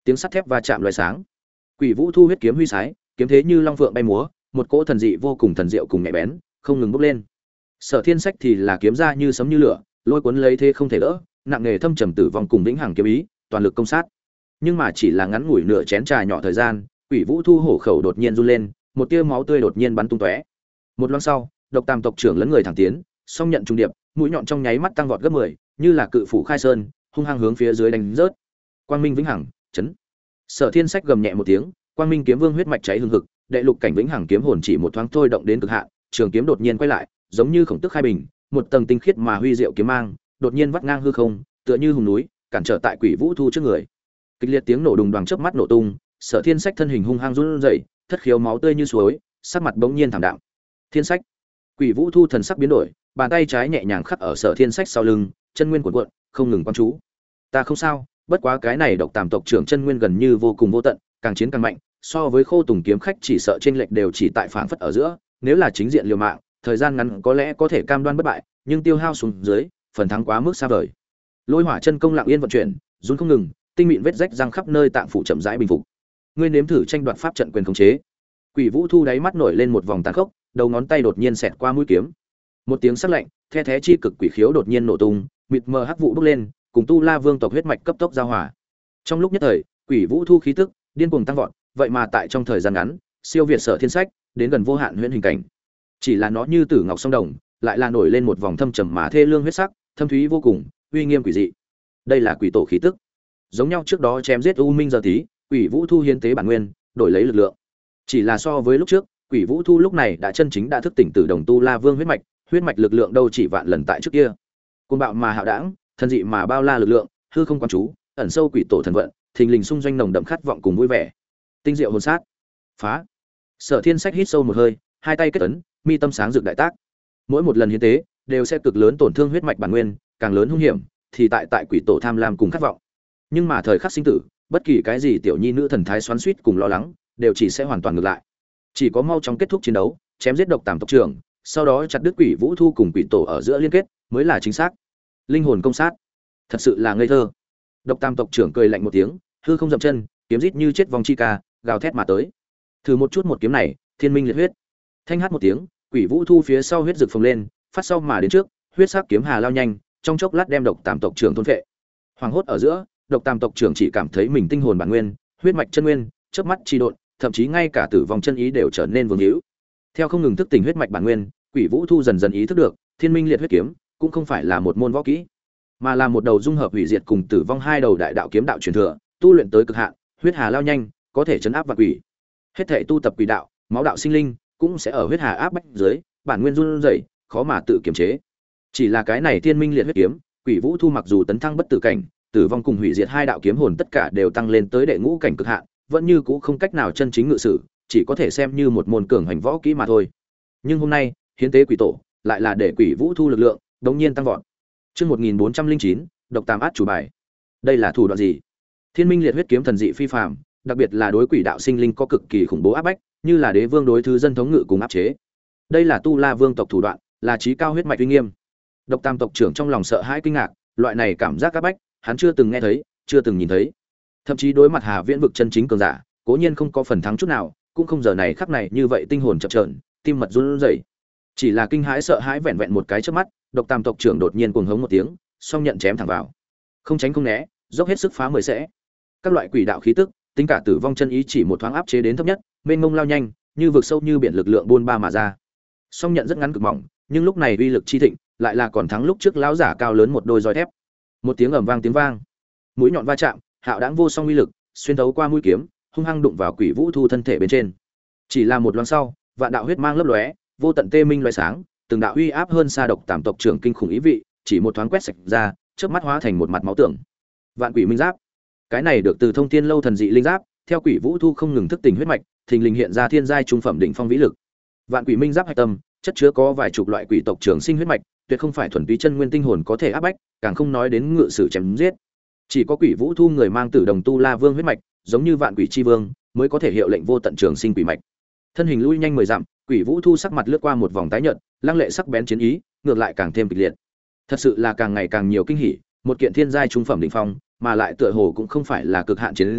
tiếng sắt thép va chạm loài sáng. Quỷ Vũ Thu huyết kiếm huy sái, kiếm thế như long phượng bay múa, một cỗ thần dị vô cùng thần diệu cùng nhạy bén, không ngừng bốc lên. Sở Thiên Sách thì là kiếm ra như sấm như lửa, lôi cuốn lấy thế không thể đỡ, nặng nghề thâm trầm tử vong cùng vĩnh hằng kiếm ý, toàn lực công sát. Nhưng mà chỉ là ngắn ngủi nửa chén trà nhỏ thời gian, Quỷ Vũ Thu hổ khẩu đột nhiên run lên, một tia máu tươi đột nhiên bắn tung tóe. Một loáng sau, Độc Tam tộc trưởng lấn người thẳng tiến, song nhận trung điệp, mũi nhọn trong nháy mắt tăng vọt gấp 10, như là cự phủ khai sơn, hung hăng hướng phía dưới đánh rớt. Quang Minh vĩnh hằng, chấn. Sở Thiên Sách gầm nhẹ một tiếng, Quang Minh kiếm vương huyết mạch cháy hừng hực, đệ lục cảnh vĩnh hằng kiếm hồn chỉ một thoáng thôi động đến cực hạn, trường kiếm đột nhiên quay lại, giống như khổng tức khai bình, một tầng tinh khiết mà huy diệu kiếm mang, đột nhiên vắt ngang hư không, tựa như hùng núi, cản trở tại Quỷ Vũ Thu trước người. Kịch liệt tiếng nổ đùng đoàng chớp mắt nổ tung, Sở Thiên Sách thân hình hung hăng run rẩy, thất khiếu máu tươi như suối, sắc mặt bỗng nhiên thảm đạm. Thiên Sách. Quỷ Vũ Thu thần sắc biến đổi, bàn tay trái nhẹ nhàng khắc ở Sở Thiên Sách sau lưng, chân nguyên cuộn cuộn, không ngừng quan chú. Ta không sao, bất quá cái này Độc Tam tộc trưởng chân nguyên gần như vô cùng vô tận, càng chiến càng mạnh, so với Khô Tùng kiếm khách chỉ sợ chênh lệch đều chỉ tại phảng phất ở giữa, nếu là chính diện liều mạng, thời gian ngắn có lẽ có thể cam đoan bất bại, nhưng tiêu hao xuống dưới, phần thắng quá mức xa vời. Lôi Hỏa chân công lặng yên vận chuyển, run không ngừng, tinh mịn vết rách răng khắp nơi tạng phủ chậm rãi bình phục. Ngươi nếm thử tranh đoạt pháp trận quyền khống chế. Quỷ Vũ Thu đáy mắt nổi lên một vòng tàn khốc, đầu ngón tay đột nhiên xẹt qua mũi kiếm. Một tiếng sắc lạnh, the thé chi cực quỷ khiếu đột nhiên nổ tung, mịt mờ hắc vụ bốc lên, cùng Tu La Vương tộc huyết mạch cấp tốc giao hòa. Trong lúc nhất thời, Quỷ Vũ Thu khí tức điên cuồng tăng vọt, vậy mà tại trong thời gian ngắn, siêu việt Sở Thiên Sách, đến gần vô hạn huyễn hình cảnh. Chỉ là nó như tử ngọc song đồng, lại là nổi lên một vòng thâm trầm mà thê lương huyết sắc, thâm thúy vô cùng, uy nghiêm quỷ dị. Đây là quỷ tổ khí tức. Giống nhau trước đó chém giết U Minh giờ tí, Quỷ Vũ Thu hiến tế bản nguyên, đổi lấy lực lượng. Chỉ là so với lúc trước, Quỷ Vũ Thu lúc này đã chân chính đã thức tỉnh từ đồng Tu La Vương huyết mạch lực lượng đâu chỉ vạn lần tại trước kia. Côn bạo mà hạo đảng, thần dị mà bao la lực lượng, hư không quan chú, ẩn sâu quỷ tổ thần vận, thình lình xung doanh nồng đậm khát vọng cùng vui vẻ. Tinh diệu hồn sát. Phá. Sở Thiên Sách hít sâu một hơi, hai tay kết ấn, mi tâm sáng rực đại tác. Mỗi một lần hiến tế đều sẽ cực lớn tổn thương huyết mạch bản nguyên, càng lớn hung hiểm thì tại quỷ tổ tham lam cùng khát vọng. Nhưng mà thời khắc sinh tử, bất kỳ cái gì tiểu nhi nữ thần thái xoắn xuýt cùng lo lắng, đều chỉ sẽ hoàn toàn ngược lại. Chỉ có mau chóng kết thúc chiến đấu, chém giết Độc Tam tộc trưởng, sau đó chặt đứt Quỷ Vũ Thu cùng quỷ tổ ở giữa liên kết, mới là chính xác. Linh hồn công sát, thật sự là ngây thơ. Độc Tam tộc trưởng cười lạnh một tiếng, hư không dậm chân, kiếm rít như chết vòng chi ca, gào thét mà tới. Thử một chút một kiếm này, thiên minh liệt huyết. Thanh hát một tiếng, Quỷ Vũ Thu phía sau huyết rực phồng lên, phát sau mà đến trước, huyết sắc kiếm hà lao nhanh, trong chốc lát đem Độc Tam tộc trưởng thôn phệ. Hoàng hốt ở giữa, Độc Tam tộc trưởng chỉ cảm thấy mình tinh hồn bản nguyên, huyết mạch chân nguyên, chớp mắt chi độn, thậm chí ngay cả tử vong chân ý đều trở nên vương hữu. Theo không ngừng thức tỉnh huyết mạch bản nguyên, Quỷ Vũ Thu dần dần ý thức được, Thiên Minh Liệt Huyết Kiếm cũng không phải là một môn võ kỹ, mà là một đầu dung hợp hủy diệt cùng tử vong hai đầu đại đạo kiếm đạo truyền thừa, tu luyện tới cực hạn, huyết hà lao nhanh, có thể chấn áp vạn quỷ. Hết thảy tu tập quỷ đạo, máu đạo sinh linh, cũng sẽ ở huyết hà áp bách dưới, bản nguyên run rẩy, khó mà tự kiềm chế. Chỉ là cái này Thiên Minh Liệt Huyết Kiếm, Quỷ Vũ Thu mặc dù tấn thăng bất tử cảnh, tử vong cùng hủy diệt hai đạo kiếm hồn tất cả đều tăng lên tới đệ ngũ cảnh cực hạn, vẫn như cũ không cách nào chân chính ngự sử, chỉ có thể xem như một môn cường hành võ kỹ mà thôi. Nhưng hôm nay, hiến tế quỷ tổ, lại là để Quỷ Vũ Thu lực lượng đống nhiên tăng vọt. Chương 1409, Độc Tam át chủ bài. Đây là thủ đoạn gì? Thiên Minh Liệt Huyết Kiếm thần dị phi phàm, đặc biệt là đối quỷ đạo sinh linh có cực kỳ khủng bố áp bách, như là đế vương đối thứ dân thống ngự cùng áp chế. Đây là Tu La Vương tộc thủ đoạn, là chí cao huyết mạch uy nghiêm. Độc Tam tộc trưởng trong lòng sợ hãi kinh ngạc, loại này cảm giác áp bách, hắn chưa từng nghe thấy, chưa từng nhìn thấy. Thậm chí đối mặt Hà Viễn vực chân chính cường giả, cố nhiên không có phần thắng chút nào, cũng không giờ này khắc này như vậy tinh hồn chập chờn, tim mật run rẩy. Chỉ là kinh hãi sợ hãi vẹn vẹn một cái chớp mắt, Độc Tam tộc trưởng đột nhiên cuồng hống một tiếng, song nhận chém thẳng vào. Không tránh không né, dốc hết sức phá mười sẽ. Các loại quỷ đạo khí tức, tính cả tử vong chân ý chỉ một thoáng áp chế đến thấp nhất, mênh mông lao nhanh, như vực sâu như biển lực lượng buôn ba mà ra. Song nhận rất ngắn cực mỏng, nhưng lúc này uy lực chi thịnh, lại là còn thắng lúc trước lão giả cao lớn một đôi roi thép. Một tiếng ầm vang tiếng vang, mũi nhọn va chạm, hạo đãng vô song uy lực, xuyên thấu qua mũi kiếm, hung hăng đụng vào Quỷ Vũ Thu thân thể bên trên. Chỉ là một loáng sau, vạn đạo huyết mang lấp lóe, vô tận tê minh lóe sáng, từng đạo uy áp hơn xa Độc Tam tộc trưởng kinh khủng ý vị, chỉ một thoáng quét sạch ra, chớp mắt hóa thành một mặt máu tưởng. Vạn Quỷ Minh Giáp. Cái này được từ Thông Thiên Lâu thần dị linh giáp, theo Quỷ Vũ Thu không ngừng thức tỉnh huyết mạch, thình lình hiện ra thiên giai trung phẩm đỉnh phong vĩ lực. Vạn Quỷ Minh Giáp hạch tâm, chất chứa có vài chục loại quỷ tộc trường sinh huyết mạch, tuyệt không phải thuần túy chân nguyên tinh hồn có thể áp bách, càng không nói đến ngự sử chém giết. Chỉ có Quỷ Vũ Thu người mang tử đồng Tu La Vương huyết mạch, giống như Vạn Quỷ Chi Vương, mới có thể hiệu lệnh vô tận trường sinh quỷ mạch. Thân hình lui nhanh 10 dặm, Quỷ Vũ Thu sắc mặt lướt qua một vòng tái nhợt, lăng lệ sắc bén chiến ý, ngược lại càng thêm kịch liệt. Thật sự là càng ngày càng nhiều kinh hỉ, một kiện thiên giai trung phẩm đỉnh phong, mà lại tựa hồ cũng không phải là cực hạn chiến giáp,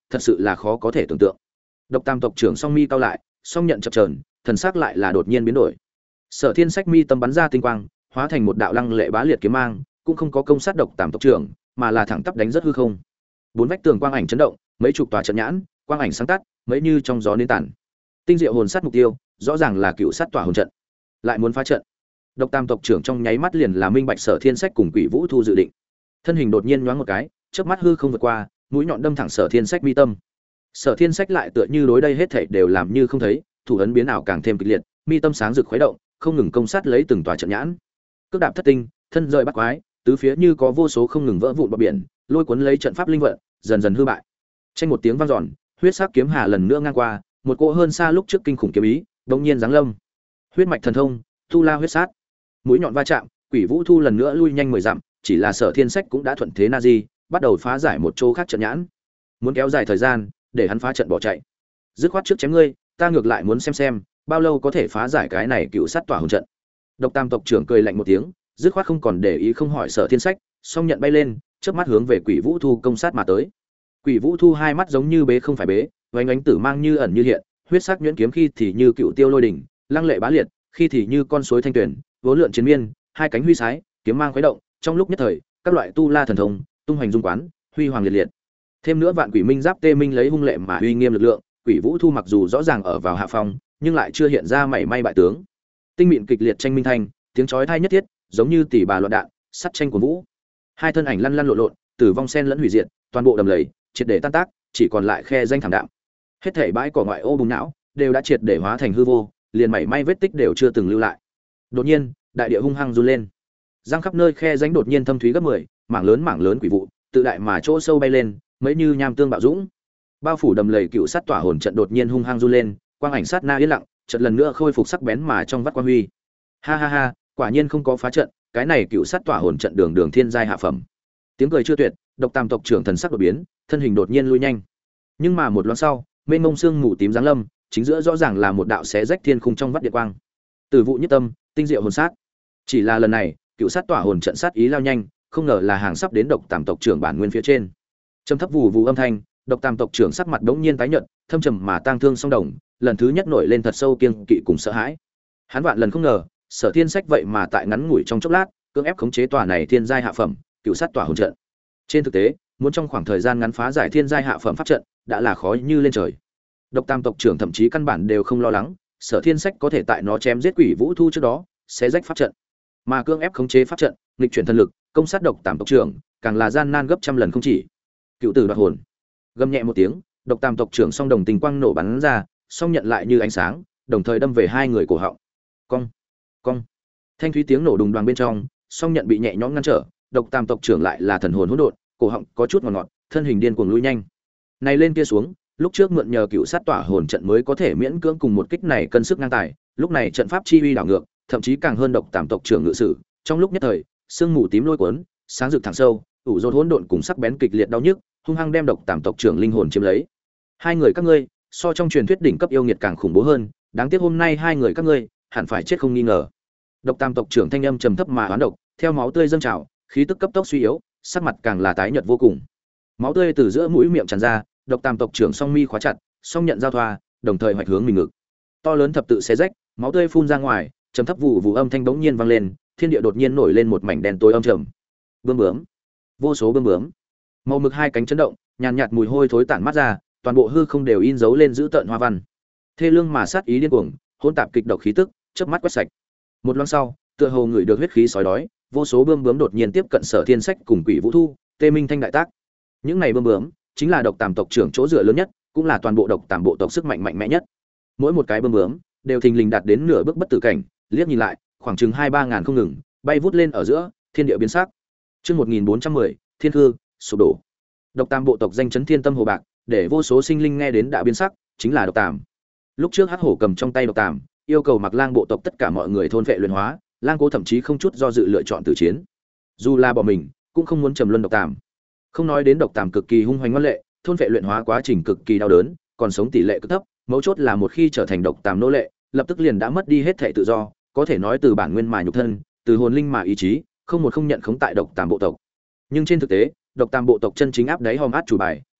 thật sự là khó có thể tưởng tượng. Độc Tam tộc trưởng song mi cao lại, song nhận chập chờn, thần sắc lại là đột nhiên biến đổi. Sở Thiên Sách mi tâm bắn ra tinh quang, hóa thành một đạo lăng lệ bá liệt kiếm mang, cũng không có công sát Độc Tam tộc trưởng, mà là thẳng tắp đánh rất hư không. Bốn vách tường quang ảnh chấn động, mấy chục tòa trận nhãn, quang ảnh sáng tắt, mấy như trong gió nến tản. Tinh diệu hồn sát mục tiêu, rõ ràng là cựu sát tỏa hồn trận. Lại muốn phá trận. Độc Tam tộc trưởng trong nháy mắt liền là minh bạch Sở Thiên Sách cùng Quỷ Vũ Thu dự định. Thân hình đột nhiên nhoáng một cái, chớp mắt hư không vượt qua, mũi nhọn đâm thẳng Sở Thiên Sách mi tâm. Sở Thiên Sách lại tựa như đối đây hết thảy đều làm như không thấy, thủ ấn biến ảo càng thêm kịch liệt, mi tâm sáng rực khuấy động, không ngừng công sát lấy từng tòa trận nhãn. Cước đạp thất tinh, thân rời bắt quái, tứ phía như có vô số không ngừng vỡ vụn bờ biển, lôi cuốn lấy trận pháp linh vận, dần dần hư bại. Tranh một tiếng vang dọn, huyết sắc kiếm hà lần nữa ngang qua, một cỗ hơn xa lúc trước kinh khủng kiếm ý, đột nhiên giáng lâm. Huyết mạch thần thông, tu la huyết sát. Mũi nhọn va chạm, Quỷ Vũ Thu lần nữa lui nhanh 10 dặm, chỉ là Sở Thiên Sách cũng đã thuận thế Nazi, bắt đầu phá giải một chỗ khác trận nhãn. Muốn kéo dài thời gian, để hắn phá trận bỏ chạy. Dứt khoát trước chém ngươi, ta ngược lại muốn xem bao lâu có thể phá giải cái này cựu sát tỏa hồn trận. Độc Tam tộc trưởng cười lạnh một tiếng, dứt khoát không còn để ý không hỏi Sở Thiên Sách, song nhận bay lên, chớp mắt hướng về Quỷ Vũ Thu công sát mà tới. Quỷ Vũ Thu hai mắt giống như bế không phải bế, vánh ánh tử mang như ẩn như hiện, huyết sắc nhuyễn kiếm khi thì như cựu tiêu lôi đỉnh, lăng lệ bá liệt, khi thì như con suối thanh tuyển, vốn lượn chiến miên, hai cánh huy sái, kiếm mang khuấy động, trong lúc nhất thời, các loại tu la thần thông, tung hoành dung quán, huy hoàng liệt liệt. Thêm nữa vạn quỷ minh giáp tê minh lấy hung lệ mà uy nghiêm lực lượng, Quỷ Vũ Thu mặc dù rõ ràng ở vào hạ phong, nhưng lại chưa hiện ra mảy may bại tướng. Tinh mịn kịch liệt tranh minh thanh, tiếng chói tai nhất thiết, giống như tỷ bà loạn đạn, sắt tranh của vũ. Hai thân ảnh lăn lăn lộn lộn, tử vong sen lẫn hủy diệt, toàn bộ đầm lầy, triệt để tan tác, chỉ còn lại khe danh thảm đạm. Hết thảy bãi cỏ ngoại ô bùng não đều đã triệt để hóa thành hư vô, liền mảy may vết tích đều chưa từng lưu lại. Đột nhiên, đại địa hung hăng run lên. Giang khắp nơi khe rãnh đột nhiên thâm thúy gấp 10, mảng lớn quỷ vụ, tự đại mà chỗ sâu bay lên, mấy như nham tương bạo dũng. Bao phủ đầm lầy cựu sát tỏa hồn trận đột nhiên hung hăng run lên, quang ảnh sát na yên lặng, trận lần nữa khôi phục sắc bén mà trong vắt quang huy. Ha ha ha, quả nhiên không có phá trận, cái này cựu sát tỏa hồn trận đường đường thiên giai hạ phẩm. Tiếng cười chưa tuyệt, Độc Tam tộc trưởng thần sắc đột biến, thân hình đột nhiên lui nhanh. Nhưng mà một loáng sau, mênh mông sương mù tím giáng lâm, chính giữa rõ ràng là một đạo xé rách thiên khung trong vắt điện quang. Tử vụ nhất tâm, tinh diệu hồn sát. Chỉ là lần này, cựu sát tỏa hồn trận sát ý lao nhanh, không ngờ là hàng sắp đến Độc Tam tộc trưởng bản nguyên phía trên. Trầm thấp vù vù âm thanh, Độc Tam tộc trưởng sắc mặt đống nhiên tái nhợt, thâm trầm mà tang thương song đồng, lần thứ nhất nổi lên thật sâu kiêng kỵ cùng sợ hãi. Hắn vạn lần không ngờ, Sở Thiên Sách vậy mà tại ngắn ngủi trong chốc lát, cưỡng ép khống chế tòa này thiên giai hạ phẩm, cựu sát tỏa hồn trận. Trên thực tế, muốn trong khoảng thời gian ngắn phá giải thiên giai hạ phẩm pháp trận, đã là khó như lên trời. Độc Tam tộc trưởng thậm chí căn bản đều không lo lắng, Sở Thiên Sách có thể tại nó chém giết Quỷ Vũ Thu trước đó, sẽ rách pháp trận. Mà cưỡng ép khống chế pháp trận, nghịch chuyển thần lực, công sát Độc Tam tộc trưởng, càng là gian nan gấp trăm lần không chỉ. Cựu tử đoạt hồn. Gầm nhẹ một tiếng, Độc Tam tộc trưởng song đồng tình quang nổ bắn ra, song nhận lại như ánh sáng, đồng thời đâm về hai người cổ họng. Cong, cong. Thanh thúy tiếng nổ đùng đoàng bên trong, song nhận bị nhẹ nhõm ngăn trở, Độc Tam tộc trưởng lại là thần hồn hỗn độn, cổ họng có chút ngọt ngọt, thân hình điên cuồng lùi nhanh. Này lên kia xuống, lúc trước mượn nhờ cựu sát tỏa hồn trận mới có thể miễn cưỡng cùng một kích này cân sức ngang tài, lúc này trận pháp chi uy đảo ngược, thậm chí càng hơn Độc Tam tộc trưởng ngự sử, trong lúc nhất thời, sương mù tím lôi cuốn, sáng rực thẳng sâu, ủ rột hỗn độn cùng sắc bén kịch liệt đau nhức, hung hăng đem Độc Tam tộc trưởng linh hồn chiếm lấy. Hai người các ngươi, so trong truyền thuyết đỉnh cấp yêu nghiệt càng khủng bố hơn, đáng tiếc hôm nay hai người các ngươi hẳn phải chết không nghi ngờ. Độc Tam tộc trưởng thanh âm trầm thấp mà oán độc, theo máu tươi dâng trào, khí tức cấp tốc suy yếu, sắc mặt càng là tái nhợt vô cùng. Máu tươi từ giữa mũi miệng tràn ra, Độc Tam tộc trưởng song mi khóa chặt, song nhận giao thoa, đồng thời hoạch hướng mình ngực. To lớn thập tự xé rách, máu tươi phun ra ngoài, trầm thấp vụ vụ âm thanh bỗng nhiên vang lên, thiên địa đột nhiên nổi lên một mảnh đen tối âm trầm. Bướm bướm, vô số bướm bướm. Màu mực hai cánh chấn động, nhàn nhạt mùi hôi thối tản mát ra, toàn bộ hư không đều in dấu lên dữ tợn hoa văn. Thê lương mà sát ý điên cuồng, hỗn tạp kịch độc khí tức, chớp mắt quét sạch. Một loáng sau, tựa hồ người được huyết khí sói đói, vô số bướm bướm đột nhiên tiếp cận Sở Thiên Sách cùng Quỷ Vũ Thu, tê minh thanh đại tác. Những này bướm bướm chính là Độc Tam tộc trưởng chỗ dựa lớn nhất, cũng là toàn bộ Độc Tam bộ tộc sức mạnh mạnh mẽ nhất. Mỗi một cái bướm bướm đều thình lình đạt đến nửa bước bất tử cảnh, liếc nhìn lại, khoảng chừng 2-3 ngàn không ngừng, bay vút lên ở giữa, thiên địa biến sắc. Chương 1410, Thiên Hư sụp đổ. Độc Tam bộ tộc danh chấn thiên tâm hồ bạc, để vô số sinh linh nghe đến đã biến sắc, chính là Độc Tam. Lúc trước Hắc Hổ cầm trong tay Độc Tam, yêu cầu Mặc Lang bộ tộc tất cả mọi người thôn phệ luyện hóa, Lang Cố thậm chí không chút do dự lựa chọn tử chiến. Dù là bỏ mình, cũng không muốn trầm luân Độc Tam. Không nói đến Độc Tam cực kỳ hung hoành ngoan lệ, thôn phệ luyện hóa quá trình cực kỳ đau đớn, còn sống tỷ lệ cực thấp, mấu chốt là một khi trở thành Độc Tam nô lệ, lập tức liền đã mất đi hết thể tự do, có thể nói từ bản nguyên mà nhục thân, từ hồn linh mà ý chí, không một không nhận khống tại Độc Tam bộ tộc. Nhưng trên thực tế, Độc Tam bộ tộc chân chính áp đáy hòm át chủ bài,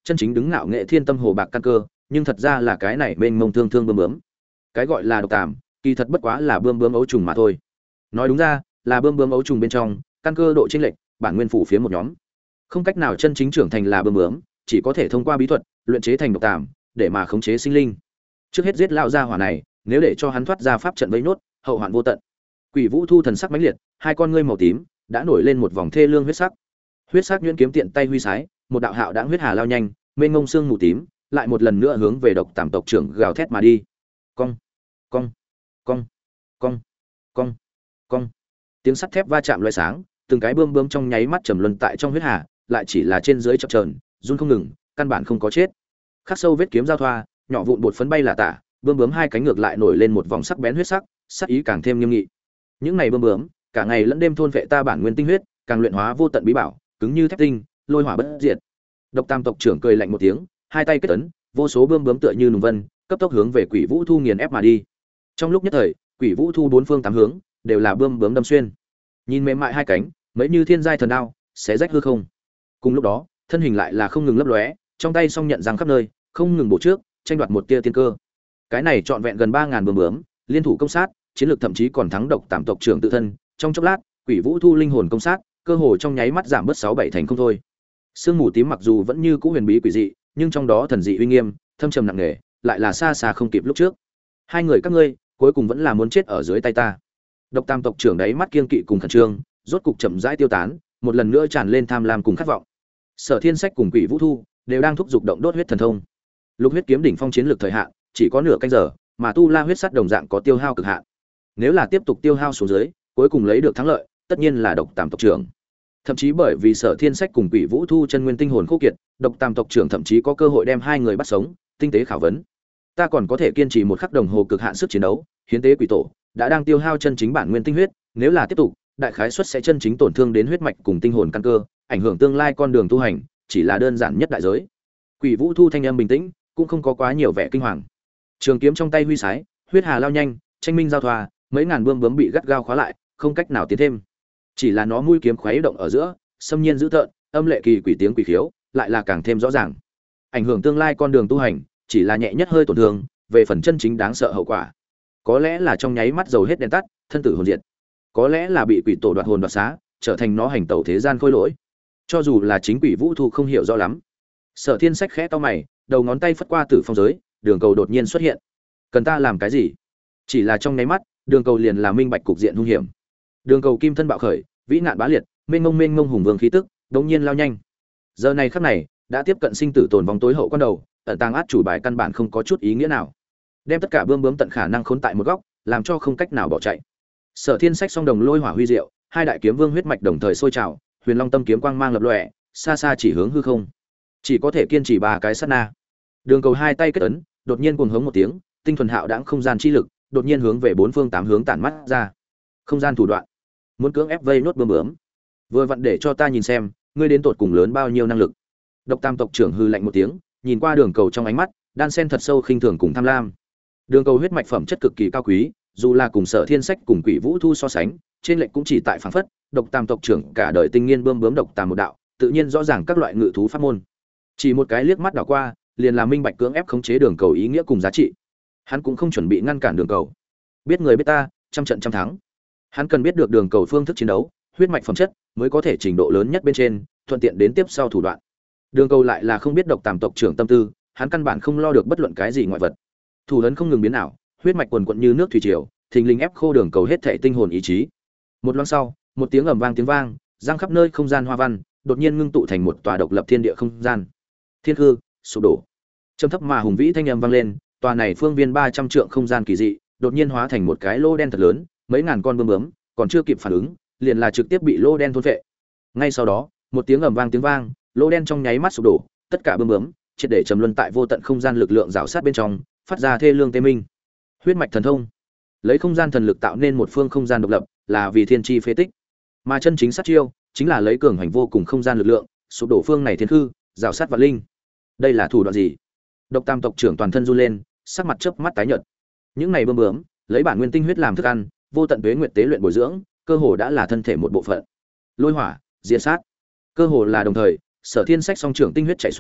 chân chính đứng ngạo nghệ thiên tâm hồ bạc căn cơ, nhưng thật ra là cái này mênh mông thương thương bướm bướm. Cái gọi là độc tàm, kỳ thật bất quá là bướm bướm ấu trùng mà thôi. Nói đúng ra, là bướm bướm ấu trùng bên trong, căn cơ độ chênh lệch, bản nguyên phủ phía một nhóm. Không cách nào chân chính trưởng thành là bướm bướm, chỉ có thể thông qua bí thuật luyện chế thành độc tàm, để mà khống chế sinh linh. Trước hết giết lão gia hỏa này, nếu để cho hắn thoát ra pháp trận vây nốt, hậu hoạn vô tận. Quỷ Vũ Thu thần sắc mãnh liệt, hai con ngươi màu tím đã nổi lên một vòng thê lương huyết sắc. Huyết sắc nhuyễn kiếm tiện tay huy sái, một đạo hạo đãng huyết hà lao nhanh, mênh mông xương mù tím, lại một lần nữa hướng về độc tàm tộc trưởng gào thét mà đi. Cong, cong, cong, cong, cong, cong. Tiếng sắt thép va chạm loé sáng, từng cái bươm bướm trong nháy mắt trầm luân tại trong huyết hà, lại chỉ là trên dưới chập chờn, run không ngừng, căn bản không có chết. Khắc sâu vết kiếm giao thoa, nhỏ vụn bột phấn bay là tả, bươm bướm hai cánh ngược lại nổi lên một vòng sắc bén huyết sắc, sắc ý càng thêm nghiêm nghị. Những này bươm bướm, cả ngày lẫn đêm thôn vệ ta bản nguyên tinh huyết, càng luyện hóa vô tận bí bảo, cứng như thép tinh, lôi hỏa bất diệt. Độc Tam tộc trưởng cười lạnh một tiếng, hai tay kết ấn, vô số bươm bướm tựa như nùng vân, cấp tốc hướng về Quỷ Vũ Thu nghiền ép mà đi. Trong lúc nhất thời, Quỷ Vũ Thu bốn phương tám hướng đều là bươm bướm đâm xuyên. Nhìn mềm mại hai cánh, mấy như thiên giai thần đao, xé rách hư không. Cùng lúc đó, thân hình lại là không ngừng lấp lóe, trong tay song nhận răng khắp nơi, không ngừng bổ trước, tranh đoạt một tia tiên cơ. Cái này trọn vẹn gần 3000 bướm bướm, liên thủ công sát, chiến lược thậm chí còn thắng Độc Tam tộc trưởng tự thân, trong chốc lát, Quỷ Vũ Thu linh hồn công sát, cơ hồ trong nháy mắt giảm bớt 6-7 thành không thôi. Sương mù tím mặc dù vẫn như cũ huyền bí quỷ dị, nhưng trong đó thần dị uy nghiêm, thâm trầm nặng nề, lại là xa xa không kịp lúc trước. Hai người các ngươi, cuối cùng vẫn là muốn chết ở dưới tay ta. Độc Tam tộc trưởng đấy mắt kiên kỵ cùng khẩn trương, rốt cục chậm rãi tiêu tán, một lần nữa tràn lên tham lam cùng khát vọng. Sở Thiên Sách cùng Quỷ Vũ Thu đều đang thúc giục động đốt huyết thần thông. Lục huyết kiếm đỉnh phong chiến lược thời hạn chỉ có nửa canh giờ, mà tu la huyết sắt đồng dạng có tiêu hao cực hạn. Nếu là tiếp tục tiêu hao xuống dưới, cuối cùng lấy được thắng lợi, tất nhiên là Độc Tam tộc trưởng. Thậm chí bởi vì Sở Thiên Sách cùng Quỷ Vũ Thu chân nguyên tinh hồn khô kiệt, Độc Tam tộc trưởng thậm chí có cơ hội đem hai người bắt sống, tinh tế khảo vấn. Ta còn có thể kiên trì một khắc đồng hồ cực hạn sức chiến đấu, hiến tế quỷ tổ đã đang tiêu hao chân chính bản nguyên tinh huyết, nếu là tiếp tục, đại khái suất sẽ chân chính tổn thương đến huyết mạch cùng tinh hồn căn cơ, ảnh hưởng tương lai con đường tu hành, chỉ là đơn giản nhất đại giới. Quỷ Vũ Thu thanh âm bình tĩnh, cũng không có quá nhiều vẻ kinh hoàng. Trường kiếm trong tay huy sái, huyết hà lao nhanh, tranh minh giao thoa, mấy ngàn bươm bướm bị gắt gao khóa lại, không cách nào tiến thêm. Chỉ là nó mũi kiếm khuấy động ở giữa, xâm nhiên dữ tợn, âm lệ kỳ quỷ tiếng quỷ khiếu, lại là càng thêm rõ ràng. Ảnh hưởng tương lai con đường tu hành, chỉ là nhẹ nhất hơi tổn thương, về phần chân chính đáng sợ hậu quả, có lẽ là trong nháy mắt dầu hết đèn tắt, thân tử hồn diệt. Có lẽ là bị quỷ tổ đoạt hồn đoạt xá, trở thành nó hành tẩu thế gian khôi lỗi. Cho dù là chính Quỷ Vũ Thu không hiểu rõ lắm. Sở Thiên Sách khẽ cau mày, đầu ngón tay phất qua tử phong giới, đường cầu đột nhiên xuất hiện. Cần ta làm cái gì? Chỉ là trong nháy mắt, đường cầu liền là minh bạch cục diện hung hiểm. Đường cầu kim thân bạo khởi, vĩ nạn bá liệt, mênh mông hùng vương khí tức, đột nhiên lao nhanh. Giờ này khắc này, đã tiếp cận sinh tử tồn vong tối hậu quan đầu, ẩn tàng át chủ bài căn bản không có chút ý nghĩa nào. Đem tất cả bươm bướm tận khả năng khốn tại một góc, làm cho không cách nào bỏ chạy. Sở Thiên Sách song đồng lôi hỏa huy diệu, hai đại kiếm vương huyết mạch đồng thời sôi trào, Huyền Long tâm kiếm quang mang lập lòe, xa xa chỉ hướng hư không. Chỉ có thể kiên trì 3 cái sát na. Đường cầu hai tay kết ấn, đột nhiên cuồng hống một tiếng, tinh thuần hạo đãng không gian chi lực, đột nhiên hướng về bốn phương tám hướng tản mắt ra. Không gian thủ đoạn, muốn cưỡng ép vây nốt bướm bướm. Vừa vặn để cho ta nhìn xem, ngươi đến tột cùng lớn bao nhiêu năng lực. Độc Tam tộc trưởng hư lạnh một tiếng, nhìn qua đường cầu trong ánh mắt, đan sen thật sâu khinh thường cùng tham lam. Đường cầu huyết mạch phẩm chất cực kỳ cao quý, dù là cùng Sở Thiên Sách cùng Quỷ Vũ Thu so sánh, trên lệnh cũng chỉ tại phảng phất, Độc Tam tộc trưởng cả đời tinh nghiên bươm bướm độc tam một đạo, tự nhiên rõ ràng các loại ngự thú pháp môn. Chỉ một cái liếc mắt đảo qua, liền là minh bạch cưỡng ép khống chế đường cầu ý nghĩa cùng giá trị. Hắn cũng không chuẩn bị ngăn cản đường cầu. Biết người biết ta, trăm trận trăm thắng. Hắn cần biết được đường cầu phương thức chiến đấu, huyết mạch phẩm chất, mới có thể trình độ lớn nhất bên trên, thuận tiện đến tiếp sau thủ đoạn. Đường cầu lại là không biết Độc Tam tộc trưởng tâm tư, hắn căn bản không lo được bất luận cái gì ngoại vật. Thủ ấn không ngừng biến ảo, huyết mạch quần quật như nước thủy triều, thình lình ép khô đường cầu hết thảy tinh hồn ý chí. Một loáng sau, một tiếng ầm vang tiếng vang, giăng khắp nơi không gian hoa văn, đột nhiên ngưng tụ thành một tòa độc lập thiên địa không gian. Thiên hư sụp đổ. Trầm thấp mà hùng vĩ thanh âm vang lên, tòa này phương viên 300 trượng không gian kỳ dị, đột nhiên hóa thành một cái lô đen thật lớn, mấy ngàn con bướm bướm, còn chưa kịp phản ứng, liền là trực tiếp bị lô đen thôn phệ. Ngay sau đó, một tiếng ầm vang tiếng vang, lô đen trong nháy mắt sụp đổ, tất cả bướm bướm triệt để trầm luân tại vô tận không gian lực lượng rào sát bên trong, phát ra thê lương tê minh. Huyết mạch thần thông, lấy không gian thần lực tạo nên một phương không gian độc lập, là vì thiên chi phế tích. Mà chân chính sát chiêu, chính là lấy cường hành vô cùng không gian lực lượng, sụp đổ phương này thiên hư, rào sát vạn linh. Đây là thủ đoạn gì? Độc Tam tộc trưởng toàn thân run lên, sắc mặt chớp mắt tái nhợt. Những này bướm bướm, lấy bản nguyên tinh huyết làm thức ăn, vô tận tuế nguyệt tế luyện bồi dưỡng, cơ hồ đã là thân thể một bộ phận. Lôi hỏa, diệt sát. Cơ hồ là đồng thời, Sở Thiên Sách song trưởng tinh huyết chảy xuôi,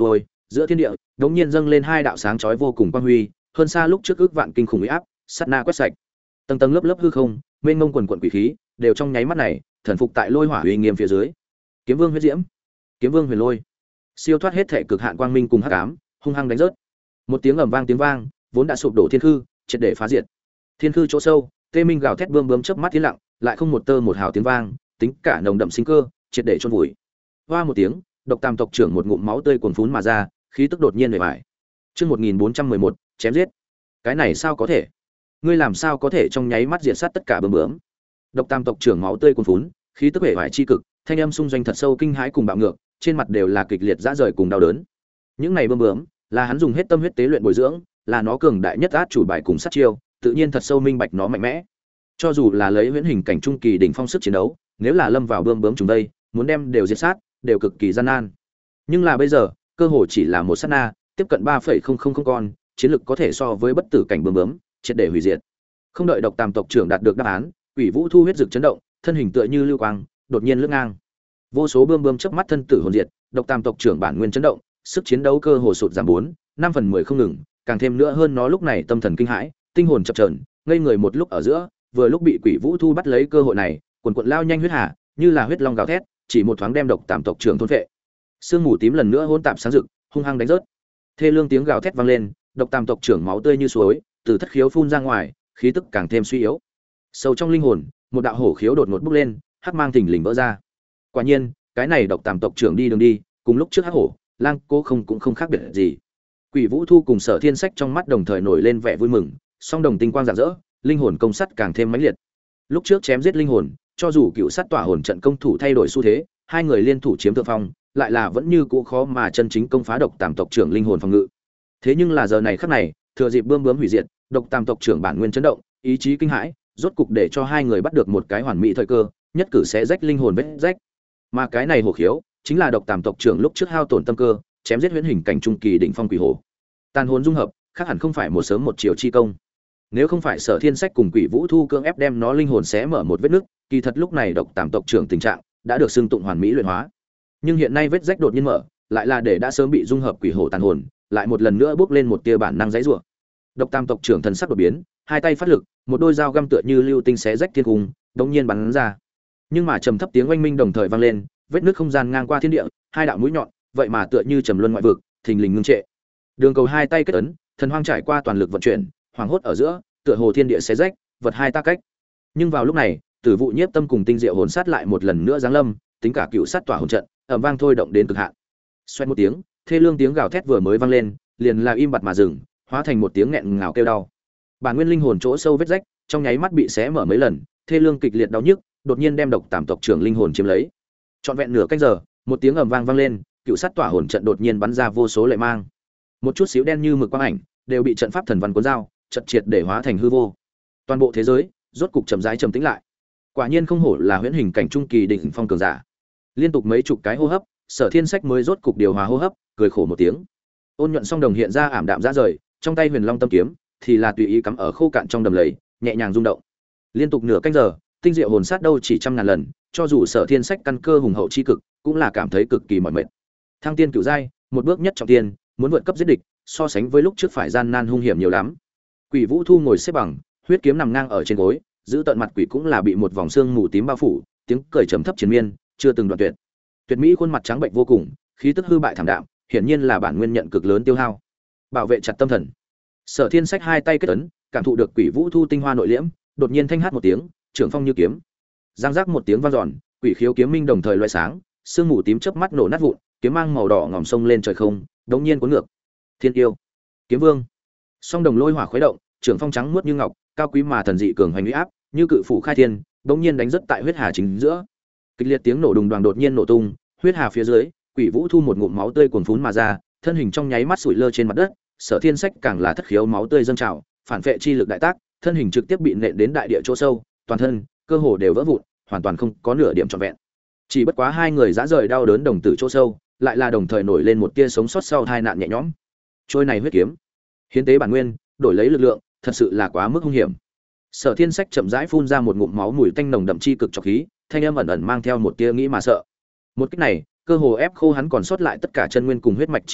Giữa thiên địa đống nhiên dâng lên hai đạo sáng chói vô cùng quang huy, hơn xa lúc trước ước vạn kinh khủng uy áp, sát na quét sạch. Tầng tầng lớp lớp hư không, mênh mông quần quần quỷ khí, đều trong nháy mắt này, thần phục tại lôi hỏa uy nghiêm phía dưới. Kiếm Vương huyết diễm, Kiếm Vương huyền lôi, siêu thoát hết thể cực hạn quang minh cùng hắc ám, hung hăng đánh rớt. Một tiếng ầm vang tiếng vang, vốn đã sụp đổ thiên khư, triệt để phá diệt. Thiên khư chỗ sâu, tê minh gào thét bươm bướm chớp mắt tiến lặng, lại không một tơ một hào tiếng vang, tính cả nồng đậm sinh cơ, triệt để chôn vùi. Hoa một tiếng, Độc Tam tộc trưởng một ngụm máu tươi cuồn phún mà ra, khí tức đột nhiên bề bại. Chương 1411, chém giết. Cái này sao có thể? Ngươi làm sao có thể trong nháy mắt diệt sát tất cả bướm bướm? Độc Tam tộc trưởng máu tươi cuồn phún, khí tức bề bại chi cực, thanh âm xung doanh thật sâu kinh hãi cùng bạo ngược, trên mặt đều là kịch liệt rã rời cùng đau đớn. Những này bướm bướm, là hắn dùng hết tâm huyết tế luyện bồi dưỡng, là nó cường đại nhất át chủ bài cùng sát chiêu, tự nhiên thật sâu minh bạch nó mạnh mẽ. Cho dù là lấy huyễn hình cảnh trung kỳ đỉnh phong sức chiến đấu, nếu là lâm vào bươm bướm chúng đây, muốn đem đều diệt sát, đều cực kỳ gian nan. Nhưng là bây giờ, cơ hội chỉ là một sát na, tiếp cận 3,000 con, chiến lực có thể so với bất tử cảnh bướm bướm, triệt để hủy diệt. Không đợi Độc Tam tộc trưởng đạt được đáp án, Quỷ Vũ thu huyết rực chấn động, thân hình tựa như lưu quang, đột nhiên lướt ngang. Vô số bươm bướm chớp mắt thân tử hồn diệt, Độc Tam tộc trưởng bản nguyên chấn động, sức chiến đấu cơ hồ sụt giảm 4-5/10 không ngừng, càng thêm nữa hơn nó lúc này tâm thần kinh hãi, tinh hồn chập chờn, ngây người một lúc ở giữa, vừa lúc bị Quỷ Vũ thu bắt lấy cơ hội này, quần quần lao nhanh huyết hà, như là huyết long gào thét, chỉ một thoáng đem Độc Tam tộc trưởng thôn phệ. Sương mù tím lần nữa hỗn tạp sáng rực, hung hăng đánh rớt. Thê lương tiếng gào thét vang lên, Độc Tam tộc trưởng máu tươi như suối, từ thất khiếu phun ra ngoài, khí tức càng thêm suy yếu. Sâu trong linh hồn, một đạo hổ khiếu đột ngột bốc lên, hắc mang thình lình vỡ ra. Quả nhiên, cái này Độc Tam tộc trưởng đi đường đi, cùng lúc trước hắc hổ, lang cô không cũng không khác biệt gì. Quỷ Vũ thu cùng Sở Thiên Sách trong mắt đồng thời nổi lên vẻ vui mừng, song đồng tinh quang rạng rỡ, linh hồn công sắt càng thêm mãnh liệt. Lúc trước chém giết linh hồn, cho dù cựu sát tỏa hồn trận công thủ thay đổi xu thế, hai người liên thủ chiếm thượng phong, lại là vẫn như cũ khó mà chân chính công phá Độc Tam tộc trưởng linh hồn phòng ngự. Thế nhưng là giờ này khắc này, thừa dịp bươm bướm hủy diệt, Độc Tam tộc trưởng bản nguyên chấn động, ý chí kinh hãi, rốt cục để cho hai người bắt được một cái hoàn mỹ thời cơ, nhất cử sẽ rách linh hồn vết rách. Mà cái này hổ khiếu, chính là Độc Tam tộc trưởng lúc trước hao tổn tâm cơ, chém giết huyễn hình cảnh trung kỳ đỉnh phong quỷ hổ. Tàn hồn dung hợp, khác hẳn không phải một sớm một chiều chi công. Nếu không phải Sở Thiên Sách cùng Quỷ Vũ thu cưỡng ép đem nó linh hồn xé mở một vết nứt, kỳ thật lúc này Độc Tam tộc trưởng tình trạng đã được xưng tụng hoàn mỹ luyện hóa. Nhưng hiện nay vết rách đột nhiên mở, lại là để đã sớm bị dung hợp quỷ hổ tàn hồn, lại một lần nữa bước lên một tia bản năng giãy giụa. Độc Tam tộc trưởng thần sắc đột biến, hai tay phát lực, một đôi dao găm tựa như lưu tinh xé rách thiên cung, đống nhiên bắn ra. Nhưng mà trầm thấp tiếng oanh minh đồng thời vang lên, vết nứt không gian ngang qua thiên địa, hai đạo mũi nhọn, vậy mà tựa như trầm luân ngoại vực, thình lình ngưng trệ. Đường Cầu hai tay kết ấn, thần hoang trải qua toàn lực vận chuyển, hoàng hốt ở giữa, tựa hồ thiên địa xé rách, vật hai ta cách. Nhưng vào lúc này, Tử Vụ Nhiếp Tâm cùng Tinh Diệu hồn sát lại một lần nữa giáng lâm, tính cả cựu sát tỏa hồn trận, ầm vang thôi động đến cực hạn. Xoẹt một tiếng, thê lương tiếng gào thét vừa mới vang lên, liền là im bặt mà dừng, hóa thành một tiếng nghẹn ngào kêu đau. Bản nguyên linh hồn chỗ sâu vết rách, trong nháy mắt bị xé mở mấy lần, thê lương kịch liệt đau nhức, đột nhiên đem Độc Tam tộc trưởng linh hồn chiếm lấy. Trọn vẹn nửa canh giờ, một tiếng ầm vang vang lên, cựu sát tỏa hồn trận đột nhiên bắn ra vô số lệ mang. Một chút xíu đen như mực quang ảnh, đều bị trận pháp thần văn cuốn dao, chật triệt để hóa thành hư vô. Toàn bộ thế giới rốt cục trầm rãi trầm tĩnh lại. Quả nhiên không hổ là huyễn hình cảnh trung kỳ đỉnh phong cường giả. Liên tục mấy chục cái hô hấp, Sở Thiên Sách mới rốt cục điều hòa hô hấp, cười khổ một tiếng. Ôn nhuận song đồng hiện ra ảm đạm ra rời, trong tay Huyền Long tâm kiếm thì là tùy ý cắm ở khô cạn trong đầm lầy, nhẹ nhàng rung động. Liên tục nửa canh giờ, tinh diệu hồn sát đâu chỉ trăm ngàn lần, cho dù Sở Thiên Sách căn cơ hùng hậu chi cực, cũng là cảm thấy cực kỳ mỏi mệt. Thăng tiên cửu giai, một bước nhất trọng tiên, muốn vượt cấp giết địch, so sánh với lúc trước phải gian nan hung hiểm nhiều lắm. Quỷ Vũ thu ngồi xếp bằng, huyết kiếm nằm ngang ở trên gối, giữ tận mặt quỷ cũng là bị một vòng xương mù tím bao phủ, tiếng cười trầm thấp triền miên, chưa từng đoạn tuyệt. Tuyệt mỹ khuôn mặt trắng bệnh vô cùng, khí tức hư bại thảm đạm, hiển nhiên là bản nguyên nhận cực lớn tiêu hao. Bảo vệ chặt tâm thần. Sở Thiên Sách hai tay kết ấn, cảm thụ được Quỷ Vũ thu tinh hoa nội liễm, đột nhiên thanh hát một tiếng, trưởng phong như kiếm. Giang giác một tiếng vang dọn, quỷ khiếu kiếm minh đồng thời loé sáng, sương mù tím chớp mắt nổ nát vụn, kiếm mang màu đỏ ngòm sông lên trời không, đống nhiên cuốn ngược. Thiên yêu, Kiếm Vương. Song đồng lôi hỏa khuấy động, trưởng phong trắng muốt như ngọc, cao quý mà thần dị cường hành uy áp, như cự phủ khai thiên, đống nhiên đánh rất tại huyết hà chính giữa. Kịch liệt tiếng nổ đùng đoàng đột nhiên nổ tung, huyết hà phía dưới, Quỷ Vũ thu một ngụm máu tươi cuồn phún mà ra, thân hình trong nháy mắt sủi lơ trên mặt đất, Sở Thiên Sách càng là thất khiếu máu tươi dâng trào, phản phệ chi lực đại tác, thân hình trực tiếp bị nện đến đại địa chỗ sâu, toàn thân, cơ hồ đều vỡ vụn, hoàn toàn không có nửa điểm trọn vẹn. Chỉ bất quá hai người dã rời đau đớn đồng tử chỗ sâu, lại là đồng thời nổi lên một tia sống sót sau tai nạn nhẹ nhõm. Trôi này huyết kiếm, hiến tế bản nguyên, đổi lấy lực lượng, thật sự là quá mức hung hiểm. Sở Thiên Sách chậm rãi phun ra một ngụm máu mùi tanh nồng đậm chi cực trọc khí, thanh âm ẩn ẩn mang theo một tia nghĩ mà sợ. Một cách này, cơ hồ ép khô hắn còn sót lại tất cả chân nguyên cùng huyết mạch chi lực,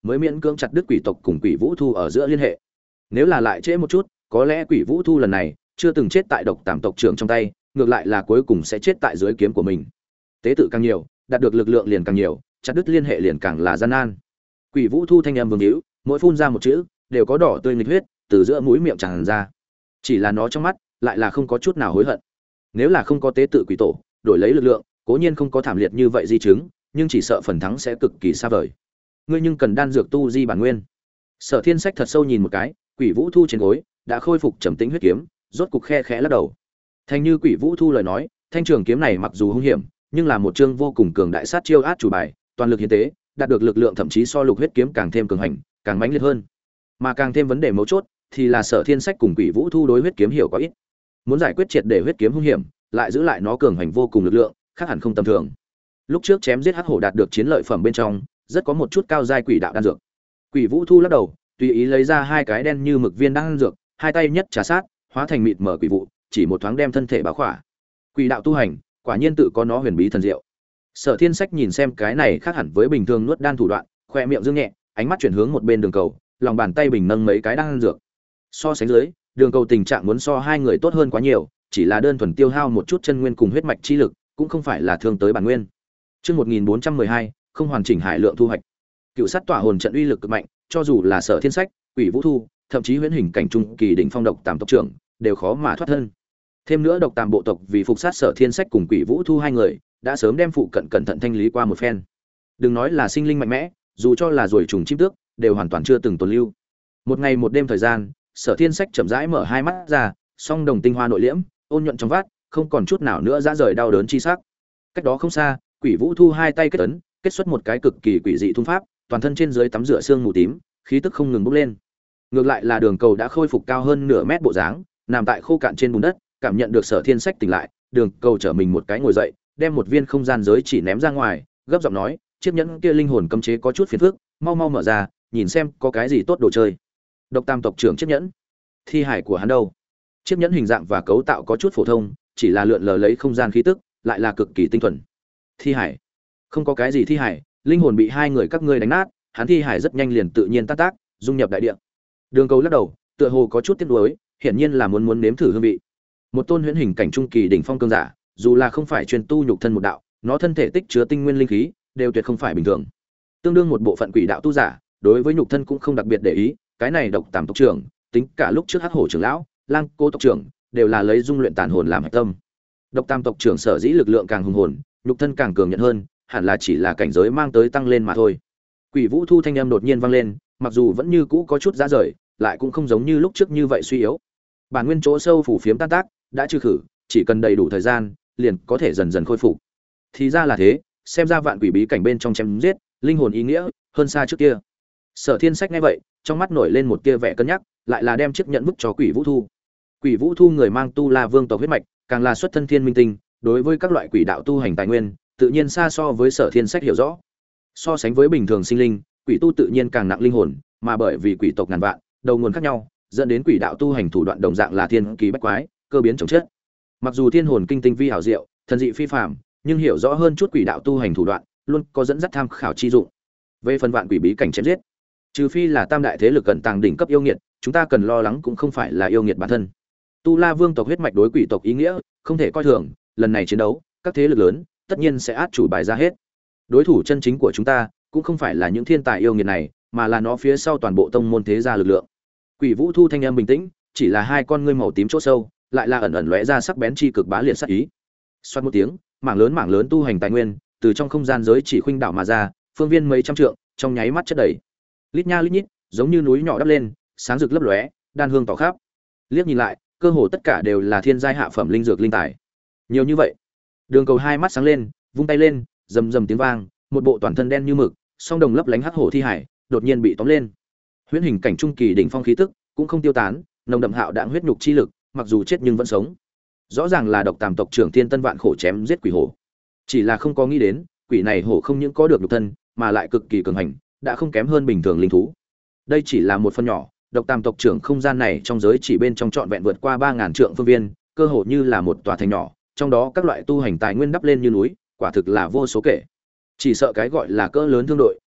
mới miễn cưỡng chặt đứt quỷ tộc cùng Quỷ Vũ Thu ở giữa liên hệ. Nếu là lại trễ một chút, có lẽ Quỷ Vũ Thu lần này chưa từng chết tại độc tàm tộc trưởng trong tay, ngược lại là cuối cùng sẽ chết tại dưới kiếm của mình. Tế tự càng nhiều, đạt được lực lượng liền càng nhiều, chặt đứt liên hệ liền càng là gian nan. Quỷ Vũ Thu thanh âm vương hữu, mỗi phun ra một chữ, đều có đỏ tươi nghịch huyết từ giữa mũi miệng tràn ra. Chỉ là nó trong mắt lại là không có chút nào hối hận. Nếu là không có tế tự quỷ tổ, đổi lấy lực lượng, cố nhiên không có thảm liệt như vậy di chứng, nhưng chỉ sợ phần thắng sẽ cực kỳ xa vời. Ngươi nhưng cần đan dược tu di bản nguyên. Sở Thiên Sách thật sâu nhìn một cái, Quỷ Vũ Thu trên gối đã khôi phục trầm tĩnh huyết kiếm, rốt cục khe khẽ lắc đầu. Thành như Quỷ Vũ Thu lời nói, thanh trường kiếm này mặc dù hung hiểm, nhưng là một chương vô cùng cường đại sát chiêu át chủ bài, toàn lực hiến tế, đạt được lực lượng thậm chí so lục huyết kiếm càng thêm cường hành, càng mãnh liệt hơn. Mà càng thêm vấn đề mấu chốt thì là Sở Thiên Sách cùng Quỷ Vũ Thu đối huyết kiếm hiểu có ít. Muốn giải quyết triệt để huyết kiếm hung hiểm, lại giữ lại nó cường hành vô cùng lực lượng, khác hẳn không tầm thường. Lúc trước chém giết hắc hổ đạt được chiến lợi phẩm bên trong, rất có một chút cao giai quỷ đạo đan dược. Quỷ Vũ Thu lắc đầu, tùy ý lấy ra hai cái đen như mực viên đan dược, hai tay nhất trà sát, hóa thành mịt mở quỷ vụ, chỉ một thoáng đem thân thể bao khỏa. Quỷ đạo tu hành, quả nhiên tự có nó huyền bí thần diệu. Sở Thiên Sách nhìn xem cái này khác hẳn với bình thường nuốt đan thủ đoạn, khoe miệng dương nhẹ, ánh mắt chuyển hướng một bên đường cầu, lòng bàn tay bình nâng mấy cái đan dược. So sánh dưới, đường cầu tình trạng muốn so hai người tốt hơn quá nhiều, chỉ là đơn thuần tiêu hao một chút chân nguyên cùng huyết mạch chi lực, cũng không phải là thương tới bản nguyên. Chương 1412, không hoàn chỉnh hải lượng thu hoạch. Cựu sát tỏa hồn trận uy lực cực mạnh, cho dù là Sở Thiên Sách, Quỷ Vũ Thu, thậm chí huyễn hình cảnh trung kỳ đỉnh phong độc tàm tộc trưởng, đều khó mà thoát thân. Thêm nữa độc tàm bộ tộc vì phục sát Sở Thiên Sách cùng Quỷ Vũ Thu hai người, đã sớm đem phụ cận cẩn thận thanh lý qua một phen. Đừng nói là sinh linh mạnh mẽ, dù cho là ruồi trùng chim tước, đều hoàn toàn chưa từng tồn lưu. Một ngày một đêm thời gian, Sở Thiên Sách chậm rãi mở hai mắt ra, song đồng tinh hoa nội liễm, ôn nhuận trong vát, không còn chút nào nữa dã rời đau đớn chi sắc. Cách đó không xa, Quỷ Vũ Thu hai tay kết ấn, kết xuất một cái cực kỳ quỷ dị thung pháp, toàn thân trên dưới tắm rửa xương mù tím, khí tức không ngừng bốc lên. Ngược lại là đường cầu đã khôi phục cao hơn nửa mét bộ dáng, nằm tại khô cạn trên bùn đất, cảm nhận được Sở Thiên Sách tỉnh lại, đường cầu trở mình một cái ngồi dậy, đem một viên không gian giới chỉ ném ra ngoài, gấp giọng nói, chiếc nhẫn kia linh hồn cấm chế có chút phiền phức, mau mau mở ra, nhìn xem có cái gì tốt đồ chơi. Độc Tam tộc trưởng chiếc nhẫn, thi hải của hắn đâu? Chiếc nhẫn hình dạng và cấu tạo có chút phổ thông, chỉ là lượn lờ lấy không gian khí tức, lại là cực kỳ tinh thuần. Thi hải? Không có cái gì thi hải, linh hồn bị hai người các ngươi đánh nát, hắn thi hải rất nhanh liền tự nhiên tan tác, dung nhập đại địa. Đường Cầu lắc đầu, tựa hồ có chút tiếc nuối, hiển nhiên là muốn nếm thử hương vị. Một tôn huyễn hình cảnh trung kỳ đỉnh phong cường giả, dù là không phải chuyên tu nhục thân một đạo, nó thân thể tích chứa tinh nguyên linh khí, đều tuyệt không phải bình thường. Tương đương một bộ phận quỷ đạo tu giả, đối với nhục thân cũng không đặc biệt để ý, cái này độc tàm tộc trưởng, tính cả lúc trước Hắc Hổ trưởng lão, Lang Cô tộc trưởng, đều là lấy dung luyện tàn hồn làm hạch tâm. Độc tam tộc trưởng sở dĩ lực lượng càng hùng hồn, nhục thân càng cường nhận hơn, hẳn là chỉ là cảnh giới mang tới tăng lên mà thôi. Quỷ Vũ Thu thanh âm đột nhiên vang lên, mặc dù vẫn như cũ có chút giá rời, lại cũng không giống như lúc trước như vậy suy yếu. Bản nguyên chỗ sâu phủ phiếm tan tác, đã trừ khử, chỉ cần đầy đủ thời gian, liền có thể dần dần khôi phục. Thì ra là thế, xem ra vạn quỷ bí cảnh bên trong chém giết, linh hồn ý nghĩa hơn xa trước kia. Sở Thiên Sách nghe vậy, trong mắt nổi lên một tia vẻ cân nhắc, lại là đem chiếc nhẫn vứt cho Quỷ Vũ Thu. Quỷ Vũ Thu người mang tu La Vương tộc huyết mạch, càng là xuất thân thiên minh tinh, đối với các loại quỷ đạo tu hành tài nguyên, tự nhiên xa so với Sở Thiên Sách hiểu rõ. So sánh với bình thường sinh linh, quỷ tu tự nhiên càng nặng linh hồn, mà bởi vì quỷ tộc ngàn vạn, đầu nguồn khác nhau, dẫn đến quỷ đạo tu hành thủ đoạn đồng dạng là thiên kỳ bách quái, cơ biến chồng chết. Mặc dù thiên hồn kinh tinh vi hảo diệu, thần dị phi phàm, nhưng hiểu rõ hơn chút quỷ đạo tu hành thủ đoạn, luôn có dẫn dắt tham khảo chi dụng. Về phần vạn quỷ bí cảnh chém giết, trừ phi là tam đại thế lực cận tàng đỉnh cấp yêu nghiệt, chúng ta cần lo lắng cũng không phải là yêu nghiệt bản thân. Tu La Vương tộc huyết mạch đối quỷ tộc ý nghĩa, không thể coi thường, lần này chiến đấu, các thế lực lớn tất nhiên sẽ át chủ bài ra hết. Đối thủ chân chính của chúng ta cũng không phải là những thiên tài yêu nghiệt này, mà là nó phía sau toàn bộ tông môn thế gia lực lượng. Quỷ Vũ Thu thanh âm bình tĩnh, chỉ là hai con ngươi màu tím chỗ sâu, lại là ẩn ẩn lóe ra sắc bén chi cực bá liệt sát ý. Xoát một tiếng, mảng lớn tu hành tài nguyên từ trong không gian giới chỉ khuynh đảo mà ra, phương viên mấy trăm trượng, trong nháy mắt chất đầy. Lít nha lít nhít, giống như núi nhỏ đắp lên, sáng rực lấp lóe, đan hương tỏ khắp. Liếc nhìn lại, cơ hồ tất cả đều là thiên giai hạ phẩm linh dược linh tài. Nhiều như vậy. Đường Cầu hai mắt sáng lên, vung tay lên, rầm rầm tiếng vang, một bộ toàn thân đen như mực, song đồng lấp lánh hắc hổ thi hải, đột nhiên bị tóm lên. Huyễn hình cảnh trung kỳ đỉnh phong khí tức cũng không tiêu tán, nồng đậm hạo đạn huyết nhục chi lực, mặc dù chết nhưng vẫn sống. Rõ ràng là độc tàm tộc trưởng Thiên Tân vạn khổ chém giết quỷ hổ. Chỉ là không có nghĩ đến, quỷ này hổ không những có được nhục thân, mà lại cực kỳ cường hành, đã không kém hơn bình thường linh thú. Đây chỉ là một phần nhỏ, độc tàm tộc trưởng không gian này trong giới chỉ bên trong trọn vẹn vượt qua 3000 trượng phương viên, cơ hồ như là một tòa thành nhỏ, trong đó các loại tu hành tài nguyên đắp lên như núi, quả thực là vô số kể. Chỉ sợ cái gọi là cỡ lớn thương đội,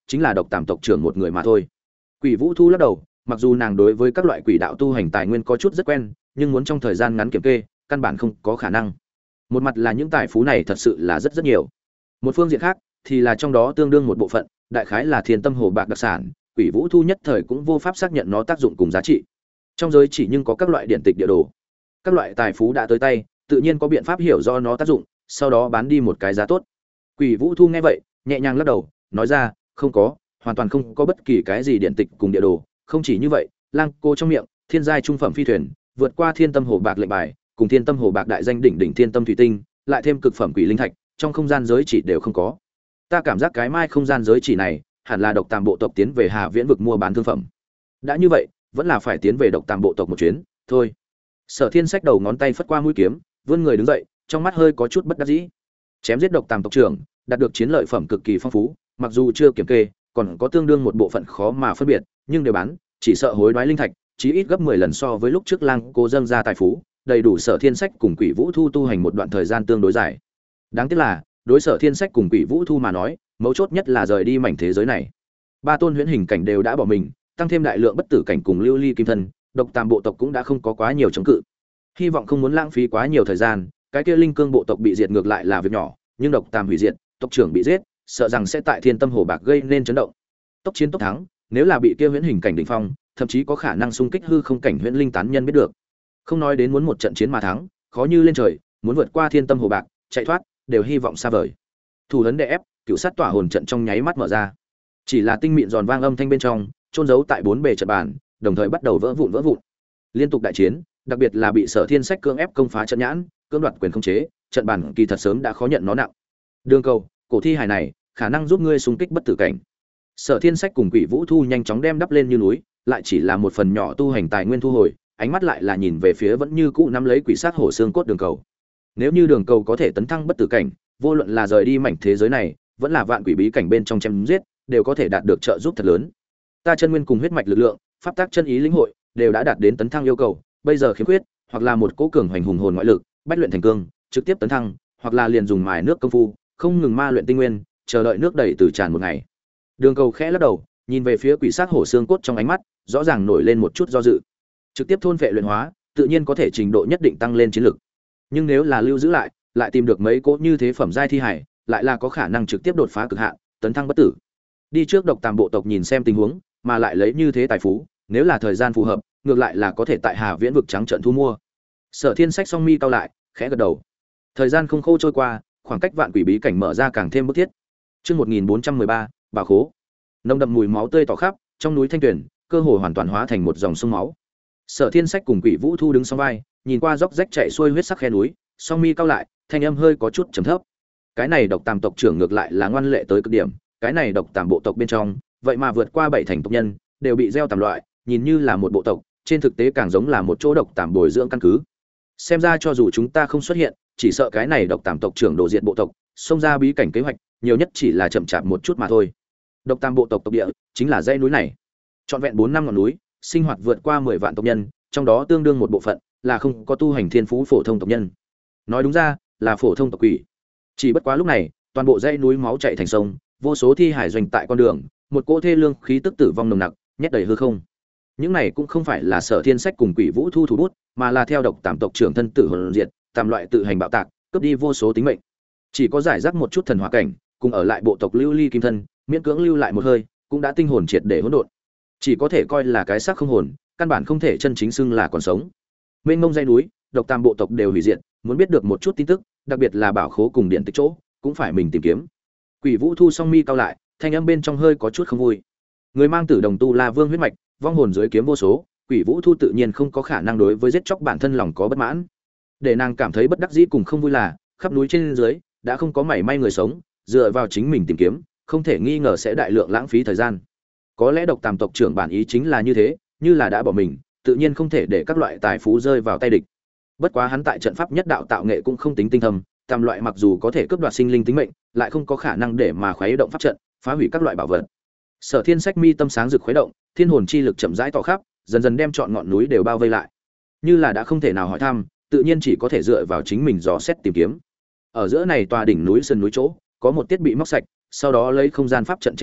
chính là độc tàm tộc trưởng một người mà thôi. Quỷ Vũ Thu lắc đầu, mặc dù nàng đối với các loại quỷ đạo tu hành tài nguyên có chút rất quen, nhưng muốn trong thời gian ngắn kiểm kê, căn bản không có khả năng. Một mặt là những tài phú này thật sự là rất nhiều. Một phương diện khác thì là trong đó tương đương một bộ phận, đại khái là Thiên Tâm Hồ bạc đặc sản, Quỷ Vũ Thu nhất thời cũng vô pháp xác nhận nó tác dụng cùng giá trị. Trong giới chỉ nhưng có các loại điện tịch địa đồ. Các loại tài phú đã tới tay, tự nhiên có biện pháp hiểu do nó tác dụng, sau đó bán đi một cái giá tốt. Quỷ Vũ Thu nghe vậy, nhẹ nhàng lắc đầu, nói ra, không có, hoàn toàn không có bất kỳ cái gì điện tịch cùng địa đồ. Không chỉ như vậy, Lang cô trong miệng, thiên giai trung phẩm phi thuyền, vượt qua Thiên Tâm Hồ bạc lệnh bài, cùng Thiên Tâm Hồ bạc đại danh đỉnh đỉnh Thiên Tâm thủy tinh, lại thêm cực phẩm quỷ linh thạch, trong không gian giới chỉ đều không có. Ta cảm giác cái mai không gian giới chỉ này, hẳn là độc tàm bộ tộc tiến về Hà Viễn vực mua bán thương phẩm. Đã như vậy, vẫn là phải tiến về độc tàm bộ tộc một chuyến, thôi. Sở Thiên xách đầu ngón tay phất qua mũi kiếm, vươn người đứng dậy, trong mắt hơi có chút bất đắc dĩ. Chém giết độc tàm tộc trưởng, đạt được chiến lợi phẩm cực kỳ phong phú, mặc dù chưa kiểm kê, còn có tương đương một bộ phận khó mà phân biệt, nhưng đều bán, chỉ sợ hối đoái linh thạch, chí ít gấp 10 lần so với lúc trước Lang cô dâng ra tài phú, đầy đủ Sở Thiên Sách cùng Quỷ Vũ Thu tu hành một đoạn thời gian tương đối dài. Đáng tiếc là, đối Sở Thiên Sách cùng Quỷ Vũ Thu mà nói, mấu chốt nhất là rời đi mảnh thế giới này. Ba tôn huyễn hình cảnh đều đã bỏ mình, tăng thêm đại lượng bất tử cảnh cùng lưu ly kim thân, độc tàm bộ tộc cũng đã không có quá nhiều chống cự. Hy vọng không muốn lãng phí quá nhiều thời gian, cái kia linh cương bộ tộc bị diệt ngược lại là việc nhỏ, nhưng độc tàm hủy diệt, tộc trưởng bị giết, sợ rằng sẽ tại Thiên Tâm Hồ bạc gây nên chấn động. Tốc chiến tốc thắng, nếu là bị kia huyễn hình cảnh đỉnh phong, thậm chí có khả năng xung kích hư không cảnh huyễn linh tán nhân biết được. Không nói đến muốn một trận chiến mà thắng, khó như lên trời, muốn vượt qua Thiên Tâm Hồ bạc, chạy thoát, đều hy vọng xa vời. Thủ ấn đè ép, cựu sát tỏa hồn trận trong nháy mắt mở ra. Chỉ là tinh mịn giòn vang âm thanh bên trong, trôn giấu tại bốn bề trận bàn, đồng thời bắt đầu vỡ vụn. Liên tục đại chiến, đặc biệt là bị Sở Thiên Sách cưỡng ép công phá trận nhãn, cưỡng đoạt quyền khống chế, trận bàn kỳ thật sớm đã khó nhận nó nặng. Đường cầu, cổ thi hài này, khả năng giúp ngươi xung kích bất tử cảnh. Sở Thiên Sách cùng Quỷ Vũ Thu nhanh chóng đem đắp lên như núi, lại chỉ là một phần nhỏ tu hành tài nguyên thu hồi, ánh mắt lại là nhìn về phía vẫn như cũ nắm lấy quỷ sát hổ xương cốt đường cầu. Nếu như đường cầu có thể tấn thăng bất tử cảnh, vô luận là rời đi mảnh thế giới này, vẫn là vạn quỷ bí cảnh bên trong chém giết, đều có thể đạt được trợ giúp thật lớn. Ta chân nguyên cùng huyết mạch lực lượng, pháp tác chân ý lĩnh hội, đều đã đạt đến tấn thăng yêu cầu, bây giờ khiếm khuyết, hoặc là một cỗ cường hoành hùng hồn ngoại lực, bách luyện thành cương, trực tiếp tấn thăng, hoặc là liền dùng mài nước công phu, không ngừng ma luyện tinh nguyên, chờ đợi nước đầy từ tràn một ngày. Đường cầu khẽ lắc đầu, nhìn về phía quỷ sát hổ xương cốt trong ánh mắt, rõ ràng nổi lên một chút do dự. Trực tiếp thôn phệ luyện hóa, tự nhiên có thể trình độ nhất định tăng lên chiến lực. Nhưng nếu là lưu giữ lại tìm được mấy cỗ như thế phẩm giai thi hải, lại là có khả năng trực tiếp đột phá cực hạn, tấn thăng bất tử. Đi trước độc tàm bộ tộc nhìn xem tình huống, mà lại lấy như thế tài phú, nếu là thời gian phù hợp, ngược lại là có thể tại Hà Viễn vực trắng trợn thu mua. Sở Thiên Sách song mi cau lại, khẽ gật đầu. Thời gian không khô trôi qua, khoảng cách vạn quỷ bí cảnh mở ra càng thêm bức thiết. Chương 1413, bảo khố. Nồng đậm mùi máu tươi tỏ khắp, trong núi thanh tuyển, cơ hồ hoàn toàn hóa thành một dòng sông máu. Sở Thiên Sách cùng Quỷ Vũ Thu đứng song vai, nhìn qua róc rách chạy xuôi huyết sắc khe núi, song mi cau lại, thanh âm hơi có chút trầm thấp. Cái này độc tàm tộc trưởng ngược lại là ngoan lệ tới cực điểm, cái này độc tàm bộ tộc bên trong, vậy mà vượt qua 7 thành tộc nhân, đều bị gieo tàm loại, nhìn như là một bộ tộc, trên thực tế càng giống là một chỗ độc tàm bồi dưỡng căn cứ. Xem ra cho dù chúng ta không xuất hiện, chỉ sợ cái này độc tàm tộc trưởng đổ diệt bộ tộc, xông ra bí cảnh kế hoạch, nhiều nhất chỉ là chậm chạp một chút mà thôi. Độc tàm bộ tộc tộc địa, chính là dãy núi này. Trọn vẹn 4 năm ngọn núi, sinh hoạt vượt qua 10 vạn tộc nhân, trong đó tương đương một bộ phận là không có tu hành thiên phú phổ thông tộc nhân. Nói đúng ra, là phổ thông tộc quỷ. Chỉ bất quá lúc này, toàn bộ dãy núi máu chảy thành sông, vô số thi hải doanh tại con đường, một cỗ thê lương khí tức tử vong nồng nặc, nhét đầy hư không. Những này cũng không phải là Sở Thiên Sách cùng Quỷ Vũ Thu thủ bút, mà là theo độc tàm tộc trưởng thân tử hồn diệt, tạm loại tự hành bạo tạc, cướp đi vô số tính mệnh. Chỉ có giải rác một chút thần hỏa cảnh, cùng ở lại bộ tộc lưu ly kim thân, miễn cưỡng lưu lại một hơi, cũng đã tinh hồn triệt để hỗn độn. Chỉ có thể coi là cái xác không hồn, căn bản không thể chân chính xưng là còn sống. Mênh mông dãy núi, độc tàm bộ tộc đều hủy diệt, muốn biết được một chút tin tức, đặc biệt là bảo khố cùng điện tích chỗ, cũng phải mình tìm kiếm. Quỷ Vũ Thu song mi cau lại, thanh âm bên trong hơi có chút không vui. Người mang tử đồng tu La Vương huyết mạch, vong hồn dưới kiếm vô số, Quỷ Vũ Thu tự nhiên không có khả năng đối với giết chóc bản thân lòng có bất mãn. Để nàng cảm thấy bất đắc dĩ cùng không vui là, khắp núi trên dưới đã không có mảy may người sống, dựa vào chính mình tìm kiếm, không thể nghi ngờ sẽ đại lượng lãng phí thời gian. Có lẽ độc tàm tộc trưởng bản ý chính là như thế, như là đã bỏ mình, tự nhiên không thể để các loại tài phú rơi vào tay địch. Bất quá hắn tại trận pháp nhất đạo tạo nghệ cũng không tính tinh thâm, tam loại mặc dù có thể cướp đoạt sinh linh tính mệnh, lại không có khả năng để mà khuấy động pháp trận, phá hủy các loại bảo vật. Sở Thiên Sách mi tâm sáng rực khuấy động, thiên hồn chi lực chậm rãi tỏ khắp, dần dần đem trọn ngọn núi đều bao vây lại. Như là đã không thể nào hỏi thăm, tự nhiên chỉ có thể dựa vào chính mình dò xét tìm kiếm. Ở giữa này tòa đỉnh núi sơn núi chỗ, có một thiết bị móc sạch, sau đó lấy không gian pháp trận che đậy,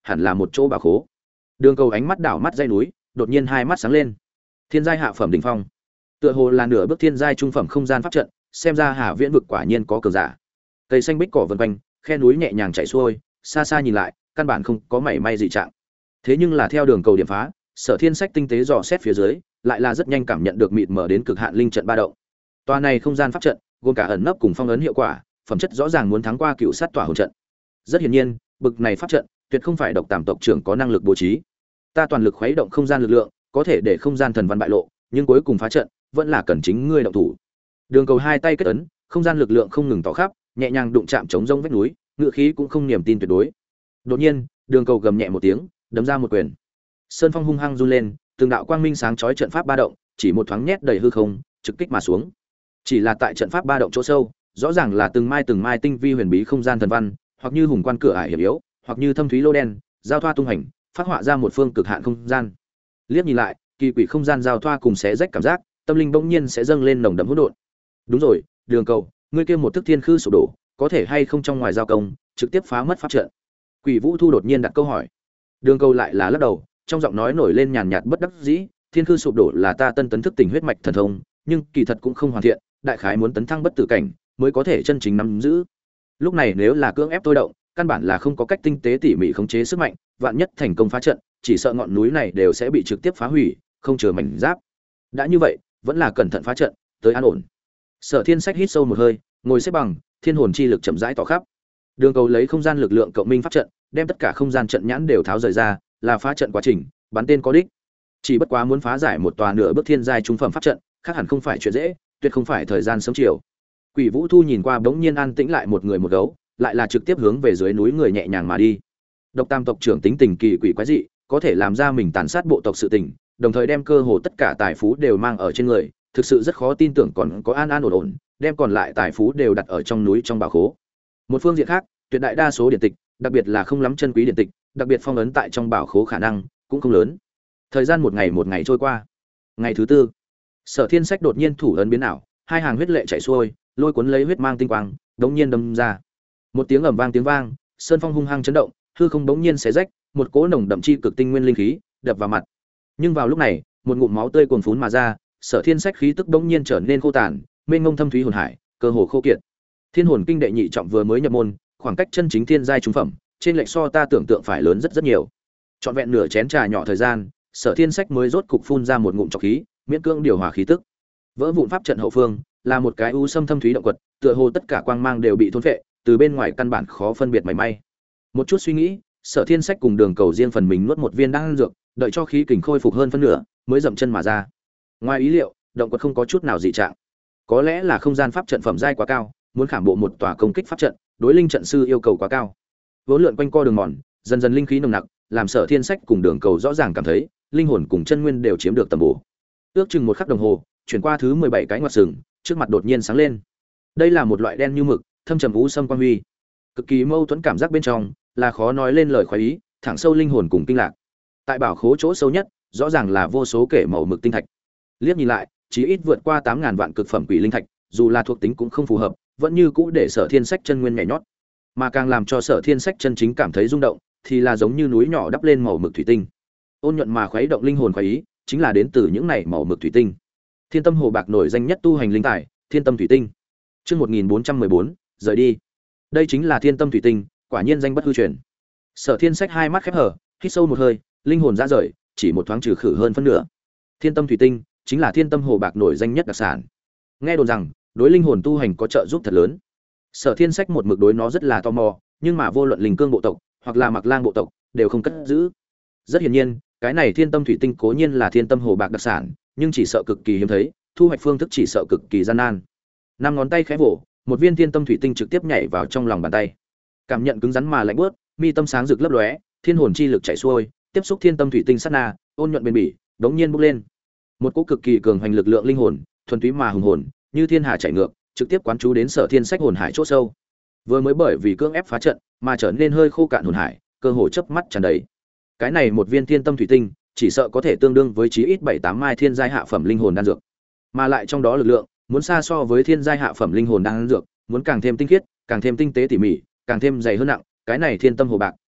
hẳn là một chỗ bảo khố. Đường Cầu ánh mắt đảo mắt dãy núi, đột nhiên hai mắt sáng lên. Thiên giai hạ phẩm đỉnh phong, tựa hồ là nửa bước thiên giai trung phẩm không gian pháp trận, xem ra Hà Viễn vực quả nhiên có cường giả. Cây xanh bích cỏ vần quanh, khe núi nhẹ nhàng chảy xuôi, xa xa nhìn lại, căn bản không có mảy may dị trạng. Thế nhưng là theo Đường Cầu điểm phá, Sở Thiên Sách tinh tế dò xét phía dưới, lại là rất nhanh cảm nhận được mịt mờ đến cực hạn linh trận ba động. Tòa này không gian pháp trận, gồm cả ẩn nấp cùng phong ấn hiệu quả, phẩm chất rõ ràng muốn thắng qua cựu sát tỏa hồn trận. Rất hiển nhiên, bực này pháp trận, tuyệt không phải độc tàm tộc trưởng có năng lực bố trí. Ta toàn lực khuấy động không gian lực lượng, có thể để không gian thần văn bại lộ, nhưng cuối cùng phá trận, vẫn là cần chính ngươi động thủ. Đường Cầu hai tay kết ấn, không gian lực lượng không ngừng tỏ khắp, nhẹ nhàng đụng chạm chống rông vách núi, ngựa khí cũng không niềm tin tuyệt đối. Đột nhiên, Đường Cầu gầm nhẹ một tiếng, đấm ra một quyền. Sơn phong hung hăng run lên, từng đạo quang minh sáng chói trận pháp ba động, chỉ một thoáng nhét đầy hư không, trực kích mà xuống. Chỉ là tại trận pháp ba động chỗ sâu, rõ ràng là từng mai tinh vi huyền bí không gian thần văn, hoặc như hùng quan cửa ải hiểm yếu, hoặc như thâm thúy lô đen, giao thoa tung hành, phát họa ra một phương cực hạn không gian. Liếc nhìn lại, kỳ quỷ không gian giao thoa cùng xé rách cảm giác, tâm linh bỗng nhiên sẽ dâng lên nồng đậm hỗn độn. Đúng rồi, Đường Cầu, ngươi kia một thức thiên khư sụp đổ, có thể hay không trong ngoài giao công, trực tiếp phá mất pháp trận? Quỷ Vũ Thu đột nhiên đặt câu hỏi. Đường Cầu lại là lắc đầu, trong giọng nói nổi lên nhàn nhạt bất đắc dĩ, thiên khư sụp đổ là ta tân tấn thức tỉnh huyết mạch thần thông, nhưng kỳ thật cũng không hoàn thiện, đại khái muốn tấn thăng bất tử cảnh mới có thể chân chính nắm giữ. Lúc này nếu là cưỡng ép tôi động, căn bản là không có cách tinh tế tỉ mỉ khống chế sức mạnh, vạn nhất thành công phá trận, chỉ sợ ngọn núi này đều sẽ bị trực tiếp phá hủy, không chừa mảnh giáp. Đã như vậy, vẫn là cẩn thận phá trận, tới an ổn. Sở Thiên Sách hít sâu một hơi, ngồi xếp bằng, thiên hồn chi lực chậm rãi tỏ khắp. Đường Cầu lấy không gian lực lượng cộng minh pháp trận, đem tất cả không gian trận nhãn đều tháo rời ra, là phá trận quá trình, bắn tên có đích. Chỉ bất quá muốn phá giải một tòa nửa bước thiên giai trung phẩm pháp trận, khác hẳn không phải chuyện dễ, tuyệt không phải thời gian sớm chiều. Quỷ Vũ Thu nhìn qua bỗng nhiên an tĩnh lại một người một gấu, lại là trực tiếp hướng về dưới núi người nhẹ nhàng mà đi. Độc Tam tộc trưởng tính tình kỳ quỷ quái dị, có thể làm ra mình tàn sát bộ tộc sự tình, đồng thời đem cơ hồ tất cả tài phú đều mang ở trên người, thực sự rất khó tin tưởng còn có an ổn ổn, đem còn lại tài phú đều đặt ở trong núi trong bảo khố. Một phương diện khác, tuyệt đại đa số điện tịch, đặc biệt là không lắm chân quý điện tịch, đặc biệt phong ấn tại trong bảo khố khả năng cũng không lớn. Thời gian một ngày trôi qua. Ngày thứ tư, Sở Thiên Sách đột nhiên thủ ấn biến ảo, hai hàng huyết lệ chảy xuôi, lôi cuốn lấy huyết mang tinh quang, đống nhiên đâm ra. Một tiếng ầm vang tiếng vang, sơn phong hung hăng chấn động, hư không bỗng nhiên xé rách, một cỗ nồng đậm chi cực tinh nguyên linh khí đập vào mặt. Nhưng vào lúc này, một ngụm máu tươi cuồn phún mà ra, Sở Thiên Sách khí tức bỗng nhiên trở nên khô tàn, mênh mông thâm thúy hồn hải, cơ hồ khô kiệt. Thiên hồn kinh đệ nhị trọng vừa mới nhập môn, khoảng cách chân chính thiên giai trung phẩm, trên lệch so ta tưởng tượng phải lớn rất nhiều. Trọn vẹn nửa chén trà nhỏ thời gian, Sở Thiên Sách mới rốt cục phun ra một ngụm trọc khí, miễn cưỡng điều hòa khí tức. Vỡ vụn pháp trận hậu phương, là một cái u sâm thâm thúy động quật, tựa hồ tất cả quang mang đều bị thôn phệ, từ bên ngoài căn bản khó phân biệt mảy may. Một chút suy nghĩ, Sở Thiên Sách cùng Đường Cầu riêng phần mình nuốt một viên đan dược, đợi cho khí kình khôi phục hơn phân nửa, mới dậm chân mà ra. Ngoài ý liệu, động quật không có chút nào dị trạng. Có lẽ là không gian pháp trận phẩm giai quá cao, muốn khảm bộ một tòa công kích pháp trận, đối linh trận sư yêu cầu quá cao. Vốn lượn quanh co đường mòn, dần dần linh khí nồng nặc, làm Sở Thiên Sách cùng Đường Cầu rõ ràng cảm thấy, linh hồn cùng chân nguyên đều chiếm được tầm bổ. Ước chừng một khắc đồng hồ, chuyển qua thứ 17 cái ngoặt sừng, trước mặt đột nhiên sáng lên. Đây là một loại đen như mực, thâm trầm u sâm quang huy. Cực kỳ mâu thuẫn cảm giác bên trong, là khó nói lên lời khoái ý, thẳng sâu linh hồn cùng kinh lạc. Tại bảo khố chỗ sâu nhất, rõ ràng là vô số kể màu mực tinh thạch. Liếc nhìn lại, chỉ ít vượt qua 8000 vạn cực phẩm quỷ linh thạch, dù là thuộc tính cũng không phù hợp, vẫn như cũ để Sở Thiên Sách chân nguyên nhảy nhót. Mà càng làm cho Sở Thiên Sách chân chính cảm thấy rung động, thì là giống như núi nhỏ đắp lên màu mực thủy tinh. Ôn nhuận mà khuấy động linh hồn khoái ý, chính là đến từ những này màu mực thủy tinh. Thiên Tâm Hồ Bạc nổi danh nhất tu hành linh tài, Thiên Tâm Thủy Tinh. Chương 1414, rời đi. Đây chính là Thiên Tâm Thủy Tinh, quả nhiên danh bất hư truyền. Sở Thiên Sách hai mắt khép hờ, hít sâu một hơi, linh hồn ra rời, chỉ một thoáng trừ khử hơn phân nửa. Thiên Tâm Thủy Tinh chính là Thiên Tâm Hồ Bạc nổi danh nhất đặc sản. Nghe đồn rằng, đối linh hồn tu hành có trợ giúp thật lớn. Sở Thiên Sách một mực đối nó rất là tò mò, nhưng mà vô luận Linh Cương bộ tộc hoặc là Mặc Lang bộ tộc đều không cất giữ. Rất hiển nhiên, cái này Thiên Tâm Thủy Tinh cố nhiên là Thiên Tâm Hồ Bạc đặc sản, nhưng chỉ sợ cực kỳ hiếm thấy, thu hoạch phương thức chỉ sợ cực kỳ gian nan. Năm ngón tay khẽ vỗ, một viên Thiên Tâm Thủy Tinh trực tiếp nhảy vào trong lòng bàn tay. Cảm nhận cứng rắn mà lạnh buốt, mi tâm sáng rực lấp lóe, thiên hồn chi lực chảy xuôi, tiếp xúc Thiên Tâm Thủy Tinh sát na, ôn nhuận bền bỉ, đống nhiên bốc lên. Một cỗ cực kỳ cường hành lực lượng linh hồn, thuần túy mà hùng hồn, như thiên hà chảy ngược, trực tiếp quán chú đến Sở Thiên Sách hồn hải chỗ sâu. Vừa mới bởi vì cưỡng ép phá trận, mà trở nên hơi khô cạn hồn hải, cơ hồ chớp mắt tràn đầy. Cái này một viên Thiên Tâm Thủy Tinh, chỉ sợ có thể tương đương với chí ít 7-8 mai thiên giai hạ phẩm linh hồn đan dược. Mà lại trong đó lực lượng, muốn xa so với thiên giai hạ phẩm linh hồn đan dược, muốn càng thêm tinh khiết, càng thêm tinh tế tỉ mỉ, càng thêm dày hơn nặng, cái này Thiên Tâm Hồ Bạc,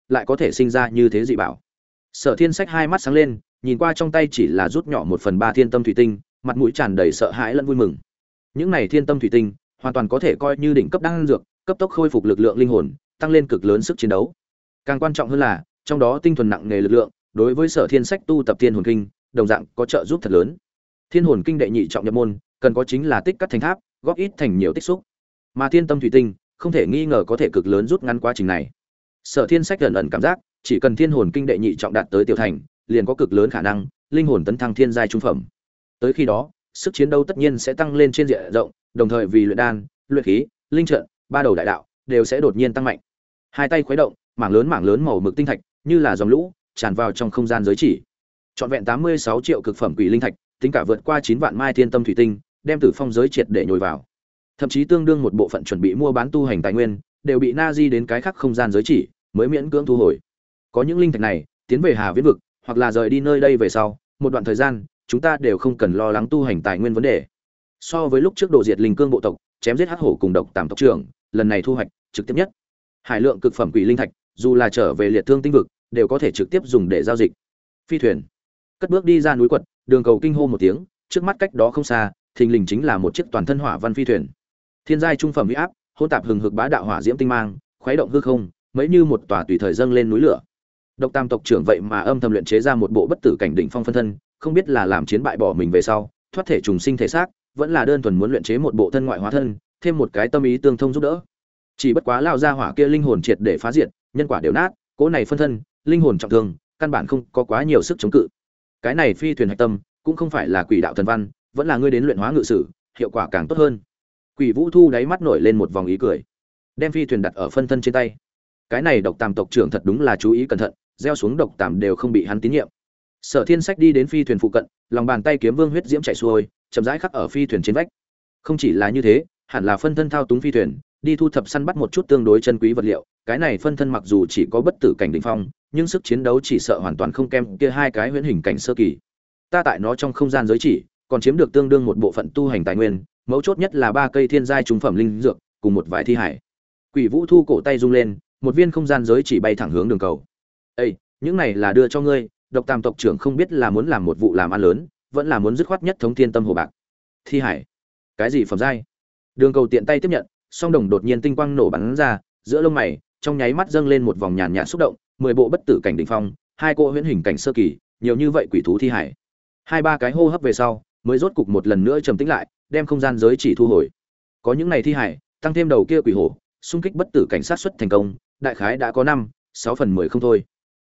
lại có thể sinh ra như thế dị bảo. Sở Thiên Sách hai mắt sáng lên, nhìn qua trong tay chỉ là rút nhỏ 1/3 thiên tâm thủy tinh, mặt mũi tràn đầy sợ hãi lẫn vui mừng. Những này thiên tâm thủy tinh, hoàn toàn có thể coi như đỉnh cấp đan dược, cấp tốc khôi phục lực lượng linh hồn, tăng lên cực lớn sức chiến đấu. Càng quan trọng hơn là, trong đó tinh thuần nặng nghề lực lượng, đối với Sở Thiên Sách tu tập Thiên Hồn Kinh, đồng dạng có trợ giúp thật lớn. Thiên Hồn Kinh đệ nhị trọng nhập môn, cần có chính là tích cắt thành tháp, góp ít thành nhiều tích xúc. Mà thiên tâm thủy tinh, không thể nghi ngờ có thể cực lớn rút ngắn quá trình này. Sở Thiên Sách ẩn ẩn cảm giác, chỉ cần Thiên Hồn Kinh đệ nhị trọng đạt tới tiểu thành, liền có cực lớn khả năng linh hồn tấn thăng thiên giai trung phẩm. Tới khi đó, sức chiến đấu tất nhiên sẽ tăng lên trên diện rộng, đồng thời vì luyện đan, luyện khí, linh trận, ba đầu đại đạo đều sẽ đột nhiên tăng mạnh. Hai tay khuấy động, mảng lớn màu mực tinh thạch, như là dòng lũ, tràn vào trong không gian giới chỉ. Trọn vẹn 86 triệu cực phẩm quỷ linh thạch, tính cả vượt qua 9 vạn mai thiên tâm thủy tinh, đem Tử Phong giới triệt để nhồi vào. Thậm chí tương đương một bộ phận chuẩn bị mua bán tu hành tài nguyên, đều bị Nazi đến cái khác không gian giới chỉ, mới miễn cưỡng thu hồi. Có những linh thạch này, tiến về Hà Viễn vực, hoặc là rời đi nơi đây về sau, một đoạn thời gian, chúng ta đều không cần lo lắng tu hành tài nguyên vấn đề. So với lúc trước độ diệt linh cương bộ tộc, chém giết hắc hổ cùng độc tàm tộc trưởng, lần này thu hoạch trực tiếp nhất. Hải lượng cực phẩm quỷ linh thạch, dù là trở về liệt thương tinh vực, đều có thể trực tiếp dùng để giao dịch. Phi thuyền cất bước đi ra núi quật, Đường Cầu kinh hô một tiếng, trước mắt cách đó không xa, thình lình chính là một chiếc toàn thân hỏa văn phi thuyền. Thiên giai trung phẩm uy áp, hỗn tạp hừng hực bá đạo hỏa diễm tinh mang, khuấy động hư không, mấy như một tòa tùy thời dâng lên núi lửa. Độc Tam tộc trưởng vậy mà âm thầm luyện chế ra một bộ bất tử cảnh đỉnh phong phân thân, không biết là làm chiến bại bỏ mình về sau, thoát thể trùng sinh thể xác, vẫn là đơn thuần muốn luyện chế một bộ thân ngoại hóa thân, thêm một cái tâm ý tương thông giúp đỡ. Chỉ bất quá lao ra hỏa kia linh hồn triệt để phá diệt, nhân quả đều nát, cỗ này phân thân, linh hồn trọng thương, căn bản không có quá nhiều sức chống cự. Cái này phi thuyền hạch tâm, cũng không phải là quỷ đạo thần văn, vẫn là ngươi đến luyện hóa ngự sử, hiệu quả càng tốt hơn. Quỷ Vũ Thu đáy mắt nổi lên một vòng ý cười, đem phi thuyền đặt ở phân thân trên tay. Cái này Độc Tam tộc trưởng thật đúng là chú ý cẩn thận, gieo xuống độc tàm đều không bị hắn tín nhiệm. Sở Thiên Sách đi đến phi thuyền phụ cận, lòng bàn tay kiếm vương huyết diễm chảy xuôi, chậm rãi khắc ở phi thuyền trên vách. Không chỉ là như thế, hẳn là phân thân thao túng phi thuyền, đi thu thập săn bắt một chút tương đối chân quý vật liệu. Cái này phân thân mặc dù chỉ có bất tử cảnh đỉnh phong, nhưng sức chiến đấu chỉ sợ hoàn toàn không kém kia hai cái huyễn hình cảnh sơ kỳ. Ta tại nó trong không gian giới chỉ, còn chiếm được tương đương một bộ phận tu hành tài nguyên, mấu chốt nhất là 3 cây thiên giai trung phẩm linh dược, cùng một vài thi hải. Quỷ Vũ Thu cổ tay rung lên, một viên không gian giới chỉ bay thẳng hướng Đường Cầu. "Ê, những này là đưa cho ngươi." Độc Tam tộc trưởng không biết là muốn làm một vụ làm ăn lớn, vẫn là muốn dứt khoát nhất thống thiên tâm hồ bạc. Thi hải? Cái gì phẩm giai? Đường Cầu tiện tay tiếp nhận, song đồng đột nhiên tinh quang nổ bắn ra, giữa lông mày, trong nháy mắt dâng lên một vòng nhàn nhạt xúc động, 10 bộ bất tử cảnh đỉnh phong, 2 cỗ huyễn hình cảnh sơ kỳ, nhiều như vậy quỷ thú thi hải. 2-3 cái hô hấp về sau, mới rốt cục một lần nữa trầm tĩnh lại, đem không gian giới chỉ thu hồi. Có những này thi hải, tăng thêm đầu kia quỷ hổ, xung kích bất tử cảnh sát xuất thành công, đại khái đã có 5-6 phần 10 không thôi.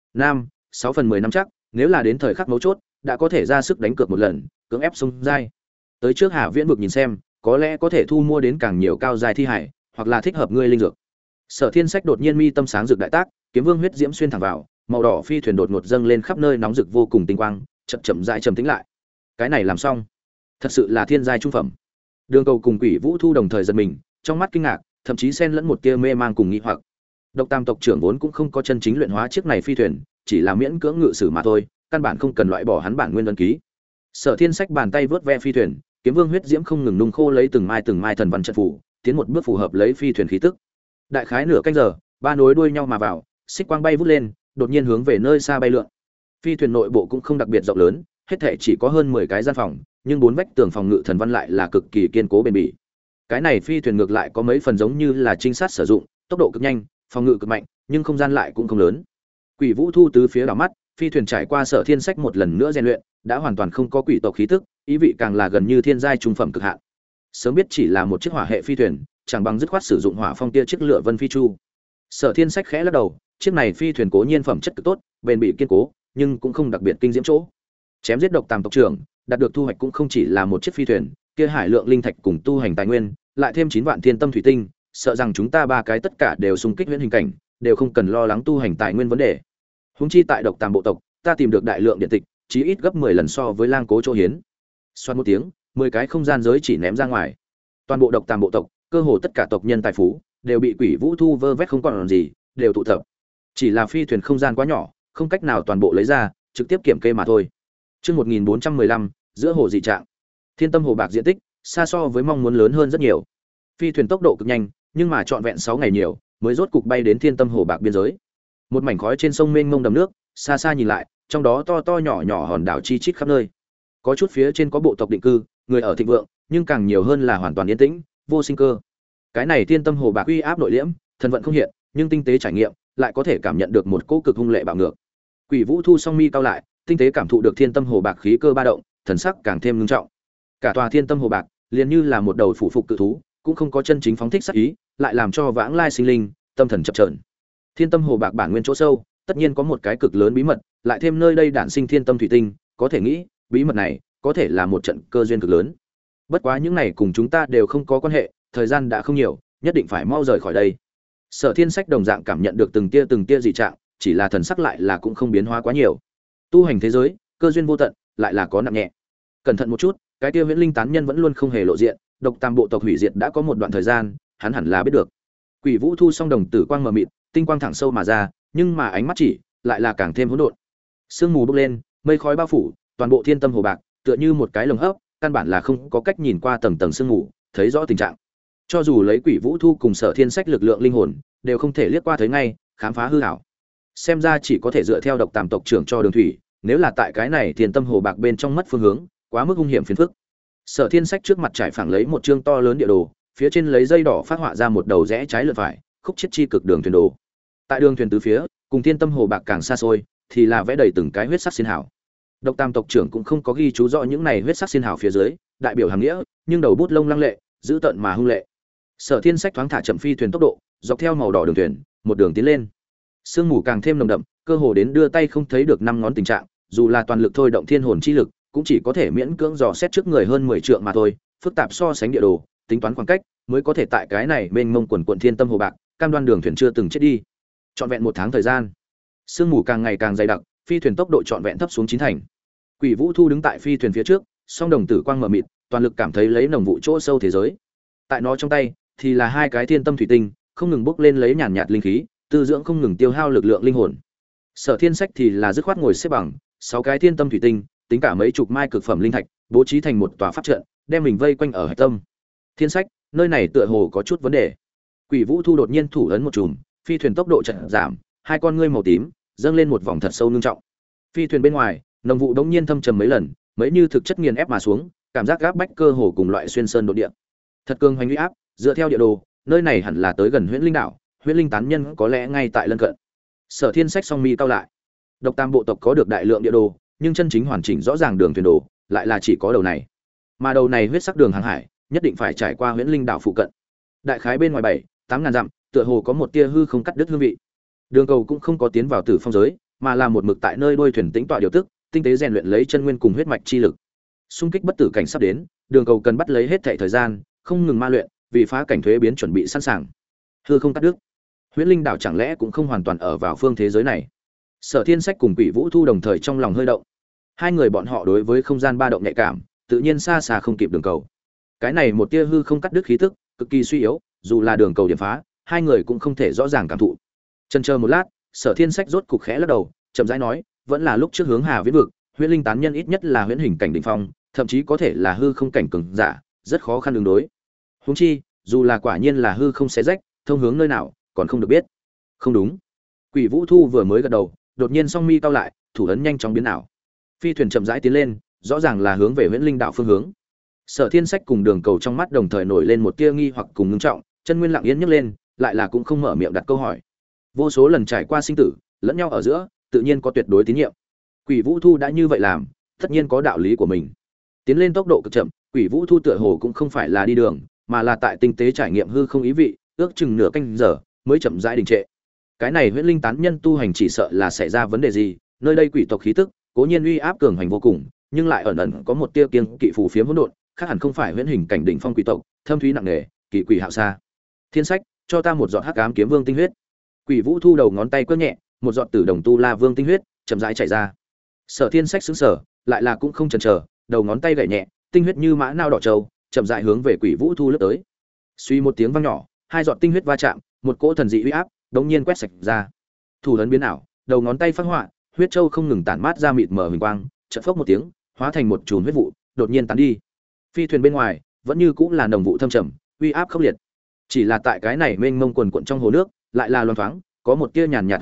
5-6 phần 10 năm chắc, nếu là đến thời khắc mấu chốt, đã có thể ra sức đánh cược một lần, cưỡng ép xung giai. Tới trước Hà Viễn vực nhìn xem, có lẽ có thể thu mua đến càng nhiều cao giai thi hải, hoặc là thích hợp ngươi linh dược. Sở Thiên Sách đột nhiên mi tâm sáng rực đại tác, kiếm vương huyết diễm xuyên thẳng vào, màu đỏ phi thuyền đột ngột dâng lên khắp nơi nóng rực vô cùng tinh quang, chậm rãi trầm tĩnh lại. Cái này làm xong, thật sự là thiên giai trung phẩm. Đường Cầu cùng Quỷ Vũ Thu đồng thời giật mình, trong mắt kinh ngạc, thậm chí xen lẫn một tia mê mang cùng nghi hoặc. Độc Tam tộc trưởng vốn cũng không có chân chính luyện hóa chiếc này phi thuyền, chỉ là miễn cưỡng ngự sử mà thôi, căn bản không cần loại bỏ hắn bản nguyên ấn ký. Sở Thiên Sách bàn tay vớt ve phi thuyền, kiếm vương huyết diễm không ngừng nung khô lấy từng mai thần văn trận phù, tiến một bước phù hợp lấy phi thuyền khí tức. Đại khái nửa canh giờ, ba nối đuôi nhau mà vào, xích quang bay vút lên, đột nhiên hướng về nơi xa bay lượn. Phi thuyền nội bộ cũng không đặc biệt rộng lớn, hết thảy chỉ có hơn 10 cái gian phòng, nhưng 4 vách tường phòng ngự thần văn lại là cực kỳ kiên cố bền bỉ. Cái này phi thuyền ngược lại có mấy phần giống như là trinh sát sử dụng, tốc độ cực nhanh, phòng ngự cực mạnh, nhưng không gian lại cũng không lớn. Quỷ Vũ Thu tứ phía đảo mắt, phi thuyền trải qua Sở Thiên Sách một lần nữa rèn luyện, đã hoàn toàn không có quỷ tộc khí tức, ý vị càng là gần như thiên giai trung phẩm cực hạn. Sớm biết chỉ là một chiếc hỏa hệ phi thuyền, chẳng bằng dứt khoát sử dụng hỏa phong tia chiếc lửa vân phi chu. Sở Thiên Sách khẽ lắc đầu, chiếc này phi thuyền cố nhiên phẩm chất cực tốt, bền bỉ kiên cố, nhưng cũng không đặc biệt kinh diễm chỗ. Chém giết độc Tam tộc trưởng, đạt được thu hoạch cũng không chỉ là một chiếc phi thuyền, kia hải lượng linh thạch cùng tu hành tài nguyên, lại thêm 9 vạn thiên tâm thủy tinh, sợ rằng chúng ta ba cái tất cả đều xung kích huyễn hình cảnh, đều không cần lo lắng tu hành tài nguyên vấn đề. Huống chi tại độc Tam bộ tộc, ta tìm được đại lượng điện tịch, chí ít gấp 10 lần so với lang cố chỗ hiến. Xoát một tiếng, 10 cái không gian giới chỉ ném ra ngoài. Toàn bộ độc Tam bộ tộc, cơ hồ tất cả tộc nhân tài phú đều bị Quỷ Vũ Thu vơ vét không còn gì, đều tụ tập. Chỉ là phi thuyền không gian quá nhỏ, không cách nào toàn bộ lấy ra, trực tiếp kiểm kê mà thôi. Chương 1415, giữa hồ dị trạng. Thiên tâm hồ bạc diện tích xa so với mong muốn lớn hơn rất nhiều. Phi thuyền tốc độ cực nhanh, nhưng mà trọn vẹn 6 ngày nhiều, mới rốt cục bay đến Thiên tâm hồ bạc biên giới. Một mảnh khói trên sông mênh mông đầm nước, xa xa nhìn lại, trong đó to to nhỏ nhỏ hòn đảo chi chít khắp nơi. Có chút phía trên có bộ tộc định cư, người ở thịnh vượng, nhưng càng nhiều hơn là hoàn toàn yên tĩnh, vô sinh cơ. Cái này Thiên Tâm Hồ Bạc uy áp nội liễm, thần vận không hiện, nhưng tinh tế trải nghiệm, lại có thể cảm nhận được một cỗ cực hung lệ bạo ngược. Quỷ Vũ thu song mi cao lại, tinh tế cảm thụ được Thiên Tâm Hồ Bạc khí cơ ba động, thần sắc càng thêm nghiêm trọng. Cả tòa Thiên Tâm Hồ Bạc, liền như là một đầu phủ phục cự thú, cũng không có chân chính phóng thích sát ý, lại làm cho vãng lai sinh linh, tâm thần chập chờn. Thiên Tâm Hồ Bạc bản nguyên chỗ sâu, tất nhiên có một cái cực lớn bí mật, lại thêm nơi đây đản sinh Thiên Tâm thủy tinh, có thể nghĩ, bí mật này có thể là một trận cơ duyên cực lớn. Bất quá những này cùng chúng ta đều không có quan hệ, thời gian đã không nhiều, nhất định phải mau rời khỏi đây. Sở Thiên Sách đồng dạng cảm nhận được từng tia dị trạng, chỉ là thần sắc lại là cũng không biến hóa quá nhiều. Tu hành thế giới, cơ duyên vô tận, lại là có nặng nhẹ. Cẩn thận một chút, cái kia Huyễn Linh tán nhân vẫn luôn không hề lộ diện, Độc Tam bộ tộc hủy diệt đã có một đoạn thời gian, hắn hẳn là biết được. Quỷ Vũ thu song đồng tử quang mờ mịt, tinh quang thẳng sâu mà ra, nhưng mà ánh mắt chỉ lại là càng thêm hỗn độn. Sương mù bốc lên, mây khói bao phủ, toàn bộ Thiên Tâm Hồ Bạc, tựa như một cái lồng hấp, căn bản là không có cách nhìn qua tầng tầng sương mù, thấy rõ tình trạng. Cho dù lấy Quỷ Vũ thu cùng Sở Thiên Sách lực lượng linh hồn, đều không thể liếc qua thấy ngay, khám phá hư ảo. Xem ra chỉ có thể dựa theo Độc Tam tộc trưởng cho đường thủy, nếu là tại cái này Thiên Tâm Hồ Bạc bên trong mất phương hướng, quá mức hung hiểm phiền phức. Sở Thiên Sách trước mặt trải phẳng lấy một chương to lớn địa đồ, phía trên lấy dây đỏ phát họa ra một đầu rẽ trái lượn phải, khúc chiết chi cực đường thuyền đồ. Tại đường thuyền tứ phía, cùng Thiên Tâm Hồ Bạc càng xa xôi, thì là vẽ đầy từng cái huyết sắc xiên hào. Độc Tam tộc trưởng cũng không có ghi chú rõ những này huyết sắc xiên hào phía dưới, đại biểu hàm nghĩa, nhưng đầu bút lông lăng lệ, giữ tận mà hung lệ. Sở Thiên Sách thoáng thả chậm phi thuyền tốc độ, dọc theo màu đỏ đường thuyền, một đường tiến lên. Sương mù càng thêm nồng đậm, cơ hồ đến đưa tay không thấy được năm ngón tình trạng, dù là toàn lực thôi động thiên hồn chi lực, cũng chỉ có thể miễn cưỡng dò xét trước người hơn 10 trượng mà thôi, phức tạp so sánh địa đồ, tính toán khoảng cách, mới có thể tại cái này mênh mông quần quần Thiên Tâm Hồ Bạc, cam đoan đường thuyền chưa từng chết đi. Trọn vẹn một tháng thời gian, sương mù càng ngày càng dày đặc, phi thuyền tốc độ trọn vẹn thấp xuống 9 thành. Quỷ Vũ thu đứng tại phi thuyền phía trước, song đồng tử quang mờ mịt, toàn lực cảm thấy lấy nồng vụ chỗ sâu thế giới. Tại nó trong tay thì là hai cái thiên tâm thủy tinh, không ngừng bốc lên lấy nhàn nhạt linh khí, tư dưỡng không ngừng tiêu hao lực lượng linh hồn. Sở Thiên Sách thì là dứt khoát ngồi xếp bằng, 6 cái thiên tâm thủy tinh, tính cả mấy chục mai cực phẩm linh thạch, bố trí thành một tòa pháp trận, đem mình vây quanh ở hạch tâm. Thiên Sách, nơi này tựa hồ có chút vấn đề. Quỷ Vũ thu đột nhiên thủ ấn một chùm, phi thuyền tốc độ chợt giảm, hai con ngươi màu tím dâng lên một vòng thật sâu nghiêm trọng. Phi thuyền bên ngoài, nồng vụ đống nhiên thâm trầm mấy lần, mấy như thực chất nghiền ép mà xuống, cảm giác gáp bách cơ hồ cùng loại xuyên sơn độ địa. Thật cường hoành uy áp, dựa theo địa đồ, nơi này hẳn là tới gần Huyễn Linh đảo, Huyễn Linh tán nhân có lẽ ngay tại lân cận. Sở Thiên Sách song mi cao lại. Độc Tam bộ tộc có được đại lượng địa đồ, nhưng chân chính hoàn chỉnh rõ ràng đường thuyền đồ, lại là chỉ có đầu này. Mà đầu này huyết sắc đường hàng hải, nhất định phải trải qua Huyễn Linh đảo phụ cận. Đại khái bên ngoài 7-8 ngàn dặm, tựa hồ có một tia hư không cắt đứt hương vị. Đường cầu cũng không có tiến vào Tử Phong giới, mà là một mực tại nơi đuôi thuyền tĩnh tọa điều tức, tinh tế rèn luyện lấy chân nguyên cùng huyết mạch chi lực. Xung kích bất tử cảnh sắp đến, đường cầu cần bắt lấy hết thảy thời gian, không ngừng ma luyện, vì phá cảnh thuế biến chuẩn bị sẵn sàng. Hư không cắt đứt. Huyễn Linh đảo chẳng lẽ cũng không hoàn toàn ở vào phương thế giới này? Sở Thiên Sách cùng Quỷ Vũ thu đồng thời trong lòng hơi động. Hai người bọn họ đối với không gian ba động nhạy cảm, tự nhiên xa xa không kịp đường cầu. Cái này một tia hư không cắt đứt khí tức, cực kỳ suy yếu, dù là đường cầu điểm phá, hai người cũng không thể rõ ràng cảm thụ. Chần chờ một lát, Sở Thiên Sách rốt cục khẽ lắc đầu, chậm rãi nói, vẫn là lúc trước hướng Hà Viễn vực, Huyễn Linh tán nhân ít nhất là huyễn hình cảnh đỉnh phong, thậm chí có thể là hư không cảnh cường giả, rất khó khăn ứng đối. Huống chi, dù là quả nhiên là hư không xé rách, thông hướng nơi nào, còn không được biết. Không đúng. Quỷ Vũ thu vừa mới gật đầu, đột nhiên song mi cao lại, thủ ấn nhanh chóng biến ảo. Phi thuyền chậm rãi tiến lên, rõ ràng là hướng về Huyễn Linh đảo phương hướng. Sở Thiên Sách cùng đường cầu trong mắt đồng thời nổi lên một tia nghi hoặc cùng ngưng trọng, chân nguyên lặng yên nhấc lên, lại là cũng không mở miệng đặt câu hỏi. Vô số lần trải qua sinh tử, lẫn nhau ở giữa, tự nhiên có tuyệt đối tín nhiệm. Quỷ Vũ thu đã như vậy làm, tất nhiên có đạo lý của mình. Tiến lên tốc độ cực chậm, Quỷ Vũ thu tựa hồ cũng không phải là đi đường, mà là tại tinh tế trải nghiệm hư không ý vị, ước chừng nửa canh giờ mới chậm rãi đình trệ. Cái này Huyễn Linh tán nhân tu hành chỉ sợ là xảy ra vấn đề gì, nơi đây quỷ tộc khí tức, cố nhiên uy áp cường hành vô cùng, nhưng lại ẩn ẩn có một tia kiêng kỵ phù phiếm hỗn độn, khác hẳn không phải huyễn hình cảnh đỉnh phong quỷ tộc, thâm thúy nặng nề, kỳ quỷ hạo xa. Thiên Sách, cho ta một giọt hắc ám kiếm vương tinh huyết. Quỷ Vũ thu đầu ngón tay quơ nhẹ, một giọt tử đồng tu la vương tinh huyết chậm rãi chảy ra. Sở Thiên Sách sững sờ, lại là cũng không chần chờ, đầu ngón tay gảy nhẹ, tinh huyết như mã nao đỏ trâu, chậm rãi hướng về Quỷ Vũ thu lướt tới. Suy một tiếng vang nhỏ, hai giọt tinh huyết va chạm, một cỗ thần dị uy áp đống nhiên quét sạch ra. Thủ ấn biến ảo, đầu ngón tay phát họa, huyết châu không ngừng tản mát ra mịt mờ huỳnh quang, chợt phốc một tiếng, hóa thành một chùm huyết vụ, đột nhiên tán đi. Phi thuyền bên ngoài vẫn như cũng là nồng vụ thâm trầm, uy áp khốc liệt. Chỉ là tại cái này mênh mông quần quần trong hồ nước, lại là loáng thoáng có một tia nhàn nhạt huyết sắc,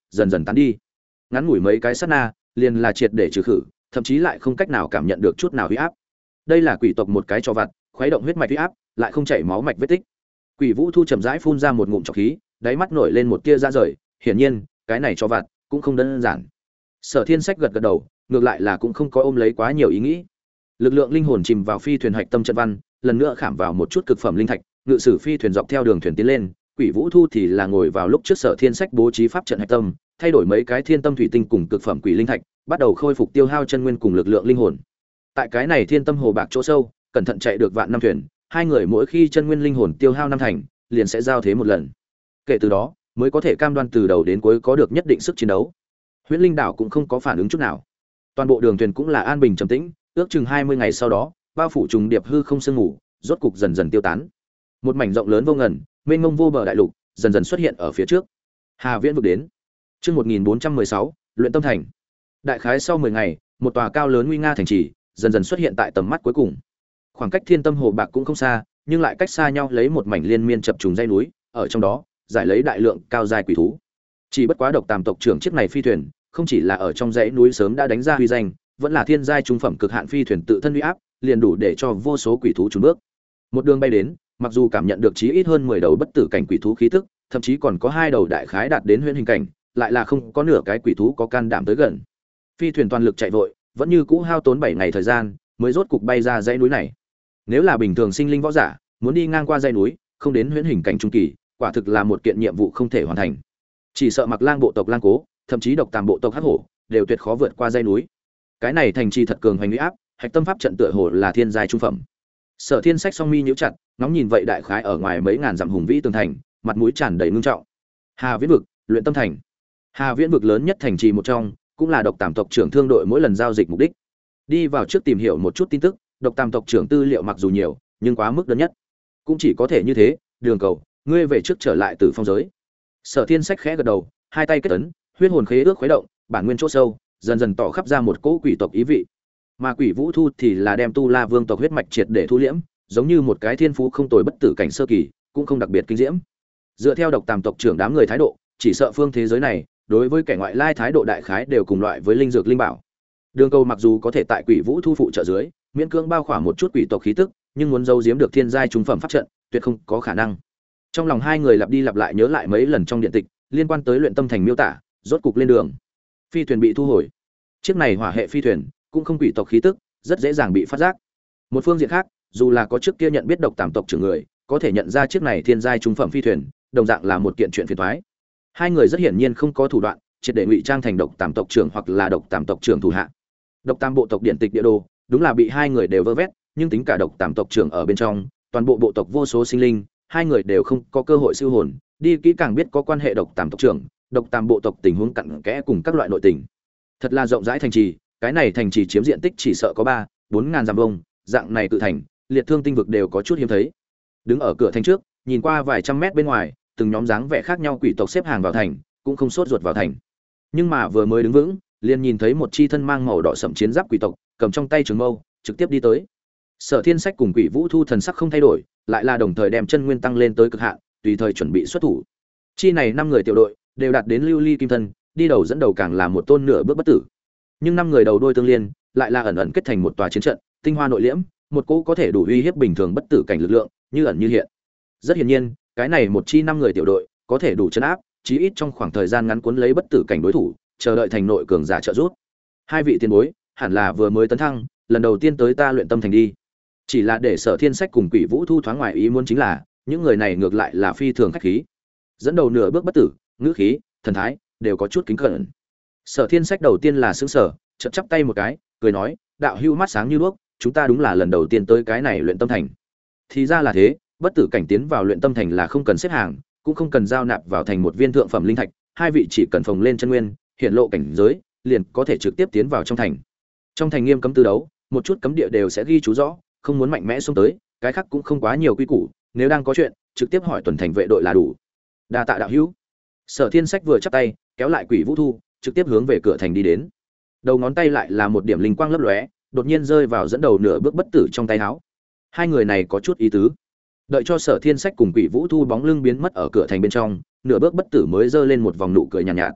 dần dần tán đi. Ngắn ngủi mấy cái sát na, liền là triệt để trừ khử, thậm chí lại không cách nào cảm nhận được chút nào huy áp. Đây là quỷ tộc một cái cho vặt, khuấy động huyết mạch huy áp, lại không chảy máu mạch vết tích. Quỷ Vũ Thu chậm rãi phun ra một ngụm trọc khí, đáy mắt nổi lên một tia ra rời, hiển nhiên, cái này cho vặt cũng không đơn giản. Sở Thiên Sách gật gật đầu, ngược lại là cũng không có ôm lấy quá nhiều ý nghĩ. Lực lượng linh hồn chìm vào phi thuyền hạch tâm trận văn, lần nữa khảm vào một chút cực phẩm linh thạch, ngự sử phi thuyền dọc theo đường thuyền tiến lên. Quỷ Vũ Thu thì là ngồi vào lúc trước Sở Thiên Sách bố trí pháp trận hạch tâm, thay đổi mấy cái thiên tâm thủy tinh cùng cực phẩm quỷ linh thạch, bắt đầu khôi phục tiêu hao chân nguyên cùng lực lượng linh hồn. Tại cái này thiên tâm hồ bạc chỗ sâu, cẩn thận chạy được vạn năm thuyền, hai người mỗi khi chân nguyên linh hồn tiêu hao năm thành, liền sẽ giao thế một lần. Kể từ đó, mới có thể cam đoan từ đầu đến cuối có được nhất định sức chiến đấu. Huyễn Linh đảo cũng không có phản ứng chút nào. Toàn bộ đường thuyền cũng là an bình trầm tĩnh, ước chừng 20 ngày sau đó, bao phủ trùng điệp hư không sương ngủ, rốt cục dần dần tiêu tán. Một mảnh rộng lớn vô ngần, mênh mông vô bờ đại lục, dần dần xuất hiện ở phía trước. Hà Viễn vực đến. Chương 1416, luyện tâm thành. Đại khái sau 10 ngày, một tòa cao lớn nguy nga thành trì dần dần xuất hiện tại tầm mắt cuối cùng. Khoảng cách Thiên Tâm Hồ Bạc cũng không xa, nhưng lại cách xa nhau lấy một mảnh liên miên chập trùng dãy núi, ở trong đó, giải lấy đại lượng cao dài quỷ thú. Chỉ bất quá Độc Tam tộc trưởng chiếc này phi thuyền, không chỉ là ở trong dãy núi sớm đã đánh ra huy danh, vẫn là thiên giai trung phẩm cực hạn phi thuyền tự thân uy áp, liền đủ để cho vô số quỷ thú chùn bước. Một đường bay đến, mặc dù cảm nhận được chí ít hơn 10 đầu bất tử cảnh quỷ thú khí tức, thậm chí còn có 2 đầu đại khái đạt đến huyễn hình cảnh, lại là không có nửa cái quỷ thú có can đảm tới gần. Phi thuyền toàn lực chạy vội, vẫn như cũ hao tốn 7 ngày thời gian, mới rốt cục bay ra dãy núi này. Nếu là bình thường sinh linh võ giả, muốn đi ngang qua dãy núi, không đến huyễn hình cảnh trung kỳ, quả thực là một kiện nhiệm vụ không thể hoàn thành. Chỉ sợ Mặc Lang bộ tộc Lang Cố, thậm chí Độc Tam bộ tộc Hắc Hổ, đều tuyệt khó vượt qua dãy núi. Cái này thành trì thật cường hành uy áp, hạch tâm pháp trận tựa hồ là thiên giai trung phẩm. Sở Thiên Sách song mi nhíu chặt, ngóng nhìn vậy đại khái ở ngoài mấy ngàn dặm hùng vĩ tường thành, mặt mũi tràn đầy ngưng trọng. Hà Viễn vực, luyện tâm thành. Hà Viễn vực lớn nhất thành trì một trong, cũng là Độc Tam tộc trưởng thương đội mỗi lần giao dịch mục đích. Đi vào trước tìm hiểu một chút tin tức, Độc Tam tộc trưởng tư liệu mặc dù nhiều, nhưng quá mức đơn nhất. Cũng chỉ có thể như thế, Đường Cầu, ngươi về trước trở lại Tử Phong giới. Sở Thiên Sách khẽ gật đầu, hai tay kết ấn, huyết hồn khế ước khuấy động, bản nguyên chỗ sâu, dần dần tỏ khắp ra một cỗ quỷ tộc ý vị. Mà Quỷ Vũ Thu thì là đem Tu La Vương tộc huyết mạch triệt để thu liễm, giống như một cái thiên phú không tồi bất tử cảnh sơ kỳ, cũng không đặc biệt kinh diễm. Dựa theo Độc Tam tộc trưởng đám người thái độ, chỉ sợ phương thế giới này, đối với kẻ ngoại lai thái độ đại khái đều cùng loại với linh dược linh bảo. Đường Cầu mặc dù có thể tại Quỷ Vũ Thu phụ trợ dưới, miễn cưỡng bao khỏa một chút quỷ tộc khí tức, nhưng muốn giấu giếm được thiên giai trung phẩm pháp trận, tuyệt không có khả năng. Trong lòng hai người lặp đi lặp lại nhớ lại mấy lần trong điện tịch liên quan tới luyện tâm thành miêu tả, rốt cục lên đường. Phi thuyền bị thu hồi. Chiếc này hỏa hệ phi thuyền cũng không quỷ tộc khí tức, rất dễ dàng bị phát giác. Một phương diện khác, dù là có trước kia nhận biết Độc Tam tộc trưởng người, có thể nhận ra chiếc này thiên giai trung phẩm phi thuyền, đồng dạng là một kiện chuyện phiền toái. Hai người rất hiển nhiên không có thủ đoạn, triệt để ngụy trang thành Độc Tam tộc trưởng hoặc là Độc Tam tộc trưởng thủ hạ. Độc Tam bộ tộc điện tịch địa đồ, đúng là bị hai người đều vơ vét, nhưng tính cả Độc Tam tộc trưởng ở bên trong, toàn bộ bộ tộc vô số sinh linh, hai người đều không có cơ hội siêu hồn, đi kỹ càng biết có quan hệ Độc Tam tộc trưởng, Độc Tam bộ tộc tình huống cặn kẽ cùng các loại nội tình. Thật là rộng rãi thành trì, cái này thành trì chiếm diện tích chỉ sợ có 3-4 ngàn dặm vuông, dạng này tự thành, liệt thương tinh vực đều có chút hiếm thấy. Đứng ở cửa thành trước, nhìn qua vài trăm mét bên ngoài, từng nhóm dáng vẻ khác nhau quỷ tộc xếp hàng vào thành, cũng không sốt ruột vào thành. Nhưng mà vừa mới đứng vững, liền nhìn thấy một chi thân mang màu đỏ sẫm chiến giáp quỷ tộc, cầm trong tay trường mâu, trực tiếp đi tới. Sở Thiên Sách cùng Quỷ Vũ Thu thần sắc không thay đổi, lại là đồng thời đem chân nguyên tăng lên tới cực hạn, tùy thời chuẩn bị xuất thủ. Chi này 5 người tiểu đội đều đạt đến lưu ly kim thân, đi đầu dẫn đầu càng là một tôn nửa bước bất tử. Nhưng 5 người đầu đôi tương liên, lại là ẩn ẩn kết thành một tòa chiến trận, tinh hoa nội liễm, một cỗ có thể đủ uy hiếp bình thường bất tử cảnh lực lượng, như ẩn như hiện. Rất hiển nhiên, cái này một chi 5 người tiểu đội có thể đủ trấn áp, chí ít trong khoảng thời gian ngắn cuốn lấy bất tử cảnh đối thủ, chờ đợi thành nội cường giả trợ giúp. Hai vị tiền bối, hẳn là vừa mới tấn thăng, lần đầu tiên tới ta luyện tâm thành đi. Chỉ là để Sở Thiên Sách cùng Quỷ Vũ Thu thoáng ngoài ý muốn chính là, những người này ngược lại là phi thường khách khí. Dẫn đầu nửa bước bất tử, ngữ khí, thần thái đều có chút kính cẩn. Sở Thiên Sách đầu tiên là sững sờ, chợt chắp tay một cái, cười nói, đạo hữu mắt sáng như đuốc, chúng ta đúng là lần đầu tiên tới cái này luyện tâm thành. Thì ra là thế, bất tử cảnh tiến vào luyện tâm thành là không cần xếp hàng, cũng không cần giao nạp vào thành một viên thượng phẩm linh thạch, hai vị chỉ cần phồng lên chân nguyên, hiện lộ cảnh giới, liền có thể trực tiếp tiến vào trong thành. Trong thành nghiêm cấm tư đấu, một chút cấm địa đều sẽ ghi chú rõ, không muốn mạnh mẽ xông tới, cái khác cũng không quá nhiều quy củ, nếu đang có chuyện, trực tiếp hỏi tuần thành vệ đội là đủ. Đa tạ đạo hữu. Sở Thiên Sách vừa chắp tay, kéo lại Quỷ Vũ Thu, trực tiếp hướng về cửa thành đi đến. Đầu ngón tay lại là một điểm linh quang lấp lóe, đột nhiên rơi vào dẫn đầu nửa bước bất tử trong tay áo. Hai người này có chút ý tứ. Đợi cho Sở Thiên Sách cùng Quỷ Vũ Thu bóng lưng biến mất ở cửa thành bên trong, nửa bước bất tử mới giơ lên một vòng nụ cười nhàn nhạt, nhạt.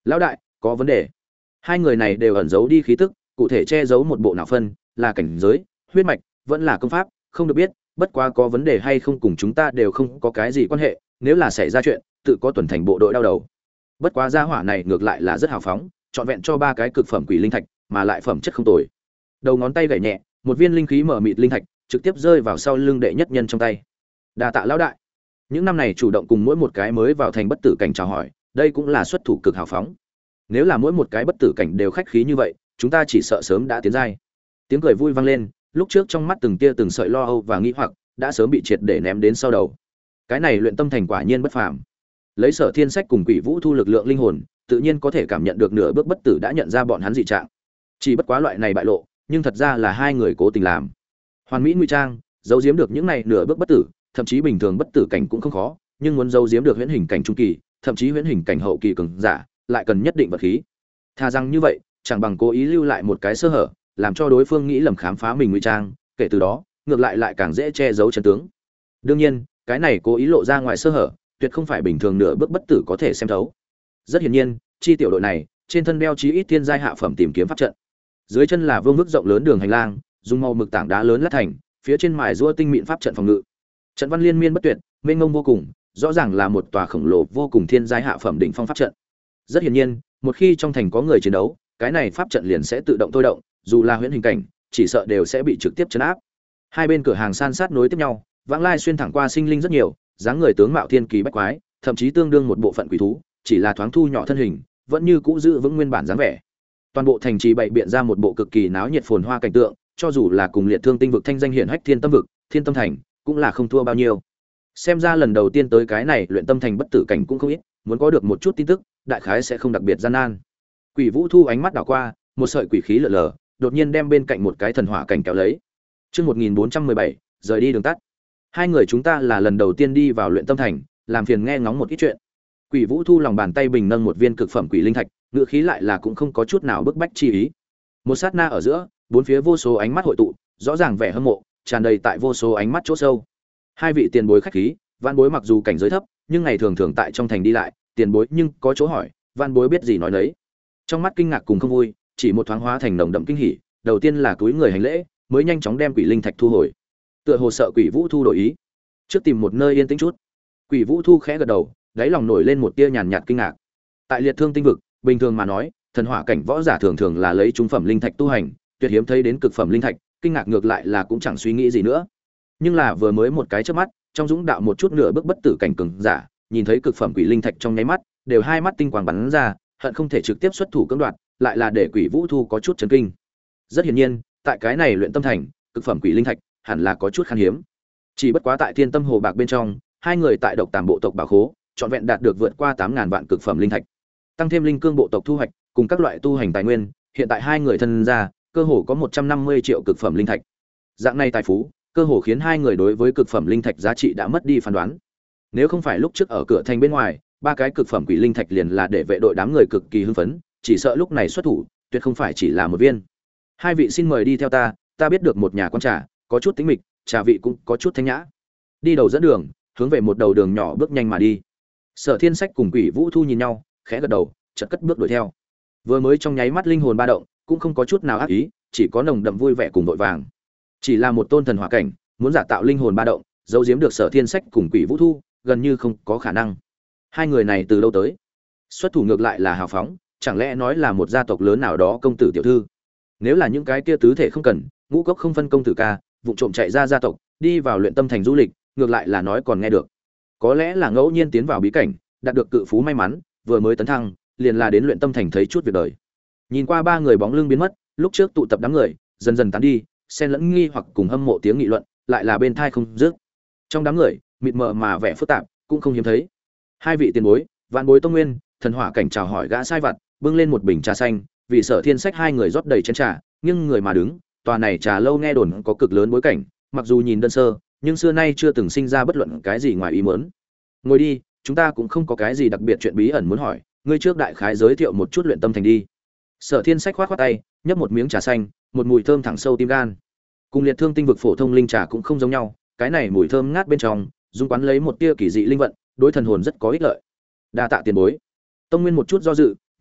Lão đại, có vấn đề. Hai người này đều ẩn giấu đi khí tức, cụ thể che giấu một bộ nào phân, là cảnh giới, huyết mạch, vẫn là công pháp, không được biết, bất quá có vấn đề hay không cùng chúng ta đều không có cái gì quan hệ, nếu là xảy ra chuyện, tự có tuần thành bộ đội đau đầu. Bất quá gia hỏa này ngược lại là rất hào phóng, chọn vẹn cho ba cái cực phẩm quỷ linh thạch, mà lại phẩm chất không tồi. Đầu ngón tay gảy nhẹ, một viên linh khí mở mịt linh thạch trực tiếp rơi vào sau lưng đệ nhất nhân trong tay. Đa tạ lão đại. Những năm này chủ động cùng mỗi một cái mới vào thành bất tử cảnh chào hỏi, đây cũng là xuất thủ cực hào phóng. Nếu là mỗi một cái bất tử cảnh đều khách khí như vậy, chúng ta chỉ sợ sớm đã tiến giai. Tiếng cười vui vang lên, lúc trước trong mắt từng tia từng sợi lo âu và nghĩ hoặc đã sớm bị triệt để ném đến sau đầu. Cái này luyện tâm thành quả nhiên bất phàm. Lấy Sở Thiên Sách cùng Quỷ Vũ Thu lực lượng linh hồn, tự nhiên có thể cảm nhận được nửa bước bất tử đã nhận ra bọn hắn dị trạng. Chỉ bất quá loại này bại lộ, nhưng thật ra là hai người cố tình làm. Hoàn mỹ nguy trang, giấu giếm được những này nửa bước bất tử, thậm chí bình thường bất tử cảnh cũng không khó, nhưng muốn giấu giếm được huyễn hình cảnh trung kỳ, thậm chí huyễn hình cảnh hậu kỳ cường giả, lại cần nhất định vật khí. Tha rằng như vậy, chẳng bằng cố ý lưu lại một cái sơ hở, làm cho đối phương nghĩ lầm khám phá mình nguy trang, kể từ đó, ngược lại càng dễ che giấu chân tướng. Đương nhiên, cái này cố ý lộ ra ngoài sơ hở, tuyệt không phải bình thường nửa bước bất tử có thể xem thấu. Rất hiển nhiên, chi tiểu đội này, trên thân đeo chí ít thiên giai hạ phẩm tìm kiếm pháp trận. Dưới chân là vương vức rộng lớn đường hành lang, dùng màu mực tảng đá lớn lát thành, phía trên mài giũa tinh mịn pháp trận phòng ngự. Trận văn liên miên bất tuyệt, mênh mông vô cùng, rõ ràng là một tòa khổng lồ vô cùng thiên giai hạ phẩm đỉnh phong pháp trận. Rất hiển nhiên, một khi trong thành có người chiến đấu, cái này pháp trận liền sẽ tự động thôi động, dù là huyễn hình cảnh, chỉ sợ đều sẽ bị trực tiếp chấn áp. Hai bên cửa hàng san sát nối tiếp nhau, vãng lai xuyên thẳng qua sinh linh rất nhiều, dáng người tướng mạo thiên kỳ bách quái, thậm chí tương đương một bộ phận quỷ thú, chỉ là thoáng thu nhỏ thân hình, vẫn như cũ giữ vững nguyên bản dáng vẻ. Toàn bộ thành trì bày biện ra một bộ cực kỳ náo nhiệt phồn hoa cảnh tượng, cho dù là cùng liệt thương tinh vực thanh danh hiển hách thiên tâm vực, thiên tâm thành, cũng là không thua bao nhiêu. Xem ra lần đầu tiên tới cái này luyện tâm thành bất tử cảnh cũng không ít, muốn có được một chút tin tức, đại khái sẽ không đặc biệt gian nan. Quỷ Vũ Thu ánh mắt đảo qua, một sợi quỷ khí lờ lờ, đột nhiên đem bên cạnh một cái thần hỏa cảnh kéo lấy. Chương 1417, rời đi đường tắt. Hai người chúng ta là lần đầu tiên đi vào luyện tâm thành, làm phiền nghe ngóng một ít chuyện. Quỷ Vũ Thu lòng bàn tay bình nâng một viên cực phẩm quỷ linh thạch, ngữ khí lại là cũng không có chút nào bức bách chi ý. Một sát na ở giữa, bốn phía vô số ánh mắt hội tụ, rõ ràng vẻ hâm mộ, tràn đầy tại vô số ánh mắt chỗ sâu. Hai vị tiền bối khách khí, Vạn Bối mặc dù cảnh giới thấp, nhưng ngày thường thường tại trong thành đi lại, tiền bối nhưng có chỗ hỏi, Vạn Bối biết gì nói nấy. Trong mắt kinh ngạc cùng không vui, chỉ một thoáng hóa thành nồng đậm kinh hỉ, đầu tiên là cúi người hành lễ, mới nhanh chóng đem quỷ linh thạch thu hồi. Tựa hồ sợ Quỷ Vũ Thu đổi ý, trước tìm một nơi yên tĩnh chút. Quỷ Vũ Thu khẽ gật đầu, đáy lòng nổi lên một tia nhàn nhạt kinh ngạc. Tại liệt thương tinh vực, bình thường mà nói, thần hỏa cảnh võ giả thường thường là lấy trung phẩm linh thạch tu hành, tuyệt hiếm thấy đến cực phẩm linh thạch, kinh ngạc ngược lại là cũng chẳng suy nghĩ gì nữa. Nhưng là vừa mới một cái chớp mắt, trong dũng đạo một chút nửa bước bất tử cảnh cường giả, nhìn thấy cực phẩm quỷ linh thạch trong nháy mắt, đều hai mắt tinh quang bắn ra, hận không thể trực tiếp xuất thủ cưỡng đoạt, lại là để Quỷ Vũ Thu có chút chấn kinh. Rất hiển nhiên, tại cái này luyện tâm thành, cực phẩm quỷ linh thạch hẳn là có chút khan hiếm. Chỉ bất quá tại Thiên Tâm Hồ Bạc bên trong, hai người tại Độc Tàm bộ tộc bảo khố, trọn vẹn đạt được vượt qua 8000 vạn cực phẩm linh thạch. Tăng thêm linh cương bộ tộc thu hoạch, cùng các loại tu hành tài nguyên, hiện tại hai người thân ra, cơ hồ có 150 triệu cực phẩm linh thạch. Dạng này tài phú, cơ hồ khiến hai người đối với cực phẩm linh thạch giá trị đã mất đi phán đoán. Nếu không phải lúc trước ở cửa thành bên ngoài, ba cái cực phẩm quỷ linh thạch liền là để vệ đội đám người cực kỳ hưng phấn, chỉ sợ lúc này xuất thủ, tuyệt không phải chỉ là một viên. Hai vị xin mời đi theo ta biết được một nhà quán trà, có chút tính mịch, trà vị cũng có chút thanh nhã. Đi đầu dẫn đường, hướng về một đầu đường nhỏ bước nhanh mà đi. Sở Thiên Sách cùng Quỷ Vũ Thu nhìn nhau, khẽ gật đầu, chợt cất bước đuổi theo. Vừa mới trong nháy mắt linh hồn ba động, cũng không có chút nào ác ý, chỉ có nồng đậm vui vẻ cùng vội vàng. Chỉ là một tôn thần hỏa cảnh, muốn giả tạo linh hồn ba động, giấu giếm được Sở Thiên Sách cùng Quỷ Vũ Thu, gần như không có khả năng. Hai người này từ đâu tới? Xuất thủ ngược lại là hào phóng, chẳng lẽ nói là một gia tộc lớn nào đó công tử tiểu thư? Nếu là những cái kia tứ thể không cần, ngũ cốc không phân công tử ca, vụ trộm chạy ra gia tộc, đi vào luyện tâm thành du lịch, ngược lại là nói còn nghe được. Có lẽ là ngẫu nhiên tiến vào bí cảnh, đạt được cự phú may mắn, vừa mới tấn thăng, liền là đến luyện tâm thành thấy chút việc đời. Nhìn qua ba người bóng lưng biến mất, lúc trước tụ tập đám người, dần dần tán đi, xen lẫn nghi hoặc cùng hâm mộ tiếng nghị luận, lại là bên thai không dứt. Trong đám người, mịt mờ mà vẻ phức tạp, cũng không hiếm thấy. Hai vị tiền bối, Vạn Bối Tông Nguyên, thần hỏa cảnh chào hỏi gã sai vặt, bưng lên một bình trà xanh, vì Sở Thiên Sách hai người rót đầy chén trà, nhưng người mà đứng, tòa này trà lâu nghe đồn có cực lớn bối cảnh, mặc dù nhìn đơn sơ, nhưng xưa nay chưa từng sinh ra bất luận cái gì ngoài ý muốn. Ngồi đi, chúng ta cũng không có cái gì đặc biệt chuyện bí ẩn muốn hỏi, ngươi trước đại khái giới thiệu một chút luyện tâm thành đi. Sở Thiên Sách khoát khoát tay, nhấp một miếng trà xanh, một mùi thơm thẳng sâu tim gan. Cùng liệt thương tinh vực phổ thông linh trà cũng không giống nhau, cái này mùi thơm ngát bên trong, dung quán lấy một tia kỳ dị linh vận, đối thần hồn rất có ích lợi. Đa tạ tiền bối. Tông Nguyên một chút do dự,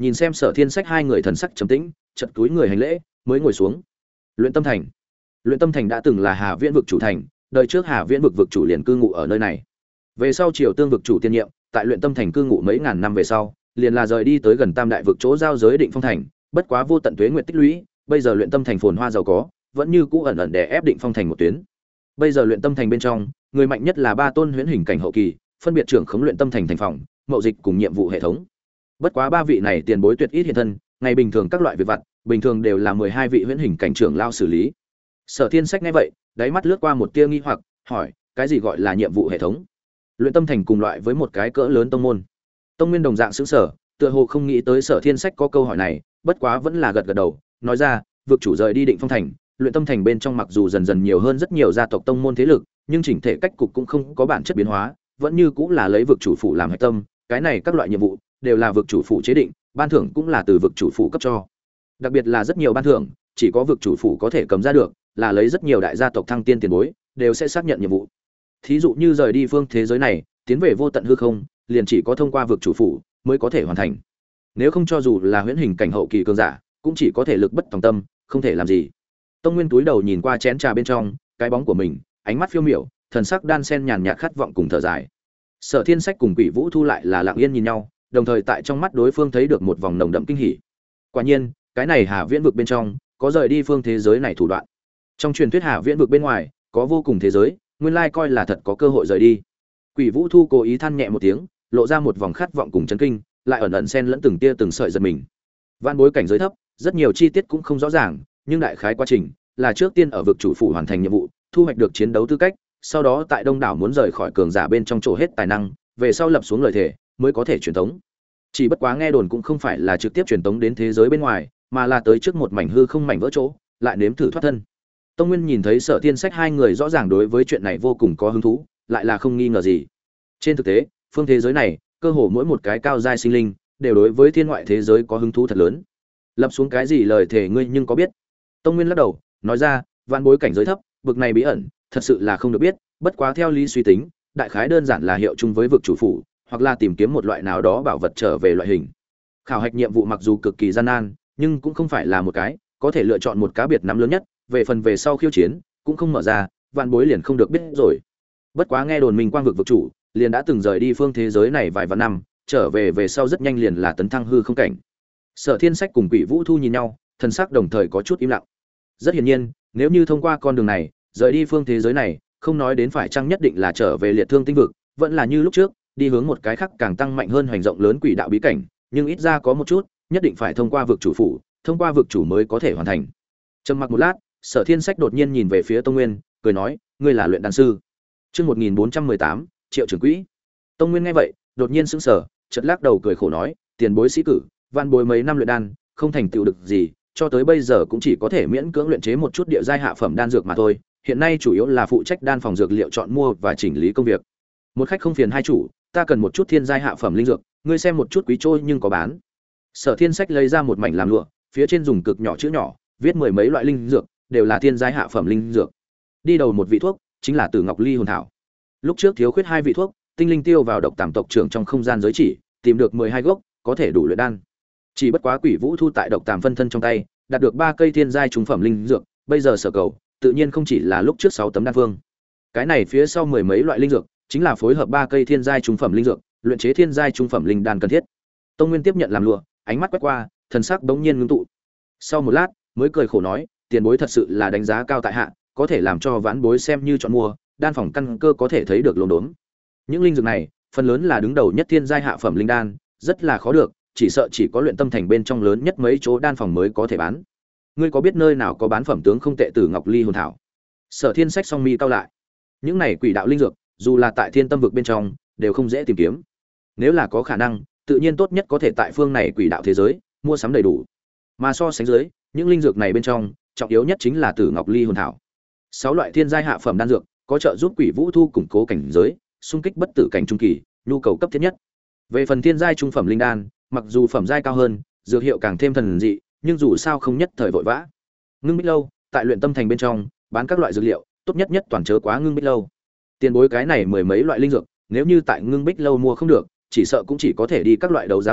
Nhìn xem Sở Thiên Sách hai người thần sắc trầm tĩnh, chợt túi người hành lễ, mới ngồi xuống. Luyện Tâm Thành. Luyện Tâm Thành đã từng là Hà Viễn vực chủ thành, đời trước Hà Viễn vực vực chủ liền cư ngụ ở nơi này. Về sau Triều Tương vực chủ tiên nhiệm, tại Luyện Tâm Thành cư ngụ mấy ngàn năm về sau, liền là rời đi tới gần Tam đại vực chỗ giao giới Định Phong Thành, bất quá vô tận tuế nguyệt tích lũy, bây giờ Luyện Tâm Thành phồn hoa giàu có, vẫn như cũ ẩn ẩn đè ép Định Phong Thành một tuyến. Bây giờ Luyện Tâm Thành bên trong, người mạnh nhất là ba tôn huyễn hình cảnh hậu kỳ, phân biệt trưởng khống Luyện Tâm Thành thành phòng, mậu dịch cùng nhiệm vụ hệ thống. Bất quá ba vị này tiền bối tuyệt ít hiện thân, ngày bình thường các loại việc vặt, bình thường đều là 12 vị huyễn hình cảnh trưởng lao xử lý. Sở Thiên Sách nghe vậy, đáy mắt lướt qua một tia nghi hoặc, hỏi, cái gì gọi là nhiệm vụ hệ thống? Luyện Tâm Thành cùng loại với một cái cỡ lớn tông môn. Tông Nguyên đồng dạng sững sờ, tựa hồ không nghĩ tới Sở Thiên Sách có câu hỏi này, bất quá vẫn là gật gật đầu, nói ra, vực chủ rời đi Định Phong Thành, Luyện Tâm Thành bên trong mặc dù dần dần nhiều hơn rất nhiều gia tộc tông môn thế lực, nhưng chỉnh thể cách cục cũng không có bản chất biến hóa, vẫn như cũng là lấy vực chủ phủ làm hệ tâm, cái này các loại nhiệm vụ đều là vực chủ phủ chế định, ban thưởng cũng là từ vực chủ phủ cấp cho. Đặc biệt là rất nhiều ban thưởng, chỉ có vực chủ phủ có thể cầm ra được, là lấy rất nhiều đại gia tộc thăng tiên tiền bối, đều sẽ xác nhận nhiệm vụ. Thí dụ như rời đi phương thế giới này, tiến về vô tận hư không, liền chỉ có thông qua vực chủ phủ mới có thể hoàn thành. Nếu không cho dù là huyễn hình cảnh hậu kỳ cường giả, cũng chỉ có thể lực bất tòng tâm, không thể làm gì. Tông Nguyên túi đầu nhìn qua chén trà bên trong, cái bóng của mình, ánh mắt phiêu miểu, thần sắc đan sen nhàn nhạt khát vọng cùng thở dài. Sở Thiên Sách cùng Quỷ Vũ Thu lại là lặng yên nhìn nhau, đồng thời tại trong mắt đối phương thấy được một vòng nồng đậm kinh hỉ. Quả nhiên, cái này Hà Viễn vực bên trong có rời đi phương thế giới này thủ đoạn. Trong truyền thuyết Hà Viễn vực bên ngoài có vô cùng thế giới, nguyên lai coi là thật có cơ hội rời đi. Quỷ Vũ Thu cố ý than nhẹ một tiếng, lộ ra một vòng khát vọng cùng chấn kinh, lại ẩn ẩn xen lẫn từng tia từng sợi giật mình. Vạn bối cảnh giới thấp, rất nhiều chi tiết cũng không rõ ràng, nhưng đại khái quá trình là trước tiên ở vực chủ phủ hoàn thành nhiệm vụ, thu hoạch được chiến đấu tư cách, sau đó tại đông đảo muốn rời khỏi cường giả bên trong chỗ hết tài năng, về sau lập xuống lời thề mới có thể truyền tống. Chỉ bất quá nghe đồn cũng không phải là trực tiếp truyền tống đến thế giới bên ngoài, mà là tới trước một mảnh hư không mảnh vỡ chỗ, lại nếm thử thoát thân. Tông Nguyên nhìn thấy Sở Thiên Sách hai người rõ ràng đối với chuyện này vô cùng có hứng thú, lại là không nghi ngờ gì. Trên thực tế, phương thế giới này, cơ hồ mỗi một cái cao giai sinh linh đều đối với thiên ngoại thế giới có hứng thú thật lớn. Lập xuống cái gì lời thề ngươi nhưng có biết? Tông Nguyên lắc đầu, nói ra, vạn bối cảnh giới thấp, vực này bí ẩn, thật sự là không được biết, bất quá theo lý suy tính, đại khái đơn giản là hiệu chung với vực chủ phủ, hoặc là tìm kiếm một loại nào đó bảo vật trở về loại hình. Khảo hạch nhiệm vụ mặc dù cực kỳ gian nan, nhưng cũng không phải là một cái có thể lựa chọn một cá biệt nắm lớn nhất, về phần về sau khiêu chiến, cũng không mở ra, vạn bối liền không được biết rồi. Bất quá nghe đồn mình quang vực vực chủ, liền đã từng rời đi phương thế giới này vài vạn năm, trở về sau rất nhanh liền là tấn thăng hư không cảnh. Sở Thiên Sách cùng Quỷ Vũ Thu nhìn nhau, thần sắc đồng thời có chút im lặng. Rất hiển nhiên, nếu như thông qua con đường này, rời đi phương thế giới này, không nói đến phải chăng nhất định là trở về liệt thương tinh vực, vẫn là như lúc trước, đi hướng một cái khác càng tăng mạnh hơn hành rộng lớn quỷ đạo bí cảnh, nhưng ít ra có một chút, nhất định phải thông qua vực chủ phủ, thông qua vực chủ mới có thể hoàn thành. Trầm mặc một lát, Sở Thiên Sách đột nhiên nhìn về phía Tông Nguyên, cười nói, ngươi là luyện đan sư. Chương 1418, Triệu trưởng quỹ. Tông Nguyên nghe vậy, đột nhiên sững sờ, chợt lắc đầu cười khổ nói, tiền bối sĩ cử, văn bối mấy năm luyện đan, không thành tựu được gì, cho tới bây giờ cũng chỉ có thể miễn cưỡng luyện chế một chút địa giai hạ phẩm đan dược mà thôi, hiện nay chủ yếu là phụ trách đan phòng dược liệu chọn mua và chỉnh lý công việc. Một khách không phiền hai chủ, ta cần một chút thiên giai hạ phẩm linh dược, ngươi xem một chút quý trôi nhưng có bán. Sở Thiên Sách lấy ra một mảnh làm lụa, phía trên dùng cực nhỏ chữ nhỏ, viết mười mấy loại linh dược, đều là thiên giai hạ phẩm linh dược. Đi đầu một vị thuốc, chính là Tử Ngọc Ly hồn thảo. Lúc trước thiếu khuyết hai vị thuốc, tinh linh tiêu vào độc tàm tộc trưởng trong không gian giới chỉ, tìm được 12 gốc, có thể đủ luyện đan. Chỉ bất quá Quỷ Vũ Thu tại độc tàm phân thân trong tay, đạt được 3 cây thiên giai trung phẩm linh dược, bây giờ sở cầu, tự nhiên không chỉ là lúc trước 6 tấm đan phương. Cái này phía sau mười mấy loại linh dược, chính là phối hợp 3 cây thiên giai trung phẩm linh dược, luyện chế thiên giai trung phẩm linh đan cần thiết. Tông Nguyên tiếp nhận làm lụa, ánh mắt quét qua, thần sắc bỗng nhiên ngưng tụ. Sau một lát, mới cười khổ nói, tiền bối thật sự là đánh giá cao tại hạ, có thể làm cho vãn bối xem như chọn mua, đan phòng căn cơ có thể thấy được lồn đốn. Những linh dược này, phần lớn là đứng đầu nhất thiên giai hạ phẩm linh đan, rất là khó được, chỉ sợ chỉ có luyện tâm thành bên trong lớn nhất mấy chỗ đan phòng mới có thể bán. Ngươi có biết nơi nào có bán phẩm tướng không tệ Tử Ngọc Ly hồn thảo? Sở Thiên Sách song mi cau lại. Những này quỷ đạo linh dược, dù là tại Thiên Tâm vực bên trong, đều không dễ tìm kiếm. Nếu là có khả năng, tự nhiên tốt nhất có thể tại phương này quỷ đạo thế giới mua sắm đầy đủ. Mà so sánh dưới, những linh dược này bên trong, trọng yếu nhất chính là Tử Ngọc Ly hồn thảo. 6 loại thiên giai hạ phẩm đan dược, có trợ giúp Quỷ Vũ Thu củng cố cảnh giới, xung kích bất tử cảnh trung kỳ, nhu cầu cấp thiết nhất. Về phần thiên giai trung phẩm linh đan, mặc dù phẩm giai cao hơn, dược hiệu càng thêm thần dị, nhưng dù sao không nhất thời vội vã. Ngưng Bích lâu, tại luyện tâm thành bên trong, bán các loại dược liệu, tốt nhất nhất toàn chớ quá Ngưng Bích lâu. Tiền bối cái này mười mấy loại linh dược, nếu như tại Ngưng Bích lâu mua không được, chỉ sợ cũng chỉ có thể đi các loại đấu giá hội,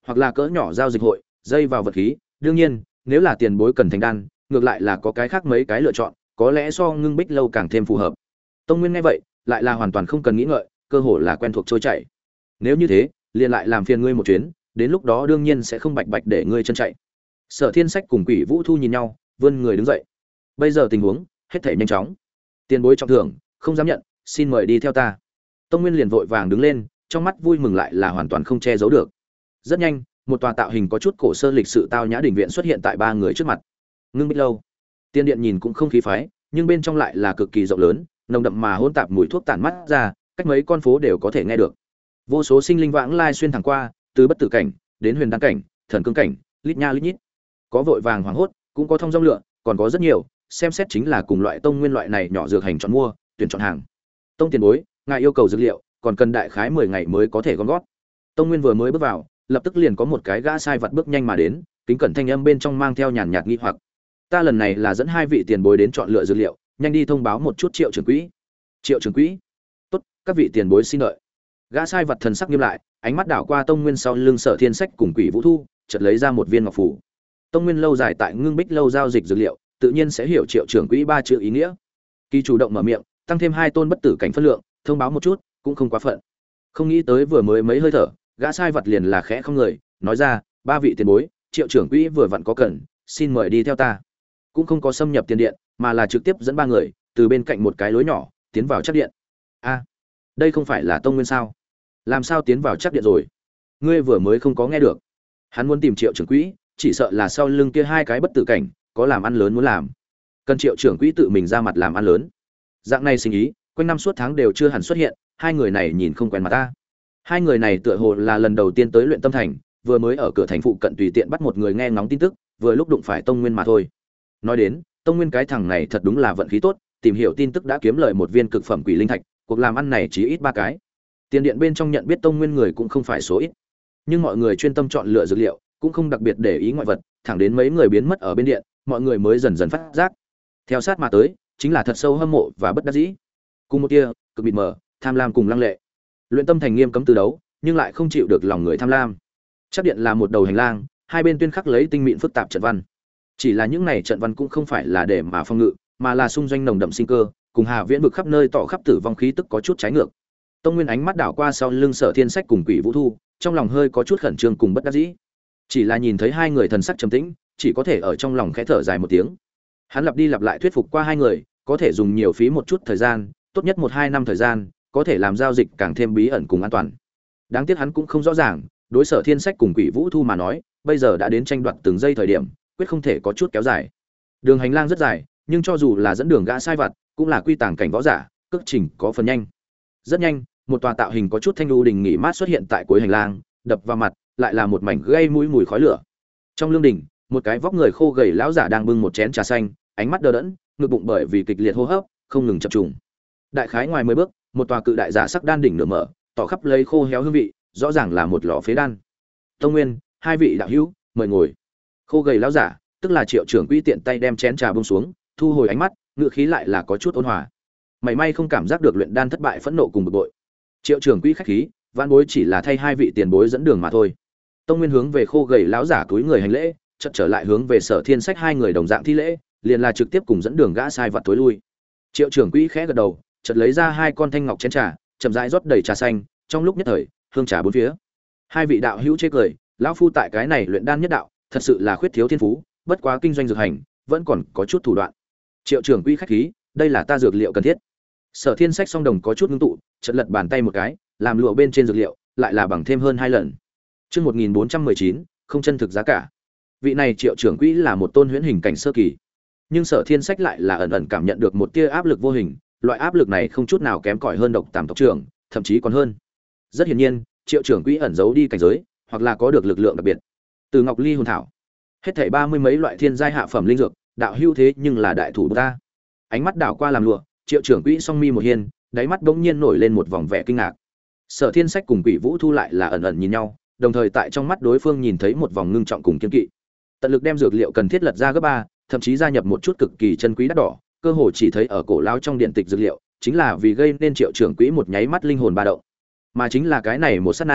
hoặc là cỡ nhỏ giao dịch hội dây vào vật khí. Đương nhiên nếu là tiền bối cần thành đan, ngược lại là có cái khác mấy cái lựa chọn, có lẽ so ngưng bích lâu càng thêm phù hợp. Tông Nguyên nghe vậy lại là hoàn toàn không cần nghĩ ngợi, cơ hồ là quen thuộc trôi chảy. Nếu như thế liền lại làm phiền ngươi một chuyến, đến lúc đó đương nhiên sẽ không bạch bạch để ngươi chân chạy. Sở Thiên Sách cùng Quỷ Vũ Thu nhìn nhau, vươn người đứng dậy. Bây giờ tình huống hết thảy nhanh chóng, tiền bối trọng thưởng không dám nhận, xin mời đi theo ta. Tông Nguyên liền vội vàng đứng lên, trong mắt vui mừng lại là hoàn toàn không che giấu được. Rất nhanh một tòa tạo hình có chút cổ sơ lịch sự tao nhã đình viện xuất hiện tại ba người trước mặt. Ngưng Bích Lâu, tiên điện nhìn cũng không khí phái, nhưng bên trong lại là cực kỳ rộng lớn, nồng đậm mà hỗn tạp mùi thuốc tản mắt ra, cách mấy con phố đều có thể nghe được. Vô số sinh linh vãng lai xuyên thẳng qua, từ bất tử cảnh đến huyền đăng cảnh, thần cương cảnh, lít nha lít nhít. Có vội vàng hoảng hốt, cũng có thông dong lựa, còn có rất nhiều, xem xét chính là cùng loại tông nguyên loại này nhỏ dược hành chọn mua, tuyển chọn hàng. Tông tiền bối, ngài yêu cầu dược liệu, còn cần đại khái 10 ngày mới có thể gom gót. Tông Nguyên vừa mới bước vào, lập tức liền có một cái gã sai vật bước nhanh mà đến, kính cẩn thanh âm bên trong mang theo nhàn nhạt nghi hoặc. Ta lần này là dẫn 2 vị tiền bối đến chọn lựa dược liệu, nhanh đi thông báo một chút Triệu trưởng quỹ. Triệu trưởng quỹ? Tốt, các vị tiền bối xin đợi. Gã sai vật thần sắc nghiêm lại, ánh mắt đảo qua Tông Nguyên sau lưng Sở Thiên Sách cùng Quỷ Vũ Thu, chợt lấy ra một viên ngọc phù. Tông Nguyên lâu dài tại Ngưng Bích lâu giao dịch dược liệu, tự nhiên sẽ hiểu Triệu trưởng quỹ 3 chữ ý nghĩa. Kỳ chủ động mở miệng, tăng thêm 2 tôn bất tử cảnh phân lượng, thông báo một chút, cũng không quá phận. Không nghĩ tới vừa mới mấy hơi thở, gã sai vật liền là khẽ không người, nói ra, 3 vị tiền bối, Triệu trưởng quỹ vừa vặn có cần, xin mời đi theo ta. Cũng không có xâm nhập tiền điện, mà là trực tiếp dẫn 3 người từ bên cạnh một cái lối nhỏ tiến vào chắc điện. A, đây không phải là Tông Nguyên sao? Làm sao tiến vào chắc điện rồi? Ngươi vừa mới không có nghe được? Hắn muốn tìm Triệu trưởng quỹ, chỉ sợ là sau lưng kia 2 cái bất tử cảnh có làm ăn lớn muốn làm, cần Triệu trưởng quỹ tự mình ra mặt làm ăn lớn. Dạng này sinh ý, quanh năm suốt tháng đều chưa hẳn xuất hiện, 2 người này nhìn không quen mặt ta. 2 người này tựa hồ là lần đầu tiên tới Luyện Tâm Thành, vừa mới ở cửa thành phụ cận tùy tiện bắt một người nghe ngóng tin tức, vừa lúc đụng phải Tông Nguyên mà thôi. Nói đến, Tông Nguyên cái thằng này thật đúng là vận khí tốt, tìm hiểu tin tức đã kiếm lời một viên cực phẩm quỷ linh thạch, cuộc làm ăn này chỉ ít 3 cái. Tiền điện bên trong nhận biết Tông Nguyên người cũng không phải số ít, nhưng mọi người chuyên tâm chọn lựa dược liệu, cũng không đặc biệt để ý ngoại vật, thẳng đến mấy người biến mất ở bên điện, mọi người mới dần dần phát giác. Theo sát mà tới, chính là thật sâu hâm mộ và bất đắc dĩ. Cùng một tia, cực mịt mờ, tham lam cùng lăng lệ. Luyện Tâm Thành nghiêm cấm từ đấu, nhưng lại không chịu được lòng người tham lam. Chắc điện là một đầu hành lang, hai bên tuyên khắc lấy tinh mịn phức tạp trận văn. Chỉ là những này trận văn cũng không phải là để mà phong ngự, mà là xung doanh nồng đậm sinh cơ, cùng Hà Viễn vực khắp nơi tỏ khắp tử vong khí tức có chút trái ngược. Tông Nguyên ánh mắt đảo qua sau lưng Sở Thiên Sách cùng Quỷ Vũ Thu, trong lòng hơi có chút khẩn trương cùng bất đắc dĩ. Chỉ là nhìn thấy 2 người thần sắc trầm tĩnh, chỉ có thể ở trong lòng khẽ thở dài một tiếng. Hắn lặp đi lặp lại thuyết phục qua 2 người, có thể dùng nhiều phí một chút thời gian, tốt nhất 1-2 năm thời gian, có thể làm giao dịch càng thêm bí ẩn cùng an toàn. Đáng tiếc hắn cũng không rõ ràng, đối Sở Thiên Sách cùng Quỷ Vũ Thu mà nói, bây giờ đã đến tranh đoạt từng giây thời điểm, quyết không thể có chút kéo dài. Đường hành lang rất dài, nhưng cho dù là dẫn đường gã sai vặt, cũng là quy tàng cảnh võ giả, cước trình có phần nhanh. Rất nhanh, một tòa tạo hình có chút thanh lưu đình nghỉ mát xuất hiện tại cuối hành lang, đập vào mặt lại là một mảnh gây mũi mùi khói lửa. Trong lương đình, một cái vóc người khô gầy lão giả đang bưng một chén trà xanh, ánh mắt đờ đẫn, ngực bụng bởi vì kịch liệt hô hấp không ngừng chập trùng. Đại khái ngoài 10 bước, một tòa cự đại giả sắc đan đỉnh nửa mở, tỏ khắp lấy khô héo hương vị, rõ ràng là một lò phế đan. Tông Nguyên, 2 vị đạo hữu, mời ngồi. Khô gầy lão giả, tức là Triệu trưởng quỹ tiện tay đem chén trà buông xuống, thu hồi ánh mắt, ngữ khí lại là có chút ôn hòa. Mảy may không cảm giác được luyện đan thất bại phẫn nộ cùng bực bội. Triệu trưởng quỹ khách khí, vãn bối chỉ là thay 2 vị tiền bối dẫn đường mà thôi. Tông Nguyên hướng về khô gầy lão giả túi người hành lễ, chợt trở lại hướng về Sở Thiên Sách 2 người đồng dạng thi lễ, liền là trực tiếp cùng dẫn đường gã sai vặt tối lui. Triệu trưởng quỹ khẽ gật đầu, chợt lấy ra 2 con thanh ngọc chén trà, chậm rãi rót đầy trà xanh, trong lúc nhất thời, hương trà bốn phía. 2 vị đạo hữu chế cười, lão phu tại cái này luyện đan nhất đạo, thật sự là khuyết thiếu thiên phú, bất quá kinh doanh dược hành, vẫn còn có chút thủ đoạn. Triệu trưởng quỹ khách khí, đây là ta dược liệu cần thiết. Sở Thiên Sách song đồng có chút ngưng tụ, chợt lật bàn tay một cái, làm lụa bên trên dược liệu, lại là bằng thêm hơn 2 lần. Chương 1419, không chân thực giá cả. Vị này Triệu trưởng quỹ là một tôn huyễn hình cảnh sơ kỳ, nhưng Sở Thiên Sách lại là ẩn ẩn cảm nhận được một tia áp lực vô hình, loại áp lực này không chút nào kém cỏi hơn Độc Tàm tộc trưởng, thậm chí còn hơn. Rất hiển nhiên, Triệu trưởng quỹ ẩn giấu đi cảnh giới, hoặc là có được lực lượng đặc biệt. Từ Ngọc Ly hồn thảo, hết thảy 30 mấy loại thiên giai hạ phẩm linh dược, đạo hữu thế nhưng là đại thủ ta. Ánh mắt đảo qua làm lụa, Triệu trưởng quỹ song mi một hiên, đáy mắt bỗng nhiên nổi lên một vòng vẻ kinh ngạc. Sở Thiên Sách cùng Quỷ Vũ Thu lại là ẩn ẩn nhìn nhau, đồng thời tại trong mắt đối phương nhìn thấy một vòng ngưng trọng cùng kiên kỵ. Tận lực đem dược liệu cần thiết lật ra gấp 3, thậm chí gia nhập một chút cực kỳ chân quý đắt đỏ, cơ hồ chỉ thấy ở cổ lao trong điện tịch dược liệu, chính là vì gây nên Triệu trưởng quỹ một nháy mắt linh hồn ba động. Mà chính là cái này một sát na,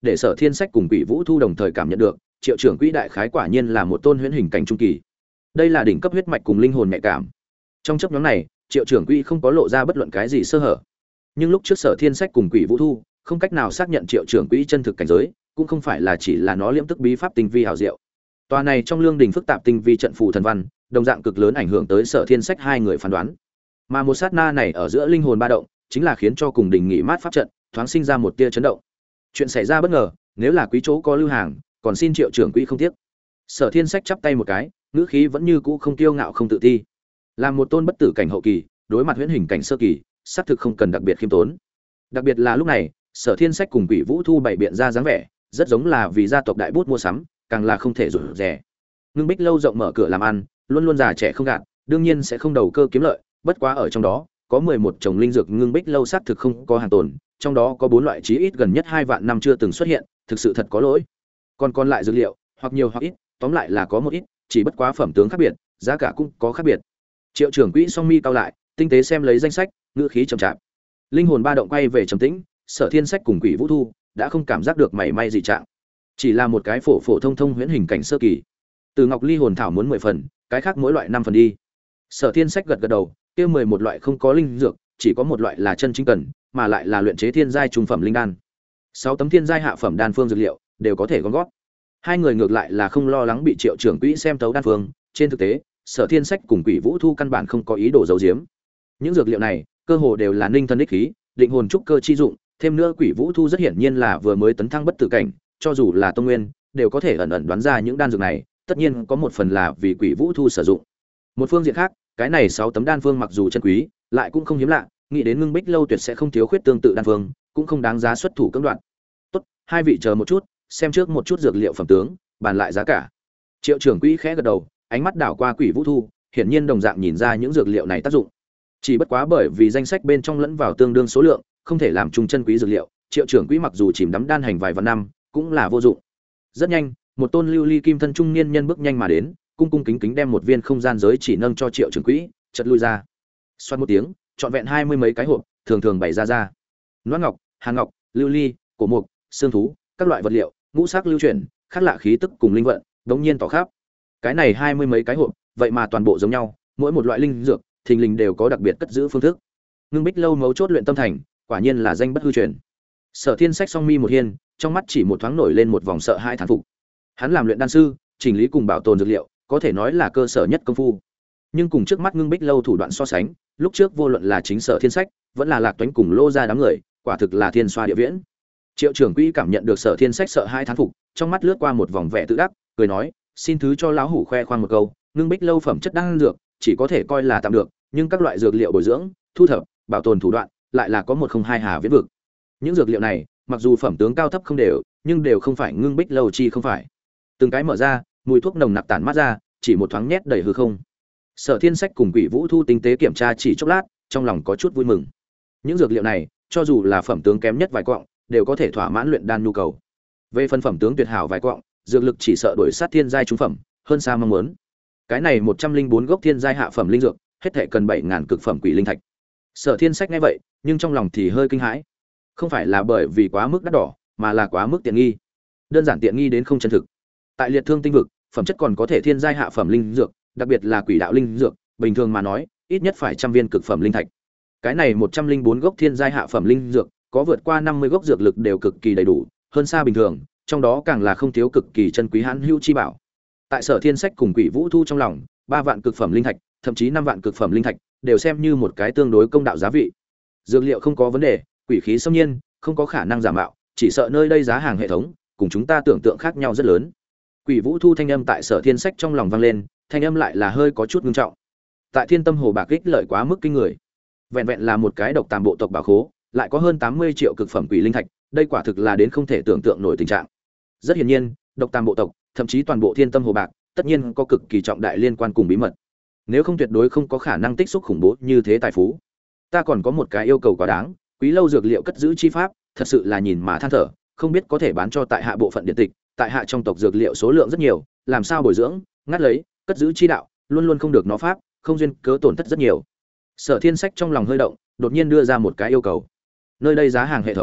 để Sở Thiên Sách cùng Quỷ Vũ Thu đồng thời cảm nhận được, Triệu trưởng quỹ đại khái quả nhiên là một tôn huyễn hình cảnh trung kỳ. Đây là đỉnh cấp huyết mạch cùng linh hồn nhạy cảm. Trong chốc ngắn này, Triệu trưởng quỹ không có lộ ra bất luận cái gì sơ hở. Nhưng lúc trước Sở Thiên Sách cùng Quỷ Vũ Thu không cách nào xác nhận Triệu trưởng quỹ chân thực cảnh giới, cũng không phải là chỉ là nó liễm tức bí pháp tinh vi hảo diệu. Tòa này trong lương đình phức tạp tinh vi trận phù thần văn, đồng dạng cực lớn ảnh hưởng tới Sở Thiên Sách hai người phán đoán. Mà một sát na này ở giữa linh hồn ba động, chính là khiến cho cùng đình nghỉ mát pháp trận thoáng sinh ra một tia chấn động. Chuyện xảy ra bất ngờ, nếu là quý chỗ có lưu hàng, còn xin Triệu trưởng quỹ không tiếc. Sở Thiên Sách chắp tay một cái, ngữ khí vẫn như cũ không kiêu ngạo không tự ti. Làm một tôn bất tử cảnh hậu kỳ, đối mặt huyễn hình cảnh sơ kỳ, xác thực không cần đặc biệt khiêm tốn. Đặc biệt là lúc này, Sở Thiên Sách cùng Quỷ Vũ Thu bày biện ra dáng vẻ, rất giống là vì gia tộc đại bút mua sắm, càng là không thể rủi rẻ. Ngưng Bích lâu rộng mở cửa làm ăn, luôn luôn già trẻ không gạt, đương nhiên sẽ không đầu cơ kiếm lợi, bất quá ở trong đó, có 11 chồng linh dược Ngưng Bích lâu xác thực không có hàng tồn, trong đó có 4 loại chí ít gần nhất 2 vạn năm chưa từng xuất hiện, thực sự thật có lỗi. Còn lại dược liệu, hoặc nhiều hoặc ít, tóm lại là có một ít, chỉ bất quá phẩm tướng khác biệt, giá cả cũng có khác biệt. Triệu trưởng quỹ song mi cao lại, tinh tế xem lấy danh sách, ngữ khí trầm chạp. Linh hồn ba động quay về trầm tĩnh, Sở Thiên Sách cùng Quỷ Vũ Thu đã không cảm giác được mảy may dị trạng. Chỉ là một cái phổ thông thông huyễn hình cảnh sơ kỳ. Từ Ngọc Ly hồn thảo muốn 10 phần, cái khác mỗi loại 5 phần đi. Sở Thiên Sách gật gật đầu, kia 11 loại không có linh dược, chỉ có một loại là chân chính cần, mà lại là luyện chế thiên giai trung phẩm linh đan. 6 tấm thiên giai hạ phẩm đan phương dược liệu đều có thể gom góp. Hai người ngược lại là không lo lắng bị Triệu trưởng quỹ xem tấu đan phương, trên thực tế, Sở Thiên Sách cùng Quỷ Vũ Thu căn bản không có ý đồ giấu giếm. Những dược liệu này, cơ hồ đều là ninh thân đích khí, định hồn trúc cơ chi dụng, thêm nữa Quỷ Vũ Thu rất hiển nhiên là vừa mới tấn thăng bất tử cảnh, cho dù là tông nguyên, đều có thể ẩn ẩn đoán ra những đan dược này, tất nhiên có một phần là vì Quỷ Vũ Thu sử dụng. Một phương diện khác, cái này 6 tấm đan phương mặc dù chân quý, lại cũng không hiếm lạ, nghĩ đến Ngưng Bích lâu tuyệt sẽ không thiếu khuyết tương tự đan phương, cũng không đáng giá xuất thủ cưỡng đoạt. Tốt, hai vị chờ một chút, xem trước một chút dược liệu phẩm tướng, bàn lại giá cả. Triệu trưởng quỹ khẽ gật đầu, ánh mắt đảo qua Quỷ Vũ Thu, hiển nhiên đồng dạng nhìn ra những dược liệu này tác dụng. Chỉ bất quá bởi vì danh sách bên trong lẫn vào tương đương số lượng, không thể làm chung chân quý dược liệu, Triệu trưởng quỹ mặc dù chìm đắm đan hành vài vạn năm, cũng là vô dụng. Rất nhanh, một tôn lưu ly kim thân trung niên nhân bước nhanh mà đến, cung cung kính kính đem một viên không gian giới chỉ nâng cho Triệu trưởng quỹ, chợt lui ra. Xoát một tiếng, trọn vẹn 20 mấy cái hộp, thường thường bày ra. Loan ngọc, hàn ngọc, lưu ly, cổ mục, xương thú, các loại vật liệu, ngũ sắc lưu chuyển, khác lạ khí tức cùng linh vận, đống nhiên tỏ khắp. Cái này 20 mấy cái hộp, vậy mà toàn bộ giống nhau, mỗi một loại linh dược, thình lình đều có đặc biệt cất giữ phương thức. Ngưng Bích lâu mấu chốt luyện tâm thành, quả nhiên là danh bất hư truyền. Sở Thiên Sách song mi một hiên, trong mắt chỉ một thoáng nổi lên một vòng sợ hãi thán phục. Hắn làm luyện đan sư, chỉnh lý cùng bảo tồn dược liệu, có thể nói là cơ sở nhất công phu. Nhưng cùng trước mắt Ngưng Bích lâu thủ đoạn so sánh, lúc trước vô luận là chính Sở Thiên Sách, vẫn là Lạc Toánh cùng Lô gia đám người, quả thực là thiên xoa địa viễn. Triệu trưởng quỹ cảm nhận được Sở Thiên Sách sợ hãi thán phục, trong mắt lướt qua một vòng vẻ tự đắc, cười nói, xin thứ cho lão hủ khoe khoang một câu, Ngưng Bích lâu phẩm chất đan dược, chỉ có thể coi là tạm được, nhưng các loại dược liệu bồi dưỡng, thu thập, bảo tồn thủ đoạn, lại là có một không hai hà viễn vực. Những dược liệu này, mặc dù phẩm tướng cao thấp không đều, nhưng đều không phải Ngưng Bích lâu chi không phải. Từng cái mở ra, mùi thuốc nồng nặc tản mát ra, chỉ một thoáng nhét đầy hư không. Sở Thiên Sách cùng Quỷ Vũ Thu tinh tế kiểm tra chỉ chốc lát, trong lòng có chút vui mừng. Những dược liệu này, cho dù là phẩm tướng kém nhất vài quặng, đều có thể thỏa mãn luyện đan nhu cầu. Về phân phẩm tướng tuyệt hảo vài quặng, dược lực chỉ sợ đổi sát thiên giai trung phẩm, hơn xa mong muốn. Cái này 104 gốc thiên giai hạ phẩm linh dược, hết thảy cần 7000 cực phẩm quỷ linh thạch. Sở Thiên Sách nghe vậy, nhưng trong lòng thì hơi kinh hãi. Không phải là bởi vì quá mức đắt đỏ, mà là quá mức tiện nghi. Đơn giản tiện nghi đến không chân thực. Tại Liệt Thương tinh vực, phẩm chất còn có thể thiên giai hạ phẩm linh dược, đặc biệt là quỷ đạo linh dược, bình thường mà nói, ít nhất phải trăm viên cực phẩm linh thạch. Cái này 104 gốc thiên giai hạ phẩm linh dược, có vượt qua 50 gốc dược lực đều cực kỳ đầy đủ, hơn xa bình thường, trong đó càng là không thiếu cực kỳ chân quý hãn hữu chi bảo. Tại Sở Thiên Sách cùng Quỷ Vũ Thu trong lòng, 3 vạn cực phẩm linh thạch, thậm chí 5 vạn cực phẩm linh thạch, đều xem như một cái tương đối công đạo giá vị. Dược liệu không có vấn đề, quỷ khí xâm nhiên, không có khả năng giả mạo, chỉ sợ nơi đây giá hàng hệ thống, cùng chúng ta tưởng tượng khác nhau rất lớn. Quỷ Vũ Thu thanh âm tại Sở Thiên Sách trong lòng vang lên, thanh âm lại là hơi có chút ngưng trọng. Tại Thiên Tâm Hồ bạc kích lợi quá mức kinh người. Vẹn vẹn là một cái độc tàm bộ tộc bảo khố, lại có hơn 80 triệu cực phẩm quỷ linh thạch, đây quả thực là đến không thể tưởng tượng nổi tình trạng. Rất hiển nhiên, độc tàm bộ tộc, thậm chí toàn bộ Thiên Tâm Hồ bạc, tất nhiên có cực kỳ trọng đại liên quan cùng bí mật. Nếu không tuyệt đối không có khả năng tích xúc khủng bố như thế tài phú. Ta còn có một cái yêu cầu quá đáng, Quý lâu dược liệu cất giữ chi pháp, thật sự là nhìn mà than thở, không biết có thể bán cho tại hạ bộ phận điện tịch, tại hạ trong tộc dược liệu số lượng rất nhiều, làm sao bồi dưỡng, ngắt lấy, cất giữ chi đạo, luôn luôn không được nó pháp, không duyên cớ tổn thất rất nhiều. Sở Thiên Sách trong lòng hơi động, đột nhiên đưa ra một cái yêu cầu. Nơi đây giá hàng hệ thống,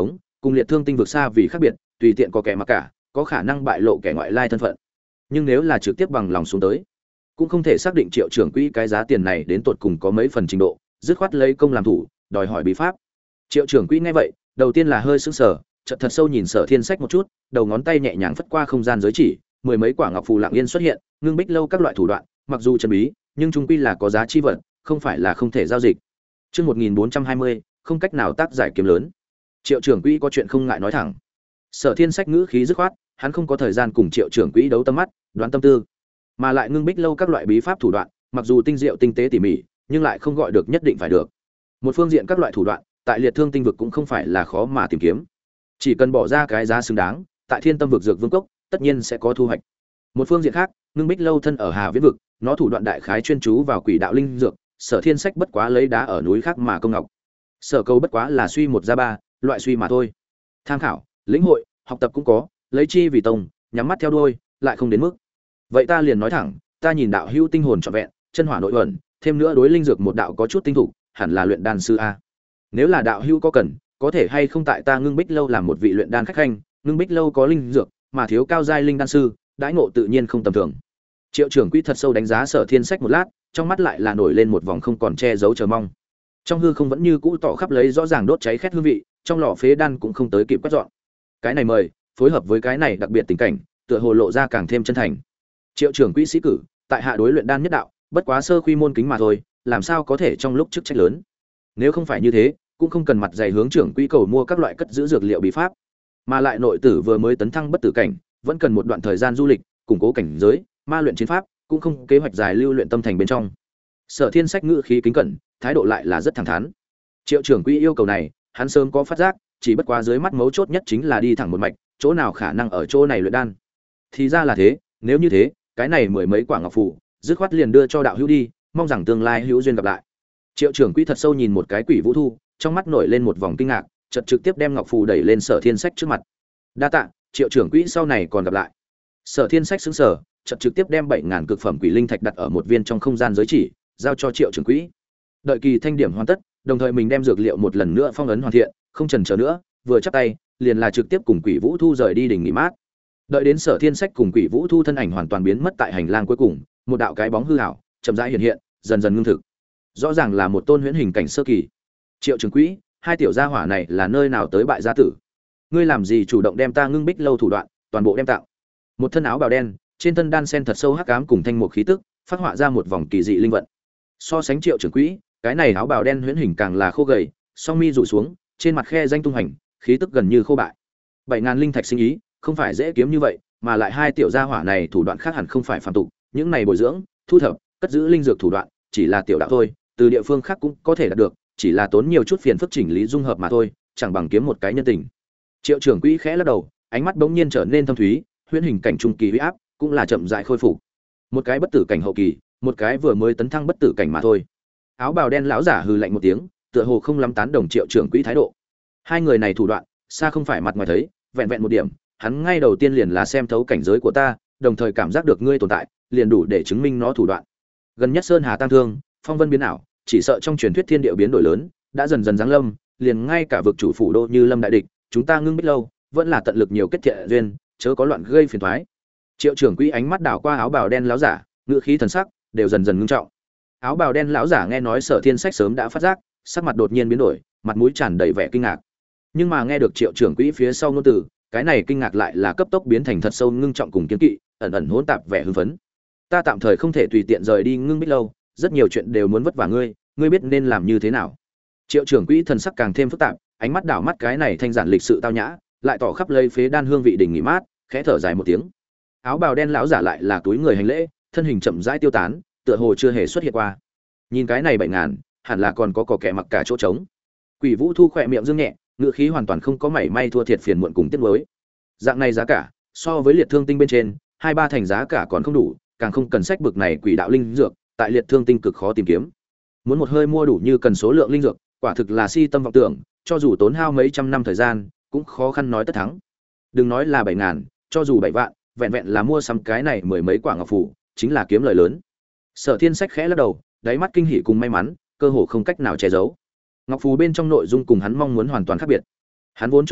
cùng liệt thương tinh vực xa vì khác biệt, tùy tiện có kẻ mặc cả, có khả năng bại lộ kẻ ngoại lai thân phận. Nhưng nếu là trực tiếp bằng lòng xuống tới, cũng không thể xác định Triệu trưởng quỹ cái giá tiền này đến tột cùng có mấy phần trình độ, dứt khoát lấy công làm thủ, đòi hỏi bí pháp. Triệu trưởng quỹ nghe vậy, đầu tiên là hơi sững sờ, chợt thật sâu nhìn Sở Thiên Sách một chút, đầu ngón tay nhẹ nhàng phất qua không gian giới chỉ, mười mấy quả ngọc phù lặng yên xuất hiện, ngưng bích lâu các loại thủ đoạn, mặc dù chân bí, nhưng trung quy là có giá chi vật, không phải là không thể giao dịch. Chương 1420, không cách nào tác giải kiếm lớn. Triệu trưởng quỹ có chuyện không ngại nói thẳng. Sở Thiên Sách ngữ khí dứt khoát, hắn không có thời gian cùng Triệu trưởng quỹ đấu tâm mắt, đoán tâm tư, mà lại ngưng bích lâu các loại bí pháp thủ đoạn, mặc dù tinh diệu tinh tế tỉ mỉ, nhưng lại không gọi được nhất định phải được. Một phương diện các loại thủ đoạn, tại liệt thương tinh vực cũng không phải là khó mà tìm kiếm, chỉ cần bỏ ra cái giá xứng đáng, tại Thiên Tâm vực dược vương cốc, tất nhiên sẽ có thu hoạch. Một phương diện khác, ngưng bích lâu thân ở Hà Viễn vực, nó thủ đoạn đại khái chuyên chú vào quỷ đạo linh dược, Sở Thiên Sách bất quá lấy đá ở núi khác mà công ngọc. Sở Câu bất quá là suy một ra ba, loại suy mà thôi. Tham khảo, lĩnh hội, học tập cũng có, lấy chi vì tông, nhắm mắt theo đuôi, lại không đến mức. Vậy ta liền nói thẳng, ta nhìn đạo hữu tinh hồn trọn vẹn, chân hỏa nội ẩn, thêm nữa đối linh dược một đạo có chút tinh thủ, hẳn là luyện đan sư a. Nếu là đạo hữu có cần, có thể hay không tại ta Ngưng Bích lâu làm một vị luyện đan khách khanh, Ngưng Bích lâu có linh dược, mà thiếu cao giai linh đan sư, đãi ngộ tự nhiên không tầm thường. Triệu trưởng quỹ thật sâu đánh giá Sở Thiên Sách một lát, trong mắt lại là nổi lên một vòng không còn che giấu chờ mong. Trong hư không vẫn như cũ tỏ khắp lấy rõ ràng đốt cháy khét hương vị, trong lò phế đan cũng không tới kịp quét dọn. Cái này mời, phối hợp với cái này đặc biệt tình cảnh, tựa hồ lộ ra càng thêm chân thành. Triệu trưởng quỹ sĩ cử, tại hạ đối luyện đan nhất đạo, bất quá sơ quy môn kính mà thôi, làm sao có thể trong lúc chức trách lớn. Nếu không phải như thế, cũng không cần mặt dày hướng trưởng quỹ cầu mua các loại cất giữ dược liệu bí pháp, mà lại nội tử vừa mới tấn thăng bất tử cảnh, vẫn cần một đoạn thời gian du lịch, củng cố cảnh giới, ma luyện chiến pháp, cũng không kế hoạch dài lưu luyện tâm thành bên trong. Sở Thiên Sách ngữ khí kính cẩn, thái độ lại là rất thẳng thắn. Triệu trưởng quỹ yêu cầu này, hắn sớm có phát giác, chỉ bất quá dưới mắt mấu chốt nhất chính là đi thẳng một mạch, chỗ nào khả năng ở chỗ này luyện đan. Thì ra là thế, nếu như thế, cái này mười mấy quả ngọc phù, dứt khoát liền đưa cho đạo hữu đi, mong rằng tương lai hữu duyên gặp lại. Triệu trưởng quỹ thật sâu nhìn một cái Quỷ Vũ Thu, trong mắt nổi lên một vòng kinh ngạc, chợt trực tiếp đem ngọc phù đẩy lên Sở Thiên Sách trước mặt. Đa tạ, Triệu trưởng quỹ sau này còn gặp lại. Sở Thiên Sách sững sờ, chợt trực tiếp đem 7000 cực phẩm quỷ linh thạch đặt ở một viên trong không gian giới chỉ, giao cho Triệu trưởng quỹ. Đợi kỳ thanh điểm hoàn tất, đồng thời mình đem dược liệu một lần nữa phong ấn hoàn thiện, không chần chờ nữa, vừa chắp tay, liền là trực tiếp cùng Quỷ Vũ Thu rời đi đỉnh nghỉ mát. Đợi đến Sở Thiên Sách cùng Quỷ Vũ Thu thân ảnh hoàn toàn biến mất tại hành lang cuối cùng, một đạo cái bóng hư ảo chậm rãi hiện hiện, dần dần ngưng thực. Rõ ràng là một tôn huyễn hình cảnh sơ kỳ. Triệu trưởng quỹ, hai tiểu gia hỏa này là nơi nào tới bại gia tử? Ngươi làm gì chủ động đem ta Ngưng Bích lâu thủ đoạn, toàn bộ đem tạo? Một thân áo bào đen, trên thân đan sen thật sâu hắc ám cùng thanh một khí tức, phát họa ra một vòng kỳ dị linh vận. So sánh Triệu trưởng quỹ, cái này áo bào đen huyễn hình càng là khô gầy, song mi rủ xuống, trên mặt khe danh tung hành, khí tức gần như khô bại. 7000 linh thạch sinh ý, không phải dễ kiếm như vậy, mà lại hai tiểu gia hỏa này thủ đoạn khác hẳn không phải phàm tục, những này bồi dưỡng, thu thập, cất giữ linh dược thủ đoạn, chỉ là tiểu đạo thôi, từ địa phương khác cũng có thể đạt được, chỉ là tốn nhiều chút phiền phức chỉnh lý dung hợp mà thôi, chẳng bằng kiếm một cái nhân tình. Triệu trưởng quỹ khẽ lắc đầu, ánh mắt bỗng nhiên trở nên thâm thúy, huyễn hình cảnh trung kỳ uy áp, cũng là chậm rãi khôi phục. Một cái bất tử cảnh hậu kỳ, một cái vừa mới tấn thăng bất tử cảnh mà thôi. Áo bào đen lão giả hừ lạnh một tiếng, tựa hồ không lắm tán đồng Triệu trưởng quỹ thái độ. Hai người này thủ đoạn, xa không phải mặt ngoài thấy, vẹn vẹn một điểm, hắn ngay đầu tiên liền là xem thấu cảnh giới của ta, đồng thời cảm giác được ngươi tồn tại, liền đủ để chứng minh nó thủ đoạn. Gần nhất sơn hà tăng thương, phong vân biến ảo, chỉ sợ trong truyền thuyết thiên địa biến đổi lớn, đã dần dần giáng lâm, liền ngay cả vực chủ phủ đô như lâm đại địch, chúng ta Ngưng Bích lâu, vẫn là tận lực nhiều kết thiện duyên, chớ có loạn gây phiền toái. Triệu trưởng quỹ ánh mắt đảo qua áo bào đen lão giả, ngữ khí thần sắc đều dần dần ngưng trọng. Áo bào đen lão giả nghe nói Sở Thiên Sách sớm đã phát giác, sắc mặt đột nhiên biến đổi, mặt mũi tràn đầy vẻ kinh ngạc. Nhưng mà nghe được Triệu trưởng quỹ phía sau ngôn từ, cái này kinh ngạc lại là cấp tốc biến thành thật sâu ngưng trọng cùng kiên kỵ, ẩn ẩn hỗn tạp vẻ hưng phấn. Ta tạm thời không thể tùy tiện rời đi Ngưng Bích lâu, rất nhiều chuyện đều muốn vất vả ngươi, ngươi biết nên làm như thế nào. Triệu trưởng quỹ thần sắc càng thêm phức tạp, ánh mắt đảo mắt cái này thanh giản lịch sự tao nhã, lại tỏ khắp lây phế đan hương vị đỉnh nghỉ mát, khẽ thở dài một tiếng. Áo bào đen lão giả lại là túi người hành lễ, thân hình chậm rãi tiêu tán, tựa hồ chưa hề xuất hiện qua. Nhìn cái này 7000, hẳn là còn có kẻ mặc cả chỗ trống. Quỷ Vũ Thu khỏe miệng dương nhẹ, ngữ khí hoàn toàn không có mảy may thua thiệt phiền muộn cùng tiếc nuối. Dạng này giá cả, so với liệt thương tinh bên trên, 2-3 thành giá cả còn không đủ, càng không cần sách bực này quỷ đạo linh dược, tại liệt thương tinh cực khó tìm kiếm. Muốn một hơi mua đủ như cần số lượng linh dược, quả thực là si tâm vọng tưởng, cho dù tốn hao mấy trăm năm thời gian, cũng khó khăn nói tất thắng. Đừng nói là 7000, cho dù 7 vạn, vẹn vẹn là mua sắm cái này mười mấy quả ngọc phù, chính là kiếm lời lớn. Sở Thiên Sách khẽ lắc đầu, đáy mắt kinh hỉ cùng may mắn, cơ hồ không cách nào che giấu. Ngọc phù bên trong nội dung cùng hắn mong muốn hoàn toàn khác biệt. Hắn vốn cho rằng,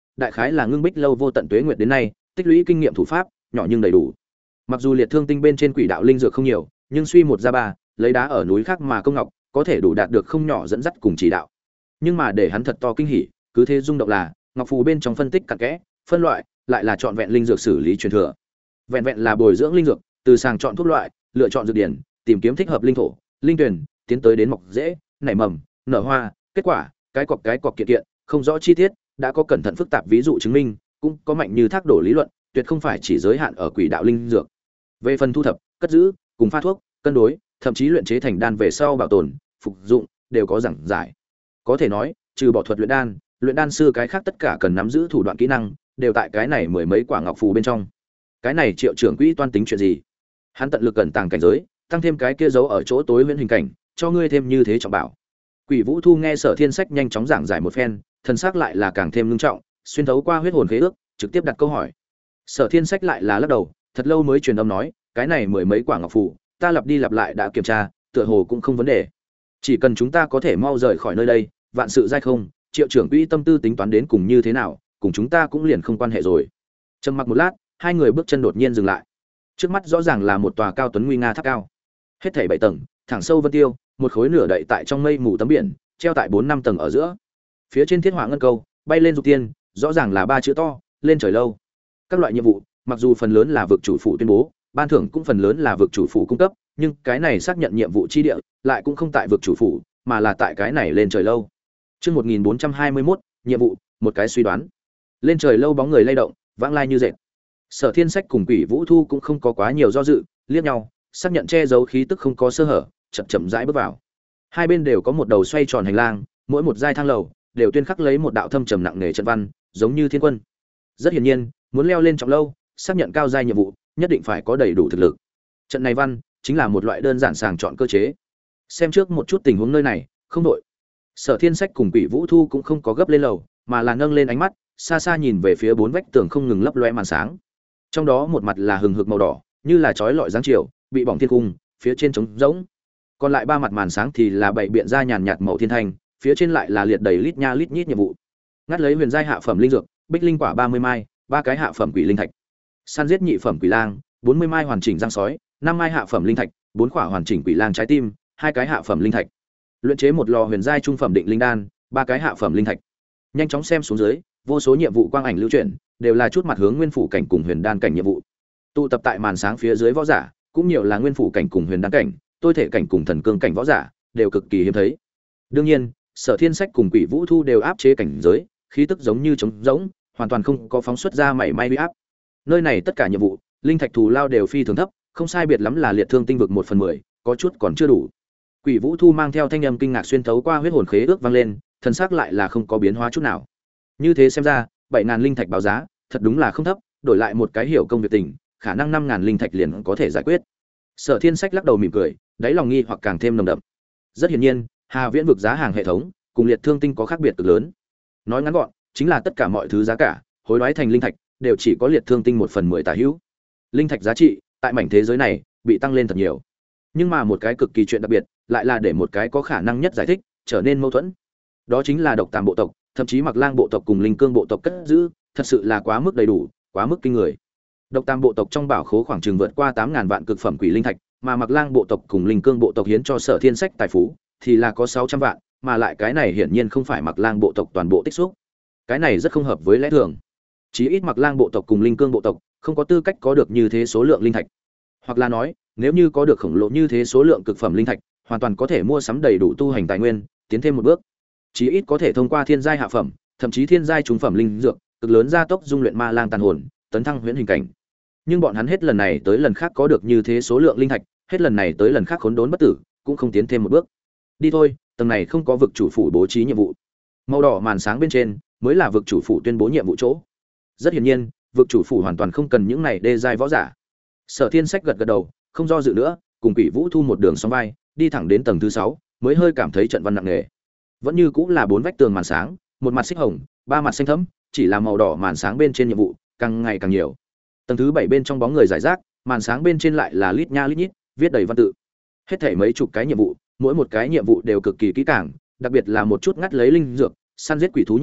đại khái là ngưng bích lâu vô tận tuế nguyệt đến nay tích lũy kinh nghiệm thủ pháp nhỏ nhưng đầy đủ. Mặc dù liệt thương tinh bên trên quỷ đạo linh dược không nhiều, nhưng suy một ra ba, lấy đá ở núi khác mà công ngọc, có thể đủ đạt được không nhỏ dẫn dắt cùng chỉ đạo. Nhưng mà để hắn thật to kinh hỉ, cứ thế rung động là, ngọc phù bên trong phân tích cặn kẽ, phân loại, lại là chọn vẹn linh dược xử lý truyền thừa. Vẹn vẹn là bồi dưỡng linh dược, từ sàng chọn thuốc loại, lựa chọn dược điển, tìm kiếm thích hợp linh thổ, linh tuyển, tiến tới đến mọc rễ, nảy mầm, nở hoa, kết quả, cái cọc kiện kiện, không rõ chi tiết, đã có cẩn thận phức tạp ví dụ chứng minh, cũng có mạnh như thác đổ lý luận, tuyệt không phải chỉ giới hạn ở quỷ đạo linh dược. Về phần thu thập, cất giữ, cùng pha thuốc, cân đối, thậm chí luyện chế thành đan về sau bảo tồn, phục dụng, đều có giảng giải. Có thể nói, trừ bỏ thuật luyện đan sư cái khác tất cả cần nắm giữ thủ đoạn kỹ năng, đều tại cái này mười mấy quả ngọc phù bên trong. Cái này Triệu trưởng quỹ toan tính chuyện gì? Hắn tận lực cẩn tàng cảnh giới, tăng thêm cái kia giấu ở chỗ tối huyễn hình cảnh, cho ngươi thêm như thế trọng bảo. Quỷ Vũ Thu nghe Sở Thiên Sách nhanh chóng giảng giải một phen, thần sắc lại là càng thêm nghiêm trọng, xuyên thấu qua huyết hồn khế ước, trực tiếp đặt câu hỏi. Sở Thiên Sách lại là lắc đầu, thật lâu mới truyền âm nói, cái này mười mấy quả ngọc phù, ta lặp đi lặp lại đã kiểm tra, tựa hồ cũng không vấn đề. Chỉ cần chúng ta có thể mau rời khỏi nơi đây, vạn sự giai không, Triệu trưởng quỹ tâm tư tính toán đến cùng như thế nào, cùng chúng ta cũng liền không quan hệ rồi. Trầm mặc một lát, hai người bước chân đột nhiên dừng lại. Trước mắt rõ ràng là một tòa cao tuấn nguy nga tháp cao, hết thảy 7 tầng, thẳng sâu vân tiêu, một khối nửa đậy tại trong mây mù tấm biển, treo tại 4-5 tầng ở giữa. Phía trên thiết hỏa ngân câu, bay lên dục tiên, rõ ràng là 3 chữ to, lên trời lâu. Các loại nhiệm vụ, mặc dù phần lớn là vực chủ phủ tuyên bố, ban thưởng cũng phần lớn là vực chủ phủ cung cấp, nhưng cái này xác nhận nhiệm vụ chi địa, lại cũng không tại vực chủ phủ, mà là tại cái này lên trời lâu. Chương 1421, nhiệm vụ, một cái suy đoán. Lên trời lâu bóng người lay động, vãng lai như dệt. Sở Thiên Sách cùng Quỷ Vũ Thu cũng không có quá nhiều do dự, liếc nhau, xác nhận che giấu khí tức không có sơ hở, chậm chậm rãi bước vào. Hai bên đều có một đầu xoay tròn hành lang, mỗi một giai thang lầu đều tuyên khắc lấy một đạo thâm trầm nặng nề trận văn, giống như thiên quân. Rất hiển nhiên, muốn leo lên trọng lâu, xác nhận cao giai nhiệm vụ, nhất định phải có đầy đủ thực lực. Trận này văn chính là một loại đơn giản sàng chọn cơ chế. Xem trước một chút tình huống nơi này, không đổi. Sở Thiên Sách cùng Quỷ Vũ Thu cũng không có gấp lên lầu, mà là nâng lên ánh mắt, xa xa nhìn về phía bốn vách tường không ngừng lấp loe màn sáng. Trong đó một mặt là hừng hực màu đỏ, như là chói lọi dáng chiều, bị bỏng thiên cung, phía trên trống rỗng. Còn lại ba mặt màn sáng thì là bảy biện ra nhàn nhạt màu thiên thanh, phía trên lại là liệt đầy lít nha lít nhít nhiệm vụ. Ngắt lấy huyền giai hạ phẩm linh dược, bích linh quả 30 mai, ba cái hạ phẩm quỷ linh thạch. Săn giết nhị phẩm quỷ lang, 40 mai hoàn chỉnh răng sói, 5 mai hạ phẩm linh thạch, 4 quả hoàn chỉnh quỷ lang trái tim, hai cái hạ phẩm linh thạch. Luyện chế một lò huyền giai trung phẩm định linh đan, ba cái hạ phẩm linh thạch. Nhanh chóng xem xuống dưới, vô số nhiệm vụ quang ảnh lưu chuyển, đều là chút mặt hướng nguyên phủ cảnh cùng huyền đan cảnh nhiệm vụ. Tụ tập tại màn sáng phía dưới võ giả, cũng nhiều là nguyên phủ cảnh cùng huyền đan cảnh, tôi thể cảnh cùng thần cương cảnh võ giả, đều cực kỳ hiếm thấy. Đương nhiên, Sở Thiên Sách cùng Quỷ Vũ Thu đều áp chế cảnh giới, khí tức giống như trống rỗng, hoàn toàn không có phóng xuất ra mảy may uy áp. Nơi này tất cả nhiệm vụ, linh thạch thù lao đều phi thường thấp, không sai biệt lắm là liệt thương tinh vực 1/10, có chút còn chưa đủ. Quỷ Vũ Thu mang theo thanh âm kinh ngạc xuyên thấu qua huyết hồn khế ước vang lên, thần sắc lại là không có biến hóa chút nào. Như thế xem ra, 7000 linh thạch báo giá, thật đúng là không thấp, đổi lại một cái hiểu công việc tình, khả năng 5000 linh thạch liền có thể giải quyết. Sở Thiên Sách lắc đầu mỉm cười, đáy lòng nghi hoặc càng thêm nồng đậm. Rất hiển nhiên, Hà Viễn vực giá hàng hệ thống cùng liệt thương tinh có khác biệt cực lớn. Nói ngắn gọn, chính là tất cả mọi thứ giá cả, hối đoái thành linh thạch, đều chỉ có liệt thương tinh 1/10 tả hữu. Linh thạch giá trị tại mảnh thế giới này bị tăng lên thật nhiều. Nhưng mà một cái cực kỳ chuyện đặc biệt, lại là để một cái có khả năng nhất giải thích trở nên mâu thuẫn. Đó chính là Độc Tàm bộ tộc, thậm chí Mặc Lang bộ tộc cùng Linh Cương bộ tộc cất giữ, thật sự là quá mức đầy đủ, quá mức kinh người. Độc Tam bộ tộc trong bảo khố khoảng chừng vượt qua 8000 vạn cực phẩm quỷ linh thạch, mà Mặc Lang bộ tộc cùng Linh Cương bộ tộc hiến cho Sở Thiên Sách tài phú thì là có 600 vạn, mà lại cái này hiển nhiên không phải Mặc Lang bộ tộc toàn bộ tích xúc. Cái này rất không hợp với lẽ thường. Chí ít Mặc Lang bộ tộc cùng Linh Cương bộ tộc không có tư cách có được như thế số lượng linh thạch. Hoặc là nói, nếu như có được khổng lồ như thế số lượng cực phẩm linh thạch, hoàn toàn có thể mua sắm đầy đủ tu hành tài nguyên, tiến thêm một bước. Chí ít có thể thông qua thiên giai hạ phẩm, thậm chí thiên giai trung phẩm linh dược, cực lớn gia tốc dung luyện ma lang tàn hồn, tấn thăng huyễn hình cảnh. Nhưng bọn hắn hết lần này tới lần khác có được như thế số lượng linh thạch, hết lần này tới lần khác khốn đốn bất tử, cũng không tiến thêm một bước. Đi thôi, tầng này không có vực chủ phủ bố trí nhiệm vụ. Màu đỏ màn sáng bên trên mới là vực chủ phủ tuyên bố nhiệm vụ chỗ. Rất hiển nhiên, vực chủ phủ hoàn toàn không cần những này đê giai võ giả. Sở Thiên Sách gật gật đầu, không do dự nữa, cùng Quỷ Vũ Thu một đường song vai, đi thẳng đến tầng thứ 6, mới hơi cảm thấy trận văn nặng nề. Vẫn như cũng là 4 vách tường màn sáng, một mặt xích hồng, ba mặt xanh thẫm, chỉ là màu đỏ màn sáng bên trên nhiệm vụ càng ngày càng nhiều. Tầng thứ 7 bên trong bóng người rải rác, màn sáng bên trên lại là lít nha lít nhít, viết đầy văn tự. Hết thảy mấy chục cái nhiệm vụ, mỗi một cái nhiệm vụ đều cực kỳ kỹ càng, đặc biệt là một chút ngắt lấy linh dược, săn giết quỷ thú nhiệm vụ,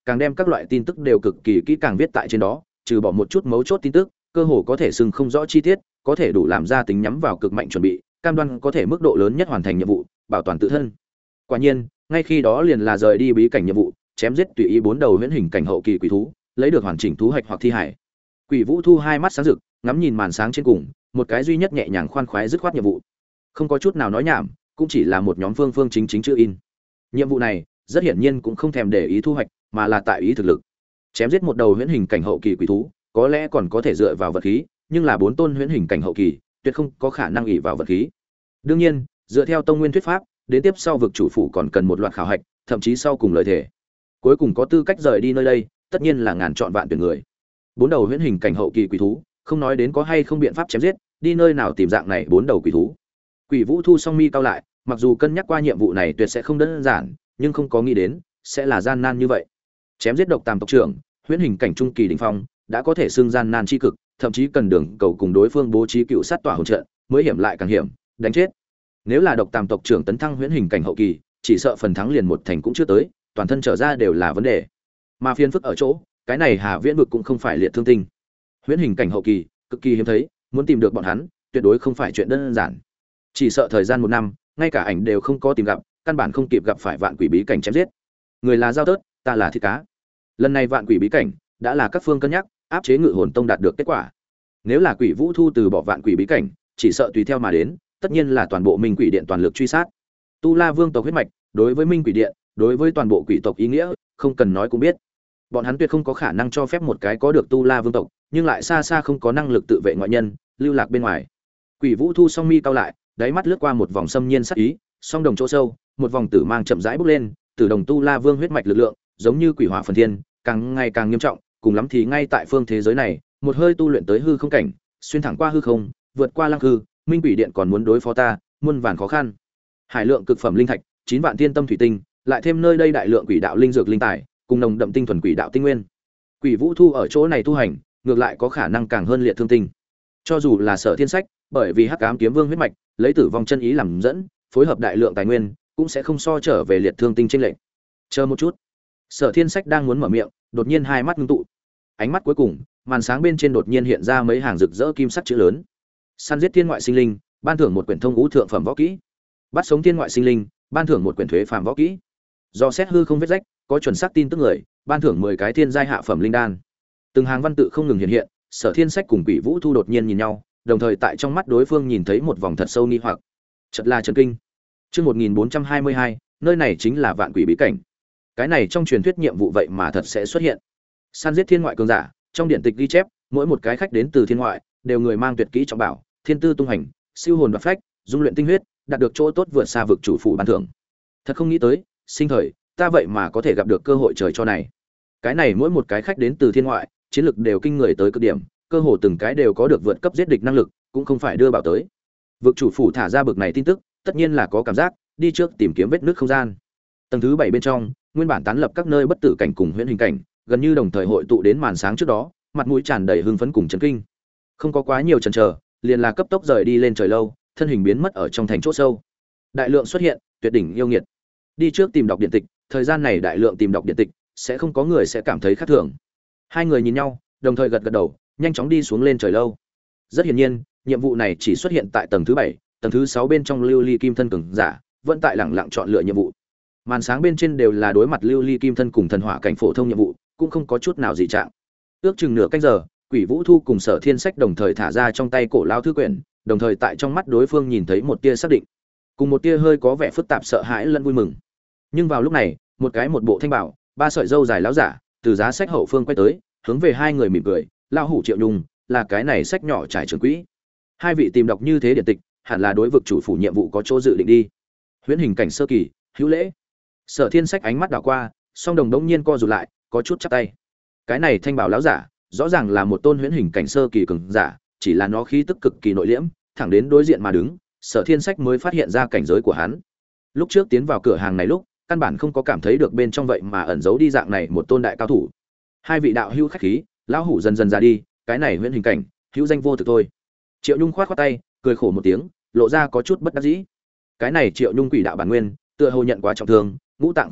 càng đem các loại tin tức đều cực kỳ kỹ càng viết tại trên đó, trừ bỏ một chút mấu chốt tin tức, cơ hồ có thể xưng không rõ chi tiết, có thể đủ làm ra tính nhắm vào cực mạnh chuẩn bị, cam đoan có thể mức độ lớn nhất hoàn thành nhiệm vụ, bảo toàn tự thân. Quả nhiên, ngay khi đó liền là rời đi bí cảnh nhiệm vụ, chém giết tùy ý 4 đầu huyễn hình cảnh hậu kỳ quỷ thú, lấy được hoàn chỉnh thú hạch hoặc thi hải. Quỷ Vũ Thu hai mắt sáng rực, ngắm nhìn màn sáng trên cùng, một cái duy nhất nhẹ nhàng khoan khoái dứt khoát nhiệm vụ. Không có chút nào nói nhảm, cũng chỉ là một nhóm phương chính chữ in. Nhiệm vụ này, rất hiển nhiên cũng không thèm để ý thu hoạch, mà là tại ý thực lực. Chém giết một đầu huyễn hình cảnh hậu kỳ quỷ thú, có lẽ còn có thể dựa vào vật khí, nhưng là 4 tôn huyễn hình cảnh hậu kỳ, tuyệt không có khả năng ỷ vào vật khí. Đương nhiên, dựa theo tông nguyên thuyết pháp, đến tiếp sau vực chủ phủ còn cần một loạt khảo hạch, thậm chí sau cùng lợi thể. Cuối cùng có tư cách rời đi nơi đây, tất nhiên là ngàn chọn vạn tuyển người. 4 đầu huyễn hình cảnh hậu kỳ quỷ thú, không nói đến có hay không biện pháp chém giết, đi nơi nào tìm dạng này 4 đầu quỷ thú. Quỷ Vũ Thu song mi cao lại, mặc dù cân nhắc qua nhiệm vụ này tuyệt sẽ không đơn giản, nhưng không có nghĩ đến sẽ là gian nan như vậy. Chém giết độc tam tộc trưởng, huyễn hình cảnh trung kỳ đỉnh phong, đã có thể xưng gian nan chi cực, thậm chí cần đường cầu cùng đối phương bố trí cựu sát tỏa hỗn trận, mới hiểm lại càng hiểm, đánh chết. Nếu là độc tam tộc trưởng tấn thăng huyễn hình cảnh hậu kỳ, chỉ sợ phần thắng liền một thành cũng chưa tới, toàn thân trở ra đều là vấn đề. Mà phiền phức ở chỗ, cái này Hà Viễn vực cũng không phải liệt thương tinh. Huyễn hình cảnh hậu kỳ, cực kỳ hiếm thấy, muốn tìm được bọn hắn, tuyệt đối không phải chuyện đơn giản. Chỉ sợ thời gian 1 năm, ngay cả ảnh đều không có tìm gặp, căn bản không kịp gặp phải vạn quỷ bí cảnh chém giết. Người là dao tớt, ta là thịt cá. Lần này vạn quỷ bí cảnh đã là các phương cân nhắc, áp chế Ngự Hồn Tông đạt được kết quả. Nếu là Quỷ Vũ Thu từ bỏ vạn quỷ bí cảnh, chỉ sợ tùy theo mà đến, tất nhiên là toàn bộ Minh Quỷ Điện toàn lực truy sát. Tu La Vương tộc huyết mạch, đối với Minh Quỷ Điện, đối với toàn bộ quỷ tộc ý nghĩa, không cần nói cũng biết. Bọn hắn tuyệt không có khả năng cho phép một cái có được Tu La Vương tộc, nhưng lại xa xa không có năng lực tự vệ ngoại nhân, lưu lạc bên ngoài. Quỷ Vũ Thu song mi cao lại, đáy mắt lướt qua một vòng xâm nhiên sắc ý, song đồng chỗ sâu, một vòng tử mang chậm rãi bốc lên, tử đồng Tu La Vương huyết mạch lực lượng, giống như quỷ hỏa phần thiên, càng ngày càng nghiêm trọng, cùng lắm thì ngay tại phương thế giới này, một hơi tu luyện tới hư không cảnh, xuyên thẳng qua hư không, vượt qua lăng hư, Minh Quỷ Điện còn muốn đối phó ta, muôn vàn khó khăn. Hải lượng cực phẩm linh thạch, 9 vạn thiên tâm thủy tinh, lại thêm nơi đây đại lượng quỷ đạo linh dược linh tài, cùng nồng đậm tinh thuần quỷ đạo tinh nguyên. Quỷ Vũ Thu ở chỗ này tu hành, ngược lại có khả năng càng hơn liệt thương tinh. Cho dù là Sở Thiên Sách, bởi vì Hắc Ám Kiếm Vương huyết mạch, lấy tử vong chân ý làm dẫn, phối hợp đại lượng tài nguyên, cũng sẽ không so trở về liệt thương tinh chênh lệch. Chờ một chút. Sở Thiên Sách đang muốn mở miệng, đột nhiên hai mắt ngưng tụ. Ánh mắt cuối cùng, màn sáng bên trên đột nhiên hiện ra mấy hàng rực rỡ kim sắc chữ lớn. Săn giết thiên ngoại sinh linh, ban thưởng một quyển thông ngũ thượng phẩm võ kỹ. Bắt sống thiên ngoại sinh linh, ban thưởng một quyển thuế phàm võ kỹ. Do xét hư không vết rách, có chuẩn xác tin tức người, ban thưởng 10 cái thiên giai hạ phẩm linh đan. Từng hàng văn tự không ngừng hiện hiện, Sở Thiên Sách cùng Quỷ Vũ Thu đột nhiên nhìn nhau, đồng thời tại trong mắt đối phương nhìn thấy một vòng thật sâu nghi hoặc. Chợt là chấn kinh. Chương 1422, nơi này chính là vạn quỷ bí cảnh. Cái này trong truyền thuyết nhiệm vụ vậy mà thật sẽ xuất hiện. Săn giết thiên ngoại cường giả, trong điện tịch ghi chép, mỗi một cái khách đến từ thiên ngoại, đều người mang tuyệt kỹ trọng bảo, thiên tư tung hành, siêu hồn đoạt phách, dung luyện tinh huyết, đạt được chỗ tốt vượt xa vực chủ phủ ban thưởng. Thật không nghĩ tới, sinh thời, ta vậy mà có thể gặp được cơ hội trời cho này. Cái này mỗi một cái khách đến từ thiên ngoại, chiến lực đều kinh người tới cực điểm, cơ hồ từng cái đều có được vượt cấp giết địch năng lực, cũng không phải đưa bảo tới. Vực chủ phủ thả ra bực này tin tức, tất nhiên là có cảm giác, đi trước tìm kiếm vết nứt không gian. Tầng thứ 7 bên trong, nguyên bản tán lập các nơi bất tử cảnh cùng huyễn hình cảnh, gần như đồng thời hội tụ đến màn sáng trước đó, mặt mũi tràn đầy hưng phấn cùng chấn kinh. Không có quá nhiều chần chờ, liền là cấp tốc rời đi lên trời lâu, thân hình biến mất ở trong thành chỗ sâu. Đại lượng xuất hiện, tuyệt đỉnh yêu nghiệt. Đi trước tìm đọc điện tịch, thời gian này đại lượng tìm đọc điện tịch, sẽ không có người sẽ cảm thấy khác thường. Hai người nhìn nhau, đồng thời gật gật đầu, nhanh chóng đi xuống lên trời lâu. Rất hiển nhiên, nhiệm vụ này chỉ xuất hiện tại tầng thứ 7, tầng thứ 6 bên trong lưu ly kim thân cường giả, vẫn tại lẳng lặng chọn lựa nhiệm vụ. Màn sáng bên trên đều là đối mặt lưu ly kim thân cùng thần hỏa cảnh phổ thông nhiệm vụ, cũng không có chút nào dị trạng. Ước chừng nửa canh giờ, Quỷ Vũ Thu cùng Sở Thiên Sách đồng thời thả ra trong tay cổ lao thư quyển, đồng thời tại trong mắt đối phương nhìn thấy một tia xác định, cùng một tia hơi có vẻ phức tạp sợ hãi lẫn vui mừng. Nhưng vào lúc này, một bộ thanh bảo, 3 sợi râu dài láo giả, từ giá sách hậu phương quay tới, hướng về hai người mỉm cười, lao hủ Triệu Nhung, là cái này sách nhỏ trải trường quỹ. Hai vị tìm đọc như thế điện tịch, hẳn là đối vực chủ phủ nhiệm vụ có chỗ dự định đi. Huyễn hình cảnh sơ kỳ, hữu lễ. Sở Thiên Sách ánh mắt đảo qua, song đồng đống nhiên co rụt lại, có chút chắp tay. Cái này thanh bảo lão giả, rõ ràng là một tôn huyễn hình cảnh sơ kỳ cường giả, chỉ là nó khí tức cực kỳ nội liễm, thẳng đến đối diện mà đứng, Sở Thiên Sách mới phát hiện ra cảnh giới của hắn. Lúc trước tiến vào cửa hàng này lúc, căn bản không có cảm thấy được bên trong vậy mà ẩn giấu đi dạng này một tôn đại cao thủ. Hai vị đạo hữu khách khí, lão hủ dần dần ra đi, cái này huyễn hình cảnh, hữu danh vô thực thôi. Triệu Nhung khoát khoát tay, cười khổ một tiếng, lộ ra có chút bất đắc dĩ. Cái này Triệu Nhung quỷ đạo bản nguyên, tựa hồ nhận quá trọng thương, ngũ tạng không hiệp,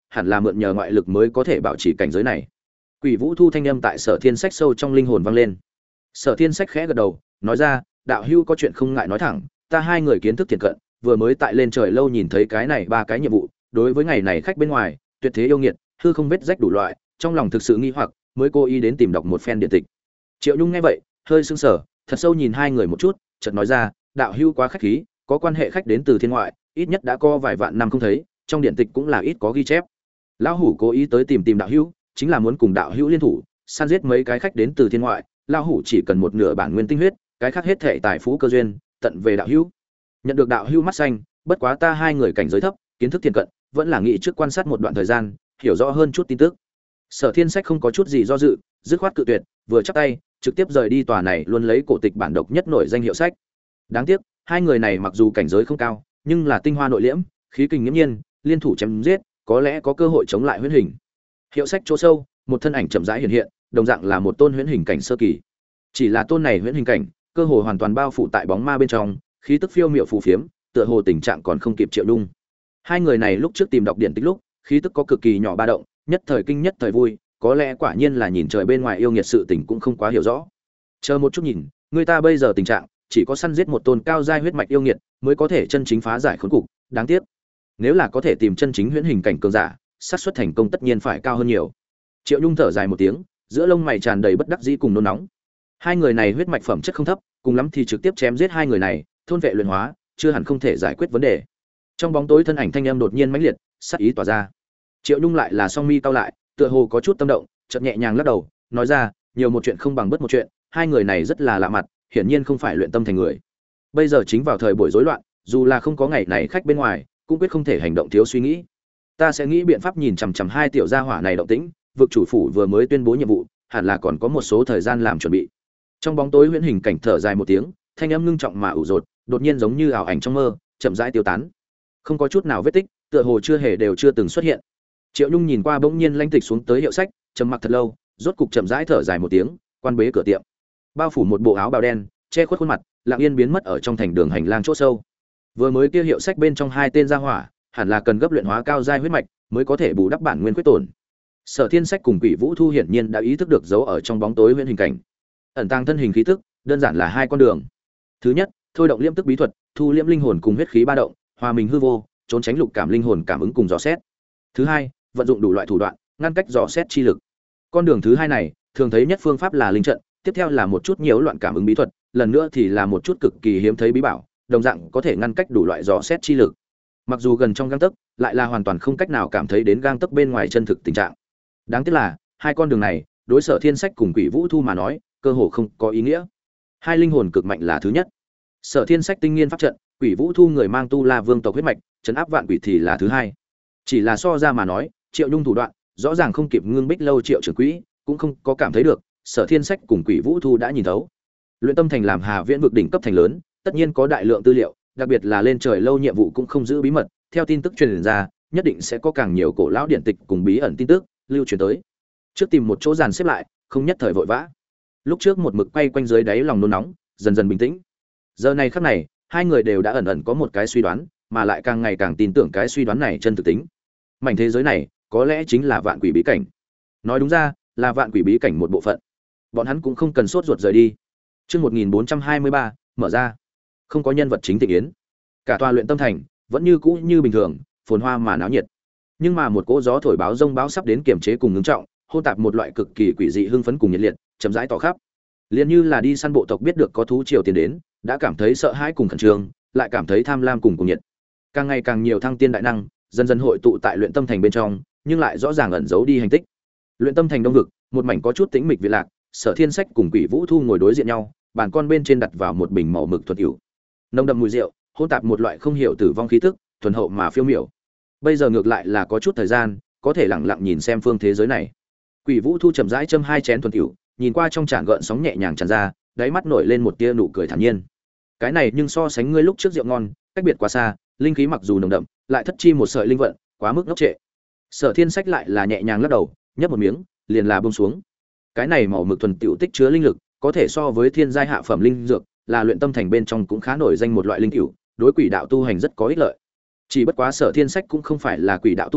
hẳn là mượn nhờ ngoại lực mới có thể bảo trì cảnh giới này. Quỷ Vũ Thu thanh âm tại Sở Thiên Sách sâu trong linh hồn vang lên. Sở Thiên Sách khẽ gật đầu, nói ra, đạo hữu có chuyện không ngại nói thẳng, ta hai người kiến thức thiện cận, vừa mới tại lên trời lâu nhìn thấy cái này ba cái nhiệm vụ, đối với ngày này khách bên ngoài, tuyệt thế yêu nghiệt, hư không vết rách đủ loại, trong lòng thực sự nghi hoặc, mới cố ý đến tìm đọc một phen điện tịch. Triệu Nhung nghe vậy, hơi sững sờ, thật sâu nhìn hai người một chút, chợt nói ra, đạo hữu quá khách khí, có quan hệ khách đến từ thiên ngoại, ít nhất đã có vài vạn năm không thấy, trong điện tịch cũng là ít có ghi chép. Lão hủ cố ý tới tìm đạo hữu, chính là muốn cùng đạo hữu liên thủ, săn giết mấy cái khách đến từ thiên ngoại, lão hủ chỉ cần một nửa bản nguyên tinh huyết, cái khác hết thảy tài phú cơ duyên, tận về đạo hữu. Nhận được đạo hữu mắt xanh, bất quá ta hai người cảnh giới thấp, kiến thức thiện cận, vẫn là nghĩ trước quan sát một đoạn thời gian, hiểu rõ hơn chút tin tức. Sở Thiên Sách không có chút gì do dự, dứt khoát cự tuyệt, vừa chắp tay, trực tiếp rời đi tòa này luôn lấy cổ tịch bản độc nhất nổi danh hiệu sách. Đáng tiếc, hai người này mặc dù cảnh giới không cao, nhưng là tinh hoa nội liễm, khí kình nghiễm nhiên, liên thủ chém giết, có lẽ có cơ hội chống lại huyễn hình. Hiệu sách chỗ sâu, một thân ảnh chậm rãi hiện hiện, đồng dạng là một tôn huyễn hình cảnh sơ kỳ. Chỉ là tôn này huyễn hình cảnh, cơ hồ hoàn toàn bao phủ tại bóng ma bên trong, khí tức phiêu miệu phù phiếm, tựa hồ tình trạng còn không kịp Triệu Nhung. Hai người này lúc trước tìm đọc điển tích lúc, khí tức có cực kỳ nhỏ ba động, nhất thời kinh nhất thời vui, có lẽ quả nhiên là nhìn trời bên ngoài yêu nghiệt sự tình cũng không quá hiểu rõ. Chờ một chút nhìn, người ta bây giờ tình trạng, chỉ có săn giết một tôn cao giai huyết mạch yêu nghiệt mới có thể chân chính phá giải khốn cục, đáng tiếc. Nếu là có thể tìm chân chính huyễn hình cảnh cường giả, xác suất thành công tất nhiên phải cao hơn nhiều. Triệu Nhung thở dài một tiếng, giữa lông mày tràn đầy bất đắc dĩ cùng nôn nóng. Hai người này huyết mạch phẩm chất không thấp, cùng lắm thì trực tiếp chém giết hai người này, thôn vệ luyện hóa, chưa hẳn không thể giải quyết vấn đề. Trong bóng tối thân ảnh thanh âm đột nhiên mãnh liệt, sát ý tỏa ra. Triệu Nhung lại là song mi cau lại, tựa hồ có chút tâm động, chợt nhẹ nhàng lắc đầu, nói ra, nhiều một chuyện không bằng bất một chuyện, hai người này rất là lạ mặt, hiển nhiên không phải luyện tâm thành người. Bây giờ chính vào thời buổi rối loạn, dù là không có ngày này khách bên ngoài, cũng quyết không thể hành động thiếu suy nghĩ. Ta sẽ nghĩ biện pháp nhìn chằm chằm hai tiểu gia hỏa này động tĩnh, vực chủ phủ vừa mới tuyên bố nhiệm vụ, hẳn là còn có một số thời gian làm chuẩn bị. Trong bóng tối huyễn hình cảnh thở dài một tiếng, thanh âm ngưng trọng mà ủ rột, đột nhiên giống như ảo ảnh trong mơ, chậm rãi tiêu tán. Không có chút nào vết tích, tựa hồ chưa từng xuất hiện. Triệu Nhung nhìn qua bỗng nhiên lãnh tịch xuống tới hiệu sách, trầm mặc thật lâu, rốt cục chậm rãi thở dài một tiếng, quan bế cửa tiệm. Bao phủ một bộ áo bào đen, che khuất khuôn mặt, lặng yên biến mất ở trong thành đường hành lang chỗ sâu. Vừa mới kia hiệu sách bên trong hai tên gia hỏa, hẳn là cần gấp luyện hóa cao giai huyết mạch, mới có thể bù đắp bản nguyên khuyết tổn. Sở Thiên Sách cùng Quỷ Vũ Thu hiển nhiên đã ý thức được dấu ở trong bóng tối huyễn hình cảnh. Ẩn tàng thân hình khí tức, đơn giản là hai con đường. Thứ nhất, thôi động liễm tức bí thuật, thu liễm linh hồn cùng huyết khí ba động, hòa mình hư vô, trốn tránh lục cảm linh hồn cảm ứng cùng dò xét. Thứ hai, vận dụng đủ loại thủ đoạn, ngăn cách dò xét chi lực. Con đường thứ hai này, thường thấy nhất phương pháp là linh trận, tiếp theo là một chút nhiễu loạn cảm ứng bí thuật, lần nữa thì là một chút cực kỳ hiếm thấy bí bảo, đồng dạng có thể ngăn cách đủ loại dò xét chi lực. Mặc dù gần trong gang tấc, lại là hoàn toàn không cách nào cảm thấy đến gang tấc bên ngoài chân thực tình trạng. Đáng tiếc là, hai con đường này, đối Sở Thiên Sách cùng Quỷ Vũ Thu mà nói, cơ hồ không có ý nghĩa. Hai linh hồn cực mạnh là thứ nhất. Sở Thiên Sách tinh nghiên pháp trận, Quỷ Vũ Thu người mang tu La Vương tộc huyết mạch, trấn áp vạn quỷ thì là thứ hai. Chỉ là so ra mà nói, Triệu Nhung thủ đoạn, rõ ràng không kịp Ngưng Bích lâu Triệu trưởng quỹ, cũng không có cảm thấy được, Sở Thiên Sách cùng Quỷ Vũ Thu đã nhìn thấu. Luyện tâm thành làm Hà Viễn vực đỉnh cấp thành lớn, tất nhiên có đại lượng tư liệu, đặc biệt là lên trời lâu nhiệm vụ cũng không giữ bí mật, theo tin tức truyền ra, nhất định sẽ có càng nhiều cổ lão điển tịch cùng bí ẩn tin tức lưu truyền tới. Trước tìm một chỗ dàn xếp lại, không nhất thời vội vã. Lúc trước một mực quay quanh dưới đáy lòng nôn nóng, dần dần bình tĩnh. Giờ này khắc này, hai người đều đã ẩn ẩn có một cái suy đoán, mà lại càng ngày càng tin tưởng cái suy đoán này chân thực tính. Mảnh thế giới này, có lẽ chính là vạn quỷ bí cảnh. Nói đúng ra, là vạn quỷ bí cảnh một bộ phận. Bọn hắn cũng không cần sốt ruột rời đi. Chương 1423, mở ra. Không có nhân vật chính Tịnh Yến. Cả tòa luyện tâm thành vẫn như cũ như bình thường, phồn hoa mà náo nhiệt. Nhưng mà một cỗ gió thổi báo rông báo sắp đến kiềm chế cùng ngưng trọng, hôn tạp một loại cực kỳ quỷ dị hưng phấn cùng nhiệt liệt, chậm rãi tỏ khắp. Liền như là đi săn bộ tộc biết được có thú triều tiền đến, đã cảm thấy sợ hãi cùng khẩn trương, lại cảm thấy tham lam cùng nhiệt. Càng ngày càng nhiều thăng tiên đại năng, dần dần hội tụ tại luyện tâm thành bên trong, nhưng lại rõ ràng ẩn giấu đi hành tích. Luyện tâm thành đông vực, một mảnh có chút tĩnh mịch vị lạc, Sở Thiên Sách cùng Quỷ Vũ Thu ngồi đối diện nhau, bàn con bên trên đặt vào một bình màu mực thuật hữu. Nồng đậm mùi rượu, hỗn tạp một loại không hiểu tử vong khí tức, thuần hậu mà phiêu miểu. Bây giờ ngược lại là có chút thời gian, có thể lặng lặng nhìn xem phương thế giới này. Quỷ Vũ Thu chậm rãi châm hai chén thuần hữu, nhìn qua trong tràn gợn sóng nhẹ nhàng tràn ra, đáy mắt nổi lên một tia nụ cười thản nhiên. Cái này nhưng so sánh ngươi lúc trước rượu ngon, cách biệt quá xa, linh khí mặc dù nồng đậm, lại thất chi một sợi linh vận, quá mức ngốc trệ. Sở Thiên Sách lại là nhẹ nhàng lắc đầu, nhấp một miếng, liền là buông xuống. Cái này màu mực thuần tiểu tích chứa linh lực, có thể so với thiên giai hạ phẩm linh dược, là luyện tâm thành bên trong cũng khá nổi danh một loại linh tiểu, đối quỷ đạo tu hành rất có ích lợi. Chỉ bất quá Sở Thiên Sách cũng không phải là quỷ đạo tu giả,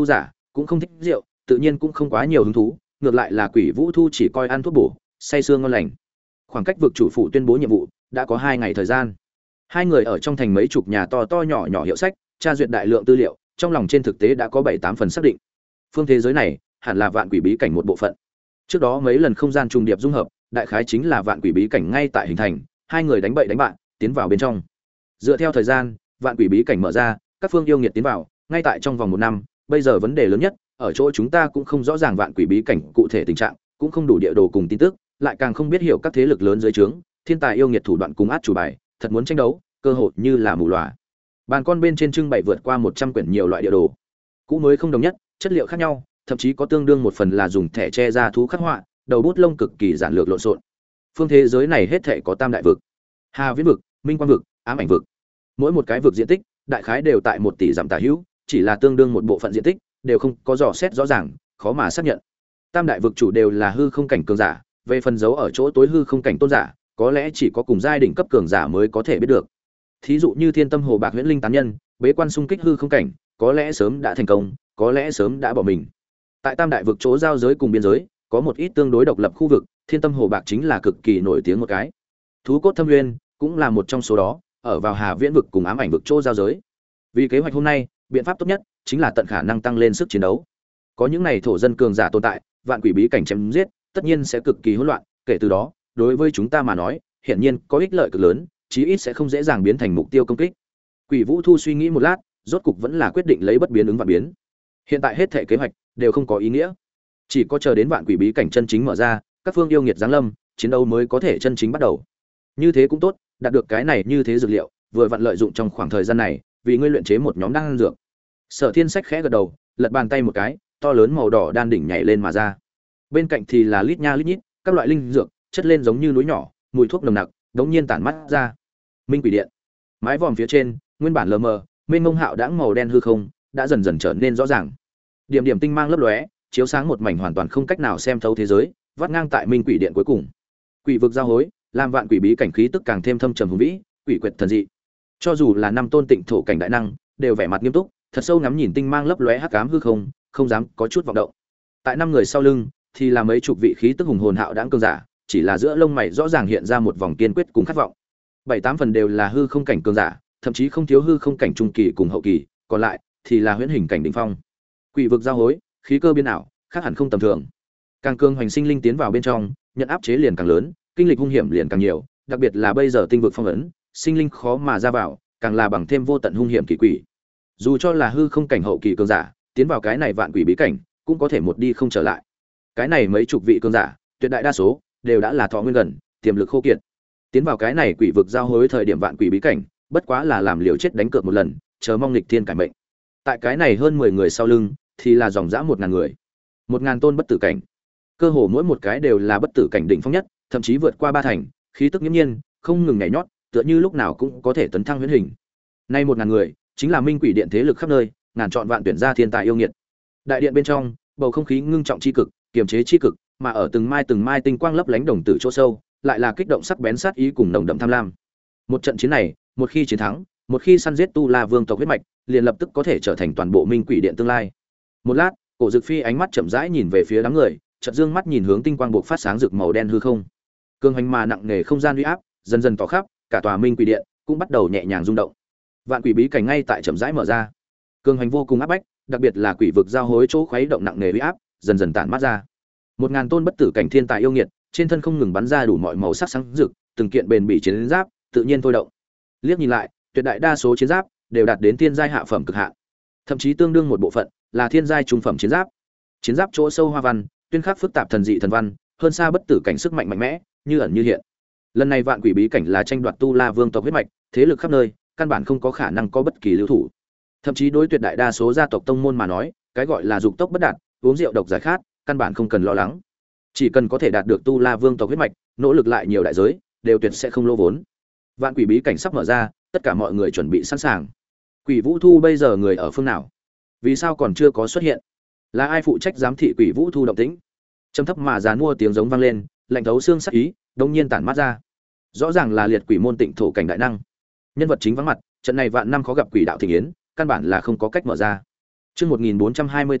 cũng không thích rượu, tự nhiên cũng không quá nhiều hứng thú, ngược lại là Quỷ Vũ Thu chỉ coi ăn thuốc bổ, say sưa ngon lành. Khoảng cách vực chủ phụ tuyên bố nhiệm vụ đã có 2 ngày thời gian. Hai người ở trong thành mấy chục nhà to to nhỏ nhỏ hiệu sách, tra duyệt đại lượng tư liệu, trong lòng trên thực tế đã có 7-8 phần xác định. Phương thế giới này hẳn là vạn quỷ bí cảnh một bộ phận. Trước đó mấy lần không gian trùng điệp dung hợp, đại khái chính là vạn quỷ bí cảnh ngay tại hình thành, hai người đánh bậy đánh bạn, tiến vào bên trong. Dựa theo thời gian, vạn quỷ bí cảnh mở ra, các phương yêu nghiệt tiến vào, ngay tại trong vòng 1 năm, bây giờ vấn đề lớn nhất ở chỗ chúng ta cũng không rõ ràng vạn quỷ bí cảnh cụ thể tình trạng, cũng không đủ địa đồ cùng tin tức, lại càng không biết hiểu các thế lực lớn dưới trướng, thiên tài yêu nghiệt thủ đoạn cùng át chủ bài, thật muốn tranh đấu, cơ hội như là mù lòa. Bàn con bên trên trưng bày vượt qua 100 quyển nhiều loại địa đồ, cũ mới không đồng nhất, chất liệu khác nhau, thậm chí có tương đương một phần là dùng thẻ che ra thú khắc họa, đầu bút lông cực kỳ giản lược lộn xộn. Phương thế giới này hết thảy có 3 đại vực: Hà Viễn vực, Minh Quang vực, Ám Ảnh vực. Mỗi một cái vực diện tích đại khái đều tại 1 tỷ dặm tả hữu, chỉ là tương đương một bộ phận diện tích, đều không có dò xét rõ ràng, khó mà xác nhận. 3 đại vực chủ đều là hư không cảnh cường giả, về phần dấu ở chỗ tối hư không cảnh tôn giả, có lẽ chỉ có cùng giai đỉnh cấp cường giả mới có thể biết được. Thí dụ như Thiên Tâm Hồ Bạc Huyễn Linh tán nhân, bế quan xung kích hư không cảnh, có lẽ sớm đã thành công, có lẽ sớm đã bỏ mình. Tại Tam đại vực chỗ giao giới cùng biên giới, có một ít tương đối độc lập khu vực, Thiên Tâm Hồ Bạc chính là cực kỳ nổi tiếng một cái. Thú cốt Thâm Nguyên cũng là một trong số đó, ở vào Hà Viễn vực cùng Ám Ảnh vực chỗ giao giới. Vì kế hoạch hôm nay, biện pháp tốt nhất chính là tận khả năng tăng lên sức chiến đấu. Có những này thổ dân cường giả tồn tại, vạn quỷ bí cảnh chém giết, tất nhiên sẽ cực kỳ hỗn loạn, kể từ đó, đối với chúng ta mà nói, hiển nhiên có ích lợi cực lớn, chí ít sẽ không dễ dàng biến thành mục tiêu công kích. Quỷ Vũ Thu suy nghĩ một lát, rốt cục vẫn là quyết định lấy bất biến ứng vạn biến. Hiện tại hết thể kế hoạch đều không có ý nghĩa, chỉ có chờ đến vạn quỷ bí cảnh chân chính mở ra, các phương yêu nghiệt giáng lâm, chiến đấu mới có thể chân chính bắt đầu. Như thế cũng tốt, đạt được cái này như thế dược liệu, vừa vặn lợi dụng trong khoảng thời gian này, vì ngươi luyện chế một nhóm đan dược. Sở Thiên Sách khẽ gật đầu, lật bàn tay một cái, to lớn màu đỏ đan đỉnh nhảy lên mà ra. Bên cạnh thì là lít nha lít nhít các loại linh dược, chất lên giống như núi nhỏ, mùi thuốc nồng nặc, đống nhiên tản mắt ra. Minh Quỷ Điện, mái vòm phía trên, nguyên bản lờ mờ, mênh mông hạo đãng màu đen hư không, đã dần dần trở nên rõ ràng. Điểm điểm tinh mang lấp lóe, chiếu sáng một mảnh hoàn toàn không cách nào xem thấu thế giới, vắt ngang tại Minh Quỷ Điện cuối cùng. Quỷ vực giao hối, làm vạn quỷ bí cảnh khí tức càng thêm thâm trầm hùng vĩ, quỷ quyệt thần dị. Cho dù là 5 tôn tịnh thổ cảnh đại năng, đều vẻ mặt nghiêm túc, thật sâu ngắm nhìn tinh mang lấp lóe hắc ám hư không, không dám có chút vọng động. Tại 5 người sau lưng, thì là mấy chục vị khí tức hùng hồn hạo đãng cường giả, chỉ là giữa lông mày rõ ràng hiện ra một vòng kiên quyết cùng khát vọng. 7-8 phần đều là hư không cảnh cường giả, thậm chí không thiếu hư không cảnh trung kỳ cùng hậu kỳ, còn lại thì là huyễn hình cảnh đỉnh phong. Quỷ vực giao hối, khí cơ biến ảo, khác hẳn không tầm thường. Càng cường hoành sinh linh tiến vào bên trong, nhận áp chế liền càng lớn, kinh lịch hung hiểm liền càng nhiều, đặc biệt là bây giờ tinh vực phong ấn, sinh linh khó mà ra vào, càng là bằng thêm vô tận hung hiểm kỳ quỷ. Dù cho là hư không cảnh hậu kỳ cường giả, tiến vào cái này vạn quỷ bí cảnh, cũng có thể một đi không trở lại. Cái này mấy chục vị cường giả, tuyệt đại đa số đều đã là thọ nguyên gần, tiềm lực khô kiệt. Tiến vào cái này quỷ vực giao hối thời điểm vạn quỷ bí cảnh, bất quá là làm liều chết đánh cược một lần, chờ mong nghịch thiên cải mệnh. Tại cái này hơn 10 người sau lưng, thì là dòng dã 1000 người. 1000 tôn bất tử cảnh. Cơ hồ mỗi một cái đều là bất tử cảnh đỉnh phong nhất, thậm chí vượt qua 3 thành, khí tức nghiêm nhiên, không ngừng nhảy nhót, tựa như lúc nào cũng có thể tấn thăng huyễn hình. Nay 1000 người, chính là Minh Quỷ Điện thế lực khắp nơi, ngàn chọn vạn tuyển ra thiên tài yêu nghiệt. Đại điện bên trong, bầu không khí ngưng trọng chi cực, kiềm chế chi cực, mà ở từng mai tinh quang lấp lánh đồng tử chỗ sâu, lại là kích động sắc bén sát ý cùng nồng đậm tham lam. Một trận chiến này, một khi chiến thắng, một khi săn giết tu La Vương tộc huyết mạch, liền lập tức có thể trở thành toàn bộ Minh Quỷ Điện tương lai. Một lát, Cổ Dực Phi ánh mắt chậm rãi nhìn về phía đám người, chợt dương mắt nhìn hướng tinh quang buộc phát sáng rực màu đen hư không. Cương hành mà nặng nề không gian uy áp, dần dần tỏ khắp, cả tòa Minh Quỷ Điện cũng bắt đầu nhẹ nhàng rung động. Vạn quỷ bí cảnh ngay tại chậm rãi mở ra. Cương hành vô cùng áp bách, đặc biệt là quỷ vực giao hối chỗ khuấy động nặng nề uy áp, dần dần tản mát ra. 1000 tôn bất tử cảnh thiên tài yêu nghiệt, trên thân không ngừng bắn ra đủ mọi màu sắc sáng rực, từng kiện bền bỉ chiến giáp, tự nhiên thôi động. Liếc nhìn lại, tuyệt đại đa số chiến giáp đều đạt đến thiên giai hạ phẩm cực hạn, thậm chí tương đương một bộ phận là thiên giai trung phẩm chiến giáp. Chiến giáp chỗ sâu hoa văn, tuyên khắc phức tạp thần dị thần văn, hơn xa bất tử cảnh sức mạnh mạnh mẽ, như ẩn như hiện. Lần này vạn quỷ bí cảnh là tranh đoạt tu La Vương tộc huyết mạch, thế lực khắp nơi, căn bản không có khả năng có bất kỳ lưu thủ. Thậm chí đối tuyệt đại đa số gia tộc tông môn mà nói, cái gọi là dục tốc bất đạt, uống rượu độc giải khát, căn bản không cần lo lắng. Chỉ cần có thể đạt được tu La Vương tộc huyết mạch, nỗ lực lại nhiều đại giới, đều tuyệt sẽ không lỗ vốn. Vạn quỷ bí cảnh sắp mở ra, tất cả mọi người chuẩn bị sẵn sàng. Quỷ Vũ Thu bây giờ người ở phương nào? Vì sao còn chưa có xuất hiện? Là ai phụ trách giám thị Quỷ Vũ Thu động tĩnh? Trầm thấp mà giàn mua tiếng giống vang lên, lạnh thấu xương sắc ý, đông nhiên tản mát ra. Rõ ràng là liệt quỷ môn tịnh thổ cảnh đại năng. Nhân vật chính vắng mặt, trận này vạn năm khó gặp quỷ đạo thịnh yến, căn bản là không có cách mở ra. Chương 1424,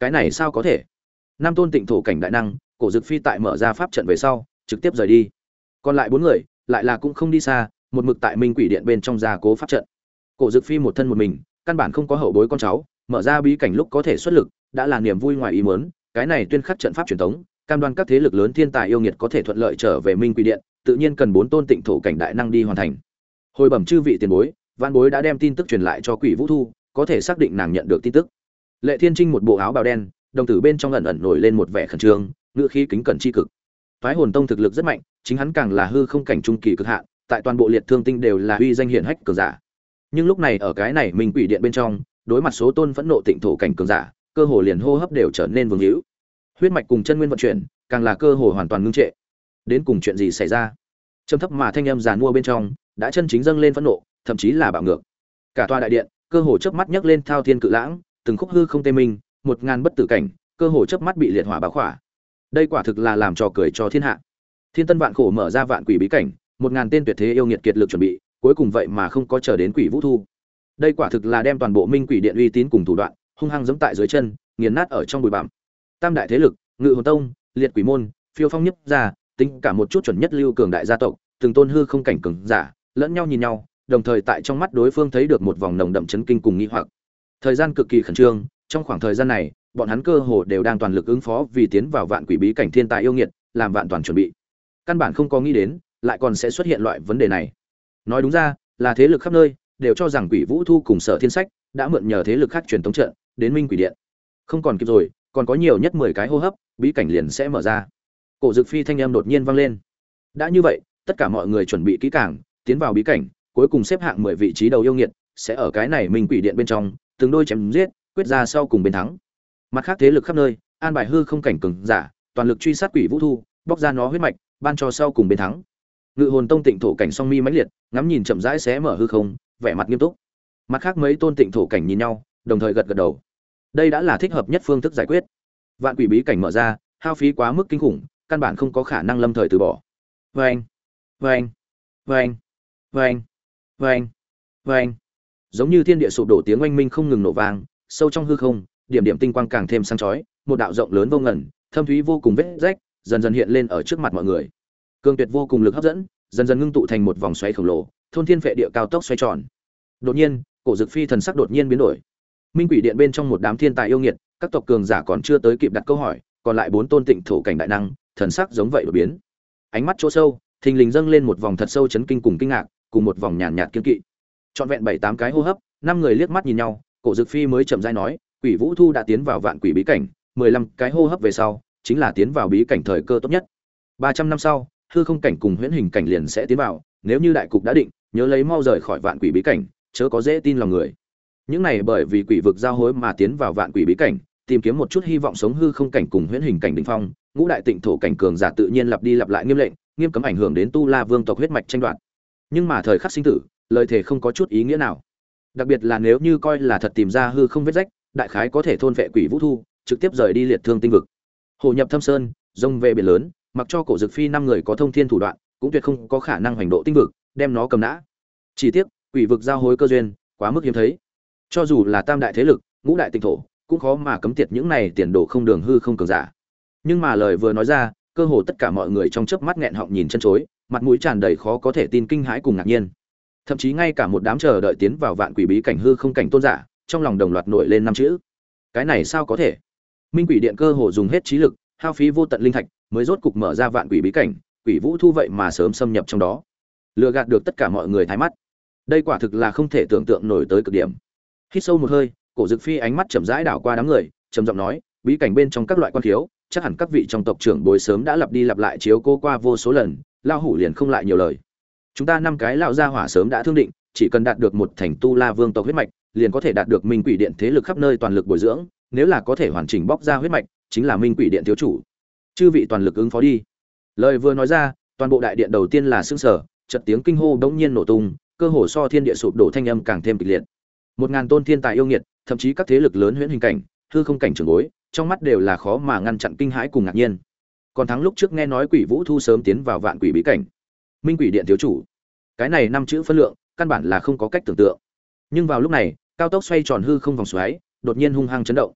Cái này sao có thể? Năm tôn tịnh thổ cảnh đại năng, Cổ Dực Phi tại mở ra pháp trận về sau, trực tiếp rời đi. Còn lại bốn người, lại là cũng không đi xa, một mực tại Minh Quỷ Điện bên trong gia cố pháp trận. Cổ Dực Phi một thân một mình, căn bản không có hậu bối con cháu, mở ra bí cảnh lúc có thể xuất lực, đã là niềm vui ngoài ý muốn, cái này tuyên khắc trận pháp truyền thống, cam đoan các thế lực lớn thiên tài yêu nghiệt có thể thuận lợi trở về Minh Quỷ Điện, tự nhiên cần bốn tôn tịnh thổ cảnh đại năng đi hoàn thành. Hồi bẩm chư vị tiền bối, Vạn Bối đã đem tin tức truyền lại cho Quỷ Vũ Thu, có thể xác định nàng nhận được tin tức. Lệ Thiên Trinh một bộ áo bào đen, đồng tử bên trong ẩn ẩn nổi lên một vẻ khẩn trương, ngữ khí kính cẩn chi cực. Toái Hồn Tông thực lực rất mạnh, chính hắn càng là hư không cảnh trung kỳ cực hạn, tại toàn bộ Liệt Thương Tinh đều là uy danh hiển hách cường giả. Nhưng lúc này ở cái này Minh Quỷ Điện bên trong, đối mặt số tôn phẫn nộ tịnh thổ cảnh cường giả, cơ hồ liền hô hấp đều trở nên vương hữu. Huyết mạch cùng chân nguyên vận chuyển, càng là cơ hồ hoàn toàn ngưng trệ. Đến cùng chuyện gì xảy ra? Trầm thấp mà thanh âm giàn mua bên trong, đã chân chính dâng lên phẫn nộ, thậm chí là bạo ngược. Cả tòa đại điện, cơ hồ chớp mắt nhấc lên thao thiên cự lãng, từng khúc hư không tê minh, 1000 bất tử cảnh, cơ hồ chớp mắt bị liệt hỏa bao khỏa. Đây quả thực là làm trò cười cho thiên hạ. Thiên Tân vạn khổ mở ra vạn quỷ bí cảnh, 1000 tên tuyệt thế yêu nghiệt kiệt lực chuẩn bị, cuối cùng vậy mà không có chờ đến Quỷ Vũ Thu. Đây quả thực là đem toàn bộ Minh Quỷ Điện uy tín cùng thủ đoạn, hung hăng giẫm tại dưới chân, nghiền nát ở trong bụi bặm. Tam đại thế lực, Ngự Hồn Tông, Liệt Quỷ môn, Phiêu Phong Nhất gia, tính cả một chút chuẩn nhất lưu cường đại gia tộc, từng tôn hư không cảnh cường giả, lẫn nhau nhìn nhau, đồng thời tại trong mắt đối phương thấy được một vòng nồng đậm chấn kinh cùng nghi hoặc. Thời gian cực kỳ khẩn trương, trong khoảng thời gian này, bọn hắn cơ hồ đều đang toàn lực ứng phó vì tiến vào vạn quỷ bí cảnh thiên tài yêu nghiệt, làm vạn toàn chuẩn bị. Căn bản không có nghĩ đến, lại còn sẽ xuất hiện loại vấn đề này. Nói đúng ra, là thế lực khắp nơi đều cho rằng Quỷ Vũ Thu cùng Sở Thiên Sách đã mượn nhờ thế lực khác truyền tống trận đến Minh Quỷ Điện. Không còn kịp rồi, còn có nhiều nhất 10 cái hô hấp, bí cảnh liền sẽ mở ra. Cổ Dực Phi thanh âm đột nhiên vang lên. Đã như vậy, tất cả mọi người chuẩn bị kỹ càng, tiến vào bí cảnh, cuối cùng xếp hạng 10 vị trí đầu yêu nghiệt, sẽ ở cái này Minh Quỷ Điện bên trong, từng đôi chém giết, quyết ra sau cùng bên thắng. Mặt khác thế lực khắp nơi, an bài hư không cảnh cường giả, toàn lực truy sát Quỷ Vũ Thu, bóc ra nó huyết mạch, ban cho sau cùng bên thắng. Ngự Hồn Tông tịnh thổ cảnh song mi mãnh liệt, ngắm nhìn chậm rãi xé mở hư không, vẻ mặt nghiêm túc. Mặt khác mấy tôn tịnh thổ cảnh nhìn nhau, đồng thời gật gật đầu. Đây đã là thích hợp nhất phương thức giải quyết. Vạn quỷ bí cảnh mở ra, hao phí quá mức kinh khủng, căn bản không có khả năng lâm thời từ bỏ. Vâng, vâng, vâng, vâng, vâng, vâng. Giống như thiên địa sụp đổ tiếng oanh minh không ngừng nổ vang, sâu trong hư không, điểm điểm tinh quang càng thêm sáng chói, một đạo rộng lớn vô ngần, thâm thúy vô cùng vết rách, dần dần hiện lên ở trước mặt mọi người. Cương tuyệt vô cùng lực hấp dẫn, dần dần ngưng tụ thành một vòng xoáy khổng lồ, thôn thiên phệ địa cao tốc xoay tròn. Đột nhiên, Cổ Dực Phi thần sắc đột nhiên biến đổi. Minh Quỷ Điện bên trong một đám thiên tài yêu nghiệt, các tộc cường giả còn chưa tới kịp đặt câu hỏi, còn lại 4 tôn tịnh thổ cảnh đại năng, thần sắc giống vậy đột biến. Ánh mắt chỗ sâu, thình lình dâng lên một vòng thật sâu chấn kinh cùng kinh ngạc, cùng một vòng nhàn nhạt kiên kỵ. Trọn vẹn 7-8 cái hô hấp, 5 người liếc mắt nhìn nhau, Cổ Dực Phi mới chậm rãi nói, Quỷ Vũ Thu đã tiến vào vạn quỷ bí cảnh, 15 cái hô hấp về sau, chính là tiến vào bí cảnh thời cơ tốt nhất. 300 năm sau, hư không cảnh cùng huyễn hình cảnh liền sẽ tiến vào, nếu như đại cục đã định, nhớ lấy mau rời khỏi vạn quỷ bí cảnh, chớ có dễ tin lòng người. Những này bởi vì quỷ vực giao hối mà tiến vào vạn quỷ bí cảnh, tìm kiếm một chút hy vọng sống hư không cảnh cùng huyễn hình cảnh đỉnh phong, ngũ đại tịnh thổ cảnh cường giả tự nhiên lặp đi lặp lại nghiêm lệnh, nghiêm cấm ảnh hưởng đến tu la vương tộc huyết mạch tranh đoạt. Nhưng mà thời khắc sinh tử, lời thề không có chút ý nghĩa nào. Đặc biệt là nếu như coi là thật tìm ra hư không vết rách, đại khái có thể thôn vệ Quỷ Vũ Thu, trực tiếp rời đi liệt thương tinh vực. Hồ nhập thâm sơn, rông về biển lớn, mặc cho Cổ Dực Phi 5 người có thông thiên thủ đoạn, cũng tuyệt không có khả năng hành độ tinh vực, đem nó cầm nã. Chỉ tiếc, quỷ vực giao hối cơ duyên, quá mức hiếm thấy. Cho dù là tam đại thế lực, ngũ đại tinh thổ, cũng khó mà cấm tiệt những này tiền đồ không đường hư không cường giả. Nhưng mà lời vừa nói ra, cơ hồ tất cả mọi người trong chớp mắt nghẹn họng nhìn chân chối, mặt mũi tràn đầy khó có thể tin kinh hãi cùng ngạc nhiên. Thậm chí ngay cả một đám chờ đợi tiến vào vạn quỷ bí cảnh hư không cảnh tôn giả, trong lòng đồng loạt nổi lên 5 chữ. Cái này sao có thể? Minh Quỷ Điện cơ hồ dùng hết trí lực, hao phí vô tận linh thạch, mới rốt cục mở ra vạn quỷ bí cảnh, Quỷ Vũ Thu vậy mà sớm xâm nhập trong đó, lừa gạt được tất cả mọi người thái mắt. Đây quả thực là không thể tưởng tượng nổi tới cực điểm. Hít sâu một hơi, Cổ Dực Phi ánh mắt chậm rãi đảo qua đám người, trầm giọng nói, bí cảnh bên trong các loại quan thiếu, chắc hẳn các vị trong tộc trưởng bối sớm đã lặp đi lặp lại chiếu cố qua vô số lần, lão hủ liền không lại nhiều lời. Chúng ta 5 cái lão gia hỏa sớm đã thương định, chỉ cần đạt được một thành tu la vương tộc huyết mạch, liền có thể đạt được Minh Quỷ Điện thế lực khắp nơi toàn lực bồi dưỡng, nếu là có thể hoàn chỉnh bóc ra huyết mạch, chính là Minh Quỷ Điện thiếu chủ. Chư vị toàn lực ứng phó đi. Lời vừa nói ra, toàn bộ đại điện đầu tiên là sững sờ, chợt tiếng kinh hô bỗng nhiên nổ tung, cơ hồ so thiên địa sụp đổ thanh âm càng thêm kịch liệt. 1000 tôn thiên tài yêu nghiệt, thậm chí các thế lực lớn huyễn hình cảnh, hư không cảnh trưởng bối, trong mắt đều là khó mà ngăn chặn kinh hãi cùng ngạc nhiên. Còn thắng lúc trước nghe nói Quỷ Vũ Thu sớm tiến vào vạn quỷ bí cảnh, Minh Quỷ Điện thiếu chủ, cái này 5 chữ phân lượng, căn bản là không có cách tưởng tượng. Nhưng vào lúc này, cao tốc xoay tròn hư không vòng xoáy, đột nhiên hung hăng chấn động.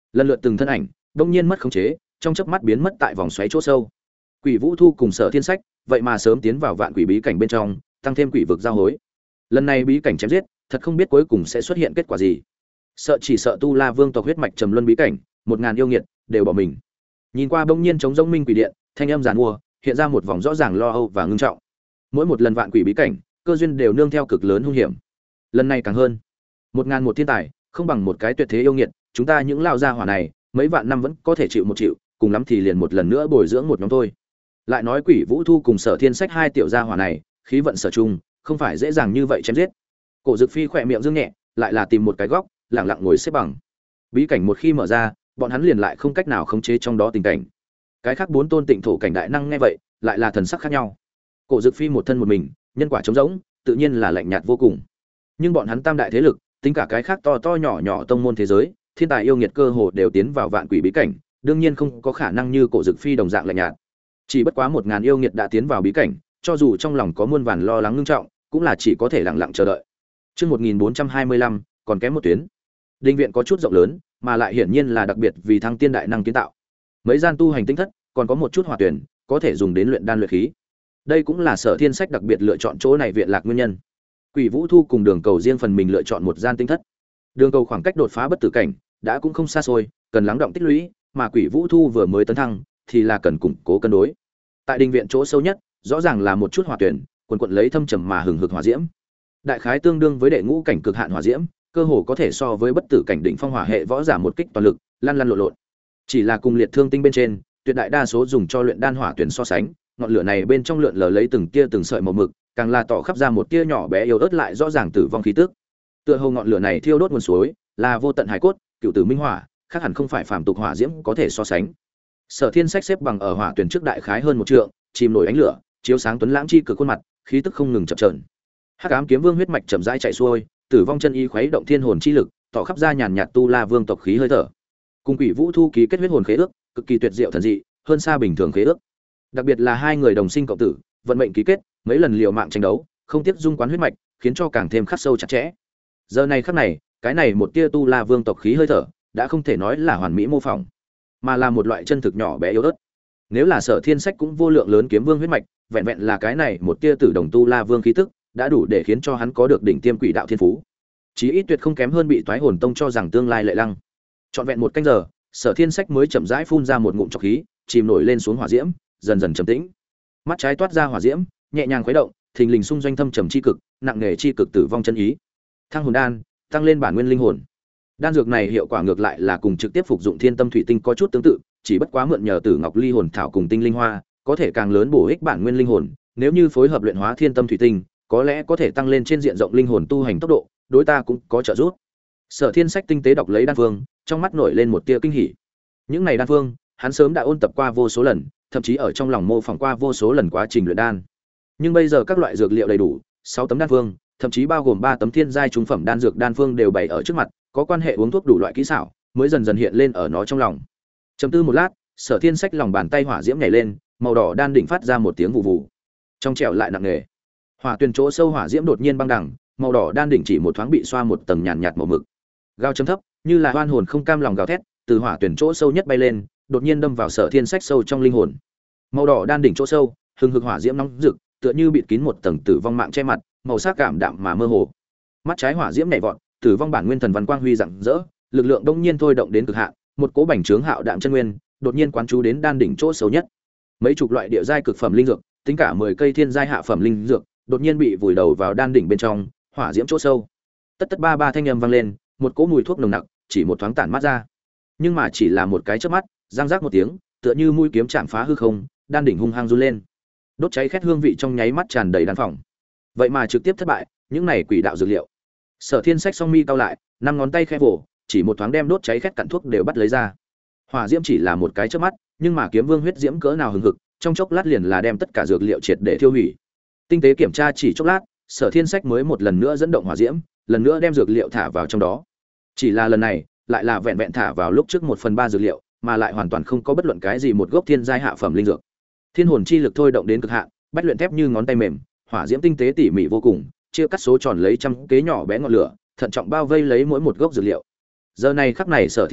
lần lượt từng thân ảnh đông nhiên mất khống chế, trong chớp mắt biến mất tại vòng xoáy chỗ sâu. Quỷ Vũ Thu cùng Sở Thiên Sách vậy mà sớm tiến vào vạn quỷ bí cảnh bên trong, tăng thêm quỷ vực giao hối. Lần này bí cảnh chém giết, thật không biết cuối cùng sẽ xuất hiện kết quả gì. Chỉ sợ Tu La Vương tộc huyết mạch trầm luân bí cảnh, 1000 yêu nghiệt đều bỏ mình. Nhìn qua bỗng nhiên trống rỗng minh quỷ điện, thanh âm giàn mua, hiện ra một vòng rõ ràng lo âu và ngưng trọng. Mỗi một lần vạn quỷ bí cảnh, cơ duyên đều nương theo cực lớn hung hiểm. Lần này càng hơn. 1000 một thiên tài, không bằng một cái tuyệt thế yêu nghiệt, chúng ta những lao gia hỏa này, mấy vạn năm vẫn có thể chịu một chịu, cùng lắm thì liền một lần nữa bồi dưỡng một nhóm thôi. Lại nói Quỷ Vũ Thu cùng Sở Thiên Sách hai tiểu gia hỏa này, khí vận sở chung, không phải dễ dàng như vậy chém giết. Cổ Dực Phi khỏe miệng dương nhẹ, lại là tìm một cái góc, lặng lặng ngồi xếp bằng. Bí cảnh một khi mở ra, bọn hắn liền lại không cách nào khống chế trong đó tình cảnh. Cái khác bốn tôn tịnh thổ cảnh đại năng nghe vậy, lại là thần sắc khác nhau. Cổ Dực Phi một thân một mình, nhân quả trống rỗng, tự nhiên là lạnh nhạt vô cùng. Nhưng bọn hắn tam đại thế lực, tính cả cái khác to to nhỏ nhỏ tông môn thế giới, thiên tài yêu nghiệt cơ hồ đều tiến vào vạn quỷ bí cảnh, đương nhiên không có khả năng như Cổ Dực Phi đồng dạng lạnh nhạt. Chỉ bất quá 1000 yêu nghiệt đã tiến vào bí cảnh, cho dù trong lòng có muôn vàn lo lắng ngưng trọng, cũng là chỉ có thể lặng lặng chờ đợi. Chương 1425, còn kém một tuyến. Đình viện có chút rộng lớn, mà lại hiển nhiên là đặc biệt vì thăng tiên đại năng kiến tạo. Mấy gian tu hành tinh thất, còn có một chút hỏa tuyển, có thể dùng đến luyện đan luyện khí. Đây cũng là Sở Thiên Sách đặc biệt lựa chọn chỗ này viện lạc nguyên nhân. Quỷ Vũ Thu cùng Đường Cầu riêng phần mình lựa chọn một gian tinh thất. Đường Cầu khoảng cách đột phá bất tử cảnh đã cũng không xa xôi, cần lắng động tích lũy, mà Quỷ Vũ Thu vừa mới tấn thăng thì là cần củng cố cân đối. Tại đình viện chỗ sâu nhất, rõ ràng là một chút hỏa tuyển, quần quật lấy thâm trầm mà hừng hực hỏa diễm. Đại khái tương đương với đệ ngũ cảnh cực hạn hỏa diễm, cơ hồ có thể so với bất tử cảnh đỉnh phong hỏa hệ võ giả một kích toàn lực, lăn lăn lộn lộn. Chỉ là cùng liệt thương tinh bên trên, tuyệt đại đa số dùng cho luyện đan hỏa tuyển so sánh, ngọn lửa này bên trong lượn lờ lấy từng tia từng sợi màu mực, càng là tỏ khắp ra một tia nhỏ bé yếu ớt lại rõ ràng tử vong khí tức. Tựa hồ ngọn lửa này thiêu đốt nguồn suối, là vô tận hải cốt, cựu tử minh hỏa, khác hẳn không phải phàm tục hỏa diễm có thể so sánh. Sở Thiên Sách xếp bằng ở hỏa tuyển trước đại khái hơn một trượng, chìm nổi ánh lửa, chiếu sáng tuấn lãng chi cực khuôn mặt, khí tức không ngừng chập chờn. Hắc ám kiếm vương huyết mạch chậm rãi chạy xuôi, tử vong chân ý khuấy động thiên hồn chi lực, tỏ khắp ra nhàn nhạt tu la vương tộc khí hơi thở. Cùng Quỷ Vũ Thu ký kết huyết hồn khế ước, cực kỳ tuyệt diệu thần dị, hơn xa bình thường khế ước. Đặc biệt là hai người đồng sinh cộng tử, vận mệnh ký kết, mấy lần liều mạng tranh đấu, không tiếc dung quán huyết mạch, khiến cho càng thêm khắc sâu chặt chẽ. Giờ này khắc này, cái này một tia tu la vương tộc khí hơi thở, đã không thể nói là hoàn mỹ mô phỏng, mà là một loại chân thực nhỏ bé yếu ớt. Nếu là Sở Thiên Sách cũng vô lượng lớn kiếm vương huyết mạch, vẹn vẹn là cái này một tia tử đồng tu la vương khí tức, đã đủ để khiến cho hắn có được đỉnh tiêm quỷ đạo thiên phú. Chí ít tuyệt không kém hơn bị Toái Hồn Tông cho rằng tương lai lệ lăng. Trọn vẹn một canh giờ, Sở Thiên Sách mới chậm rãi phun ra một ngụm trọc khí, chìm nổi lên xuống hỏa diễm, dần dần trầm tĩnh. Mắt trái toát ra hỏa diễm, nhẹ nhàng khuấy động, thình lình xung doanh thâm trầm chi cực, nặng nghề chi cực tử vong chân ý. Thăng hồn đan, tăng lên bản nguyên linh hồn. Đan dược này hiệu quả ngược lại là cùng trực tiếp phục dụng thiên tâm thủy tinh có chút tương tự, chỉ bất quá mượn nhờ Tử Ngọc Ly hồn thảo cùng tinh linh hoa, có thể càng lớn bổ ích bản nguyên linh hồn, nếu như phối hợp luyện hóa thiên tâm thủy tinh, có lẽ có thể tăng lên trên diện rộng linh hồn tu hành tốc độ, đối ta cũng có trợ giúp. Sở Thiên Sách tinh tế đọc lấy đan phương, trong mắt nổi lên một tia kinh hỉ. Những này đan phương, hắn sớm đã ôn tập qua vô số lần, thậm chí ở trong lòng mô phỏng qua vô số lần quá trình luyện đan. Nhưng bây giờ các loại dược liệu đầy đủ, 6 tấm đan phương, thậm chí bao gồm 3 tấm thiên giai trung phẩm đan dược đan phương đều bày ở trước mặt, có quan hệ uống thuốc đủ loại kỹ xảo, mới dần dần hiện lên ở nó trong lòng. Chầm tư một lát, Sở Thiên Sách lòng bàn tay hỏa diễm nhảy lên, màu đỏ đan đỉnh phát ra một tiếng vụ vụ. Trong trẻo lại nặng nề. Hỏa tuyền chỗ sâu hỏa diễm đột nhiên băng đẳng, màu đỏ đan đỉnh chỉ một thoáng bị xoa một tầng nhàn nhạt màu mực. Gào chấm thấp, như là oan hồn không cam lòng gào thét, từ hỏa tuyền chỗ sâu nhất bay lên, đột nhiên đâm vào Sở Thiên Sách sâu trong linh hồn. Màu đỏ đan đỉnh chỗ sâu, hừng hực hỏa diễm nóng rực, tựa như bịt kín một tầng tử vong mạng che mặt, màu sắc cảm đạm mà mơ hồ. Mắt trái hỏa diễm nhảy vọt, tử vong bản nguyên thần văn quang huy rạng rỡ, lực lượng đông nhiên thôi động đến cực hạn, một cỗ bành trướng hạo đạm chân nguyên, đột nhiên quán chú đến đan đỉnh chỗ sâu nhất. Mấy chục loại địa giai cực phẩm linh dược, tính cả 10 cây thiên giai hạ phẩm linh dược, đột nhiên bị vùi đầu vào đan đỉnh bên trong, hỏa diễm chỗ sâu. Tất tất ba ba thanh âm vang lên, một cỗ mùi thuốc nồng nặc, chỉ một thoáng tản mát ra. Nhưng mà chỉ là một cái chớp mắt, răng rác một tiếng, tựa như mũi kiếm chạm phá hư không, đan đỉnh hung hăng run lên. Đốt cháy khét hương vị trong nháy mắt tràn đầy đan phòng. Vậy mà trực tiếp thất bại, những này quỷ đạo dược liệu. Sở Thiên Sách song mi cau lại, năm ngón tay khẽ vồ, chỉ một thoáng đem đốt cháy khét cặn thuốc đều bắt lấy ra. Hỏa diễm chỉ là một cái chớp mắt, nhưng mà kiếm vương huyết diễm cỡ nào hừng hực, trong chốc lát liền là đem tất cả dược liệu triệt để tiêu hủy. Tinh tế kiểm tra chỉ chốc lát, Sở Thiên Sách mới một lần nữa dẫn động hỏa diễm, lần nữa đem dược liệu thả vào trong đó. Chỉ là lần này, lại là vẹn vẹn thả vào lúc trước 1/3 dược liệu, mà lại hoàn toàn không có bất luận cái gì một gốc thiên giai hạ phẩm linh dược. Thiên hồn chi lực thôi động đến cực hạn, bách luyện thép như ngón tay mềm, hỏa diễm tinh tế tỉ mỉ vô cùng, chia cắt số tròn lấy trăm kế nhỏ bé ngọn lửa, thận trọng bao vây lấy mỗi một gốc dược liệu. Giờ này khắc này Sở Thiên Sách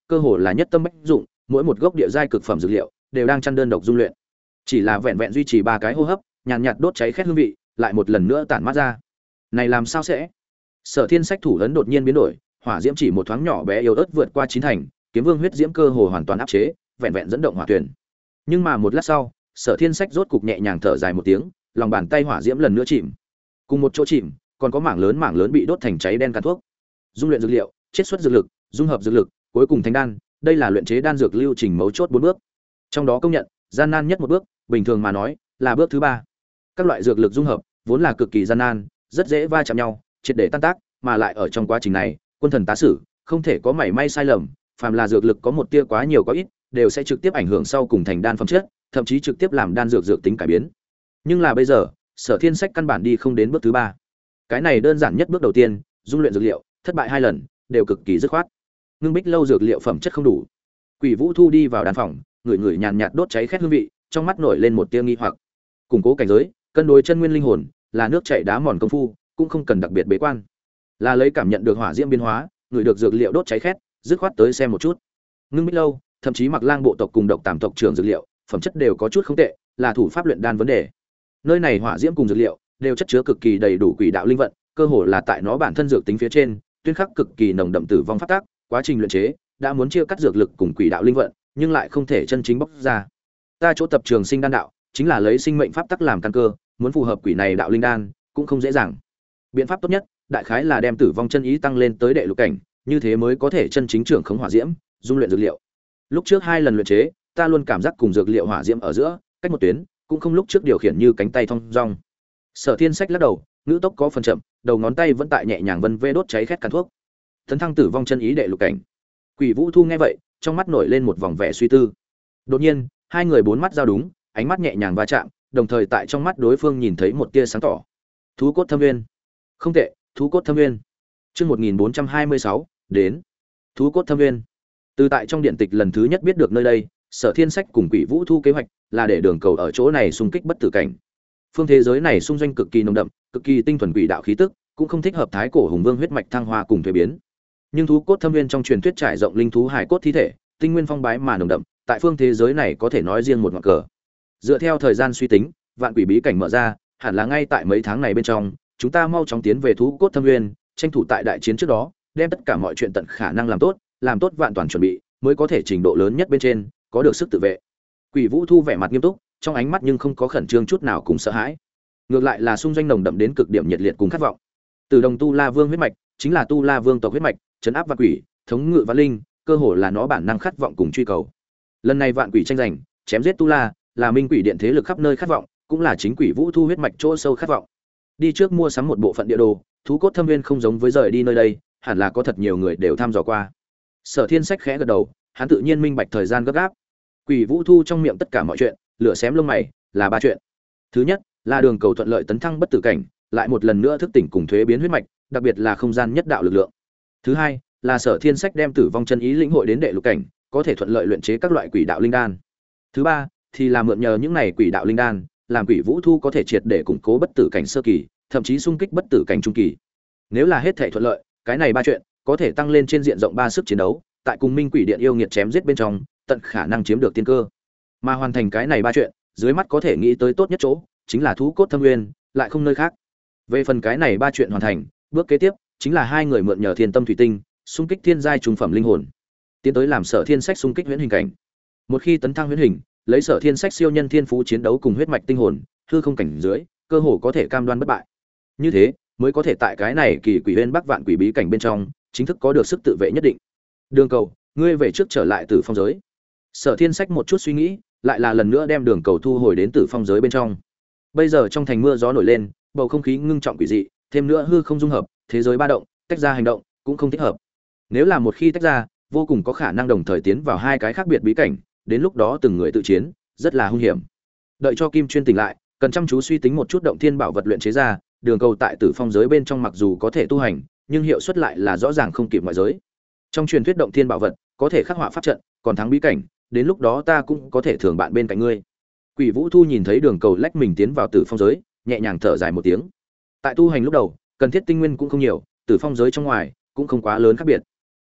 cơ hồ là nhất tâm bách dụng, mỗi một gốc địa giai cực phẩm dược liệu đều đang chăn đơn độc dung luyện. Chỉ là vẹn vẹn duy trì 3 cái hô hấp, nhàn nhạt đốt cháy khét hương vị, lại một lần nữa tản mát ra. Này làm sao sẽ? Sở Thiên Sách thủ ấn đột nhiên biến đổi, hỏa diễm chỉ một thoáng nhỏ bé yếu ớt vượt qua chín thành, kiếm vương huyết diễm cơ hồ hoàn toàn áp chế, vẹn vẹn dẫn động hỏa tuyển. Nhưng mà một lát sau, Sở Thiên Sách rốt cục nhẹ nhàng thở dài một tiếng, lòng bàn tay hỏa diễm lần nữa chìm. Cùng một chỗ chìm, còn có mảng lớn bị đốt thành cháy đen càn thuốc. Dung luyện dược liệu, chiết xuất dược lực, dung hợp dược lực, cuối cùng thành đan, đây là luyện chế đan dược lưu trình mấu chốt 4 bước. Trong đó công nhận, gian nan nhất một bước, bình thường mà nói, là bước thứ 3. Các loại dược lực dung hợp vốn là cực kỳ gian nan, rất dễ va chạm nhau, triệt để tan tác, mà lại ở trong quá trình này, quân thần tá sử, không thể có mảy may sai lầm, phàm là dược lực có một tia quá nhiều có ít, đều sẽ trực tiếp ảnh hưởng sau cùng thành đan phẩm chất, thậm chí trực tiếp làm đan dược dược tính cải biến. Nhưng là bây giờ, Sở Thiên Sách căn bản đi không đến bước thứ 3. Cái này đơn giản nhất bước đầu tiên, dung luyện dược liệu, thất bại 2 lần, đều cực kỳ dứt khoát. Ngưng Bích lâu dược liệu phẩm chất không đủ. Quỷ Vũ Thu đi vào đan phòng, người nhàn nhạt đốt cháy khét hương vị, trong mắt nổi lên một tia nghi hoặc. Củng cố cảnh giới, cân đối chân nguyên linh hồn, là nước chảy đá mòn công phu, cũng không cần đặc biệt bế quan. Là lấy cảm nhận được hỏa diễm biến hóa, người được dược liệu đốt cháy khét, dứt khoát tới xem một chút. Ngưng Bích lâu, thậm chí Mặc Lang bộ tộc cùng Độc Tàm tộc trưởng dược liệu, phẩm chất đều có chút không tệ, là thủ pháp luyện đan vấn đề. Nơi này hỏa diễm cùng dược liệu đều chất chứa cực kỳ đầy đủ quỷ đạo linh vận, cơ hồ là tại nó bản thân dược tính phía trên, tuyên khắc cực kỳ nồng đậm tử vong pháp tác, quá trình luyện chế đã muốn chia cắt dược lực cùng quỷ đạo linh vận, nhưng lại không thể chân chính bóc ra. Ta chỗ tập trường sinh đan đạo, chính là lấy sinh mệnh pháp tắc làm căn cơ, muốn phù hợp quỷ này đạo linh đan, cũng không dễ dàng. Biện pháp tốt nhất, đại khái là đem tử vong chân ý tăng lên tới đệ lục cảnh, như thế mới có thể chân chính trưởng khống hỏa diễm, dung luyện dược liệu. Lúc trước 2 lần luyện chế, ta luôn cảm giác cùng dược liệu hỏa diễm ở giữa, cách một tuyến, cũng không lúc trước điều khiển như cánh tay thong dong. Sở Thiên Sách lắc đầu, ngữ tốc có phần chậm, đầu ngón tay vẫn tại nhẹ nhàng vân vê đốt cháy khét càn thuốc. Tấn thăng tử vong chân ý đệ lục cảnh. Quỷ Vũ Thu nghe vậy, trong mắt nổi lên một vòng vẻ suy tư. Đột nhiên, hai người bốn mắt giao đúng, ánh mắt nhẹ nhàng va chạm, đồng thời tại trong mắt đối phương nhìn thấy một tia sáng tỏ. Thú cốt thâm nguyên. Không tệ, thú cốt thâm nguyên. Chương 1426, đến. Thú cốt thâm nguyên. Từ tại trong điện tịch lần thứ nhất biết được nơi đây, Sở Thiên Sách cùng Quỷ Vũ Thu kế hoạch là để đường cầu ở chỗ này xung kích bất tử cảnh. Phương thế giới này xung doanh cực kỳ nồng đậm, cực kỳ tinh thuần quỷ đạo khí tức, cũng không thích hợp thái cổ hùng vương huyết mạch thăng hoa cùng thuế biến. Nhưng thú cốt thâm nguyên trong truyền thuyết trải rộng linh thú hải cốt thi thể, tinh nguyên phong bái mà nồng đậm, tại phương thế giới này có thể nói riêng một ngọn cờ. Dựa theo thời gian suy tính, vạn quỷ bí cảnh mở ra, hẳn là ngay tại mấy tháng này bên trong, chúng ta mau chóng tiến về thú cốt thâm nguyên, tranh thủ tại đại chiến trước đó, đem tất cả mọi chuyện tận khả năng làm tốt vạn toàn chuẩn bị, mới có thể trình độ lớn nhất bên trên, có được sức tự vệ. Quỷ Vũ Thu vẻ mặt nghiêm túc, trong ánh mắt nhưng không có khẩn trương chút nào cùng sợ hãi, ngược lại là xung doanh nồng đậm đến cực điểm nhiệt liệt cùng khát vọng. Từ đồng tu la vương huyết mạch, chính là tu la vương tộc huyết mạch, trấn áp vạn quỷ, thống ngự vạn linh, cơ hồ là nó bản năng khát vọng cùng truy cầu. Lần này vạn quỷ tranh giành, chém giết tu la, là minh quỷ điện thế lực khắp nơi khát vọng, cũng là chính Quỷ Vũ Thu huyết mạch chỗ sâu khát vọng. Đi trước mua sắm một bộ phận địa đồ, thú cốt thâm nguyên không giống với rời đi nơi đây, hẳn là có thật nhiều người đều thăm dò qua. Sở Thiên Sách khẽ gật đầu, hắn tự nhiên minh bạch thời gian gấp gáp. Quỷ Vũ Thu trong miệng tất cả mọi chuyện, lửa xém lông mày, là 3 chuyện. Thứ nhất, là đường cầu thuận lợi tấn thăng bất tử cảnh, lại một lần nữa thức tỉnh cùng thuế biến huyết mạch, đặc biệt là không gian nhất đạo lực lượng. Thứ hai, là Sở Thiên Sách đem tử vong chân ý lĩnh hội đến đệ lục cảnh, có thể thuận lợi luyện chế các loại quỷ đạo linh đan. Thứ ba, thì là mượn nhờ những này quỷ đạo linh đan, làm Quỷ Vũ Thu có thể triệt để củng cố bất tử cảnh sơ kỳ, thậm chí xung kích bất tử cảnh trung kỳ. Nếu là hết thảy thuận lợi, cái này 3 chuyện có thể tăng lên trên diện rộng 3 sức chiến đấu, tại cùng Minh Quỷ Điện yêu nghiệt chém giết bên trong, tận khả năng chiếm được tiên cơ. Mà hoàn thành cái này 3 chuyện, dưới mắt có thể nghĩ tới tốt nhất chỗ, chính là thú cốt thâm nguyên, lại không nơi khác. Về phần cái này 3 chuyện hoàn thành, bước kế tiếp chính là hai người mượn nhờ thiên tâm thủy tinh, xung kích thiên giai trung phẩm linh hồn, tiến tới làm Sở Thiên Sách xung kích huyễn hình cảnh. Một khi tấn thăng huyễn hình, lấy Sở Thiên Sách siêu nhân thiên phú chiến đấu cùng huyết mạch tinh hồn, hư không cảnh dưới, cơ hồ có thể cam đoan bất bại. Như thế, mới có thể tại cái này kỳ quỷ huyên bắc vạn quỷ bí cảnh bên trong, chính thức có được sức tự vệ nhất định. Đường cầu, ngươi về trước trở lại Tử Phong giới. Sở Thiên Sách một chút suy nghĩ, lại là lần nữa đem đường cầu thu hồi đến Tử Phong giới bên trong. Bây giờ trong thành mưa gió nổi lên, bầu không khí ngưng trọng quỷ dị, thêm nữa hư không dung hợp, thế giới ba động, tách ra hành động cũng không thích hợp. Nếu là một khi tách ra, vô cùng có khả năng đồng thời tiến vào hai cái khác biệt bí cảnh, đến lúc đó từng người tự chiến, rất là hung hiểm. Đợi cho Kim Chuyên tỉnh lại, cần chăm chú suy tính một chút động thiên bảo vật luyện chế ra, đường cầu tại Tử Phong giới bên trong mặc dù có thể tu hành, nhưng hiệu suất lại là rõ ràng không kịp ngoại giới. Trong truyền thuyết động thiên bảo vật có thể khắc họa pháp trận, còn thắng bí cảnh, đến lúc đó ta cũng có thể thường bạn bên cạnh ngươi. Quỷ Vũ Thu nhìn thấy đường cầu lách mình tiến vào Tử Phong giới, nhẹ nhàng thở dài một tiếng. Tại tu hành lúc đầu, cần thiết tinh nguyên cũng không nhiều, Tử Phong giới trong ngoài cũng không quá lớn khác biệt.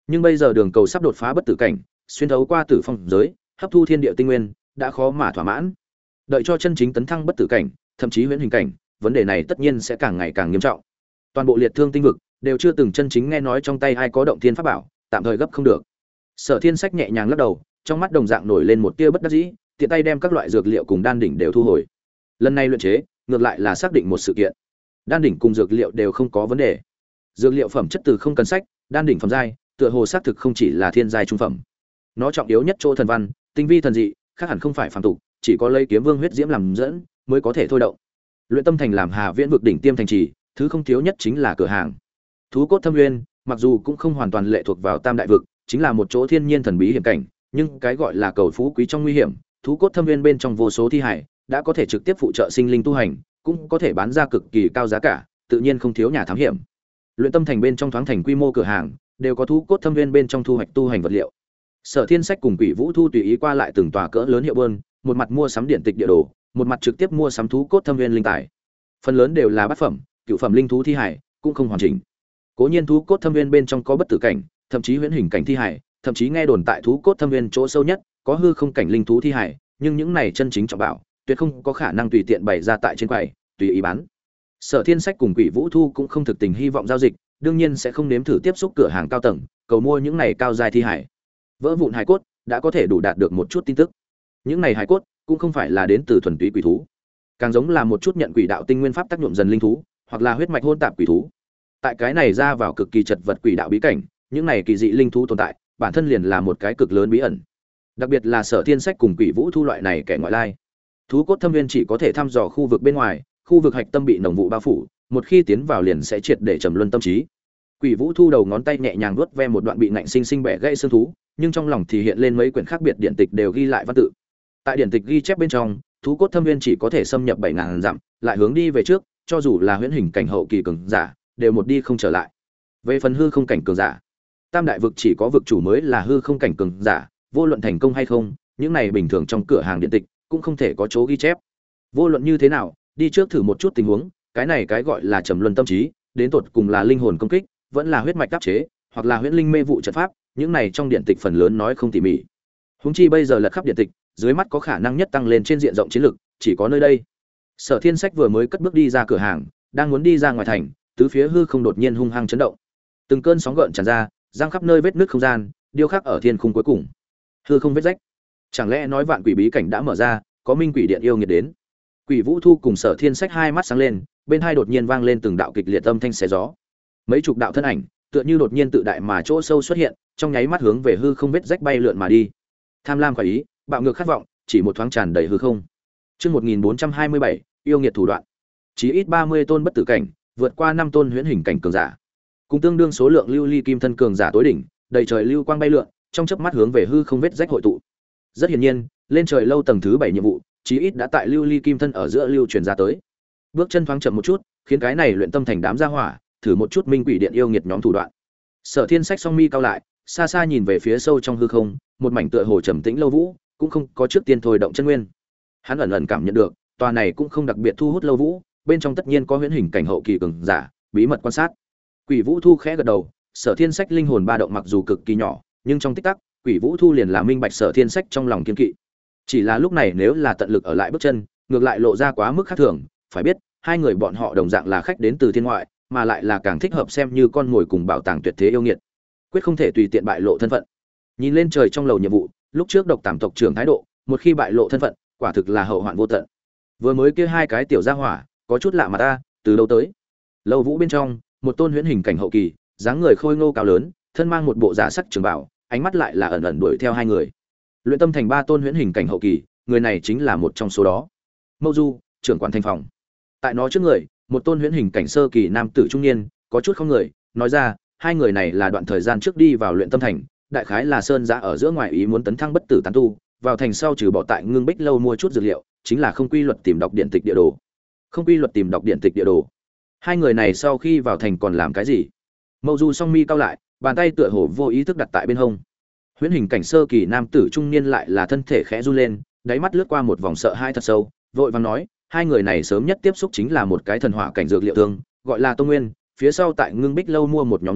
Nhưng bây giờ đường cầu sắp đột phá bất tử cảnh, xuyên thấu qua tử phong giới, hấp thu thiên địa tinh nguyên, đã khó mà thỏa mãn. Đợi cho chân chính tấn thăng bất tử cảnh, thậm chí huyễn hình cảnh, vấn đề này tất nhiên sẽ càng ngày càng nghiêm trọng. Toàn bộ liệt thương tinh vực đều chưa từng chân chính nghe nói trong tay ai có động thiên pháp bảo, tạm thời gấp không được. Sở Thiên Sách nhẹ nhàng lắc đầu, trong mắt đồng dạng nổi lên một tia bất đắc dĩ, tiện tay đem các loại dược liệu cùng đan đỉnh đều thu hồi. Lần này luyện chế, ngược lại là xác định một sự kiện. Đan đỉnh cùng dược liệu đều không có vấn đề. Dược liệu phẩm chất từ không cần sách, đan đỉnh phẩm giai, tựa hồ xác thực không chỉ là thiên giai trung phẩm. Nó trọng yếu nhất chỗ thần văn, tinh vi thần dị, khác hẳn không phải phàm tục, chỉ có lấy kiếm vương huyết diễm làm dẫn, mới có thể thôi động. Luyện Tâm Thành làm Hà Viễn vực đỉnh tiêm thành trì, thứ không thiếu nhất chính là cửa hàng. Thú cốt thâm nguyên, mặc dù cũng không hoàn toàn lệ thuộc vào Tam đại vực, chính là một chỗ thiên nhiên thần bí hiểm cảnh, nhưng cái gọi là cầu phú quý trong nguy hiểm, thú cốt thâm nguyên bên trong vô số thi hải, đã có thể trực tiếp phụ trợ sinh linh tu hành, cũng có thể bán ra cực kỳ cao giá cả, tự nhiên không thiếu nhà thám hiểm. Luyện Tâm Thành bên trong thoáng thành quy mô cửa hàng, đều có thú cốt thâm nguyên bên trong thu hoạch tu hành vật liệu. Sở Thiên Sách cùng Quỷ Vũ Thu tùy ý qua lại từng tòa cỡ lớn hiệu buôn, một mặt mua sắm điện tịch địa đồ, một mặt trực tiếp mua sắm thú cốt thâm nguyên linh tài. Phần lớn đều là bát phẩm, cựu phẩm linh thú thi hải, cũng không hoàn chỉnh. Cố nhiên thú cốt thâm nguyên bên trong có bất tử cảnh, thậm chí huyễn hình cảnh thi hải, thậm chí nghe đồn tại thú cốt thâm nguyên chỗ sâu nhất có hư không cảnh linh thú thi hải, nhưng những này chân chính trọng bảo, tuyệt không có khả năng tùy tiện bày ra tại trên quầy, tùy ý bán. Sở Thiên Sách cùng Quỷ Vũ Thu cũng không thực tình hy vọng giao dịch, đương nhiên sẽ không nếm thử tiếp xúc cửa hàng cao tầng, cầu mua những này cao giai thi hải. Vỡ vụn hải cốt đã có thể đủ đạt được một chút tin tức. Những này hải cốt cũng không phải là đến từ thuần túy quỷ thú, càng giống là một chút nhận quỷ đạo tinh nguyên pháp tác dụng dần linh thú, hoặc là huyết mạch hôn tạp quỷ thú. Tại cái này ra vào cực kỳ chật vật quỷ đạo bí cảnh, những này kỳ dị linh thú tồn tại, bản thân liền là một cái cực lớn bí ẩn. Đặc biệt là Sở Thiên Sách cùng Quỷ Vũ Thu loại này kẻ ngoại lai. Thú cốt thâm viên chỉ có thể thăm dò khu vực bên ngoài, khu vực hạch tâm bị nồng vụ bao phủ, một khi tiến vào liền sẽ triệt để trầm luân tâm trí. Quỷ Vũ Thu đầu ngón tay nhẹ nhàng vuốt ve một đoạn bị nạnh sinh sinh bẻ gãy xương thú, nhưng trong lòng thì hiện lên mấy quyển khác biệt điển tịch đều ghi lại văn tự. Tại điển tịch ghi chép bên trong, thú cốt thâm viên chỉ có thể xâm nhập 7000 dặm, lại hướng đi về trước, cho dù là huyễn hình cảnh hậu kỳ cường giả, đều một đi không trở lại. Về phần hư không cảnh cường giả, Tam đại vực chỉ có vực chủ mới là hư không cảnh cường giả, vô luận thành công hay không, những này bình thường trong cửa hàng điện tịch cũng không thể có chỗ ghi chép. Vô luận như thế nào, đi trước thử một chút tình huống, cái này cái gọi là trầm luân tâm trí, đến tột cùng là linh hồn công kích, vẫn là huyết mạch áp chế, hoặc là huyễn linh mê vụ trận pháp, những này trong điện tịch phần lớn nói không tỉ mỉ. Huống chi bây giờ lật khắp điện tịch, dưới mắt có khả năng nhất tăng lên trên diện rộng chiến lực, chỉ có nơi đây. Sở Thiên Sách vừa mới cất bước đi ra cửa hàng, đang muốn đi ra ngoài thành, tứ phía hư không đột nhiên hung hăng chấn động. Từng cơn sóng gợn tràn ra, giăng khắp nơi vết nứt không gian, điêu khắc ở thiên khung cuối cùng. Hư không vết rách. Chẳng lẽ nói vạn quỷ bí cảnh đã mở ra, có minh quỷ điện yêu nghiệt đến? Quỷ Vũ Thu cùng Sở Thiên Sách hai mắt sáng lên, bên hai đột nhiên vang lên từng đạo kịch liệt âm thanh xé gió. Mấy chục đạo thân ảnh, tựa như đột nhiên tự đại mà chỗ sâu xuất hiện, trong nháy mắt hướng về hư không vết rách bay lượn mà đi. Tham lam khoái ý, bạo ngược khát vọng, chỉ một thoáng tràn đầy hư không. Chương 1427, yêu nghiệt thủ đoạn. Chí ít 30 tôn bất tử cảnh, vượt qua 5 tôn huyễn hình cảnh cường giả. Cùng tương đương số lượng lưu ly kim thân cường giả tối đỉnh, đầy trời lưu quang bay lượn, trong chớp mắt hướng về hư không vết rách hội tụ. Rất hiển nhiên, lên trời lâu tầng thứ 7 nhiệm vụ, chí ít đã tại lưu ly kim thân ở giữa lưu truyền ra tới. Bước chân thoáng chậm một chút, khiến cái này luyện tâm thành đám gia hỏa, thử một chút minh quỷ điện yêu nghiệt nhóm thủ đoạn. Sở Thiên Sách song mi cao lại, xa xa nhìn về phía sâu trong hư không, một mảnh tựa hồ trầm tĩnh lâu vũ, cũng không có trước tiên thôi động chân nguyên. Hắn ẩn ẩn cảm nhận được, tòa này cũng không đặc biệt thu hút lâu vũ, bên trong tất nhiên có huyễn hình cảnh hậu kỳ cường giả, bí mật quan sát. Quỷ Vũ Thu khẽ gật đầu, Sở Thiên Sách linh hồn ba động mặc dù cực kỳ nhỏ, nhưng trong tích tắc, Quỷ Vũ Thu liền là minh bạch Sở Thiên Sách trong lòng kiên kỵ. Chỉ là lúc này nếu là tận lực ở lại bước chân, ngược lại lộ ra quá mức khác thường, phải biết, hai người bọn họ đồng dạng là khách đến từ thiên ngoại, mà lại là càng thích hợp xem như con ngồi cùng bảo tàng tuyệt thế yêu nghiệt. Quyết không thể tùy tiện bại lộ thân phận. Nhìn lên trời trong lầu nhiệm vụ, lúc trước Độc Tàm tộc trưởng thái độ, một khi bại lộ thân phận, quả thực là hậu hoạn vô tận. Vừa mới kia hai cái tiểu gia hỏa, có chút lạ mà ta, từ đâu tới? Lâu vũ bên trong, một tôn huyễn hình cảnh hậu kỳ, dáng người khôi ngô cao lớn, thân mang một bộ giả sắc trường bảo, ánh mắt lại là ẩn ẩn đuổi theo hai người. Luyện tâm thành ba tôn huyễn hình cảnh hậu kỳ, người này chính là một trong số đó. Mâu Du, trưởng quản thành phòng. Tại nó trước người, một tôn huyễn hình cảnh sơ kỳ nam tử trung niên, có chút không người, nói ra, hai người này là đoạn thời gian trước đi vào luyện tâm thành, đại khái là sơn giã ở giữa ngoài ý muốn tấn thăng bất tử tán tu, vào thành sau trừ bỏ tại Ngưng Bích lâu mua chút dược liệu, chính là không quy luật tìm đọc điện tịch địa đồ. Không quy luật tìm đọc điện tịch địa đồ. Hai người này sau khi vào thành còn làm cái gì? Mâu Du song mi cao lại, bàn tay tựa hồ vô ý thức đặt tại bên hông. Huyễn hình cảnh sơ kỳ nam tử trung niên lại là thân thể khẽ run lên, đáy mắt lướt qua một vòng sợ hãi thật sâu, vội vàng nói, hai người này sớm nhất tiếp xúc chính là một cái thần hỏa cảnh dược liệu thương, gọi là Tông Nguyên, phía sau tại Ngưng Bích lâu mua một nhóm dược liệu,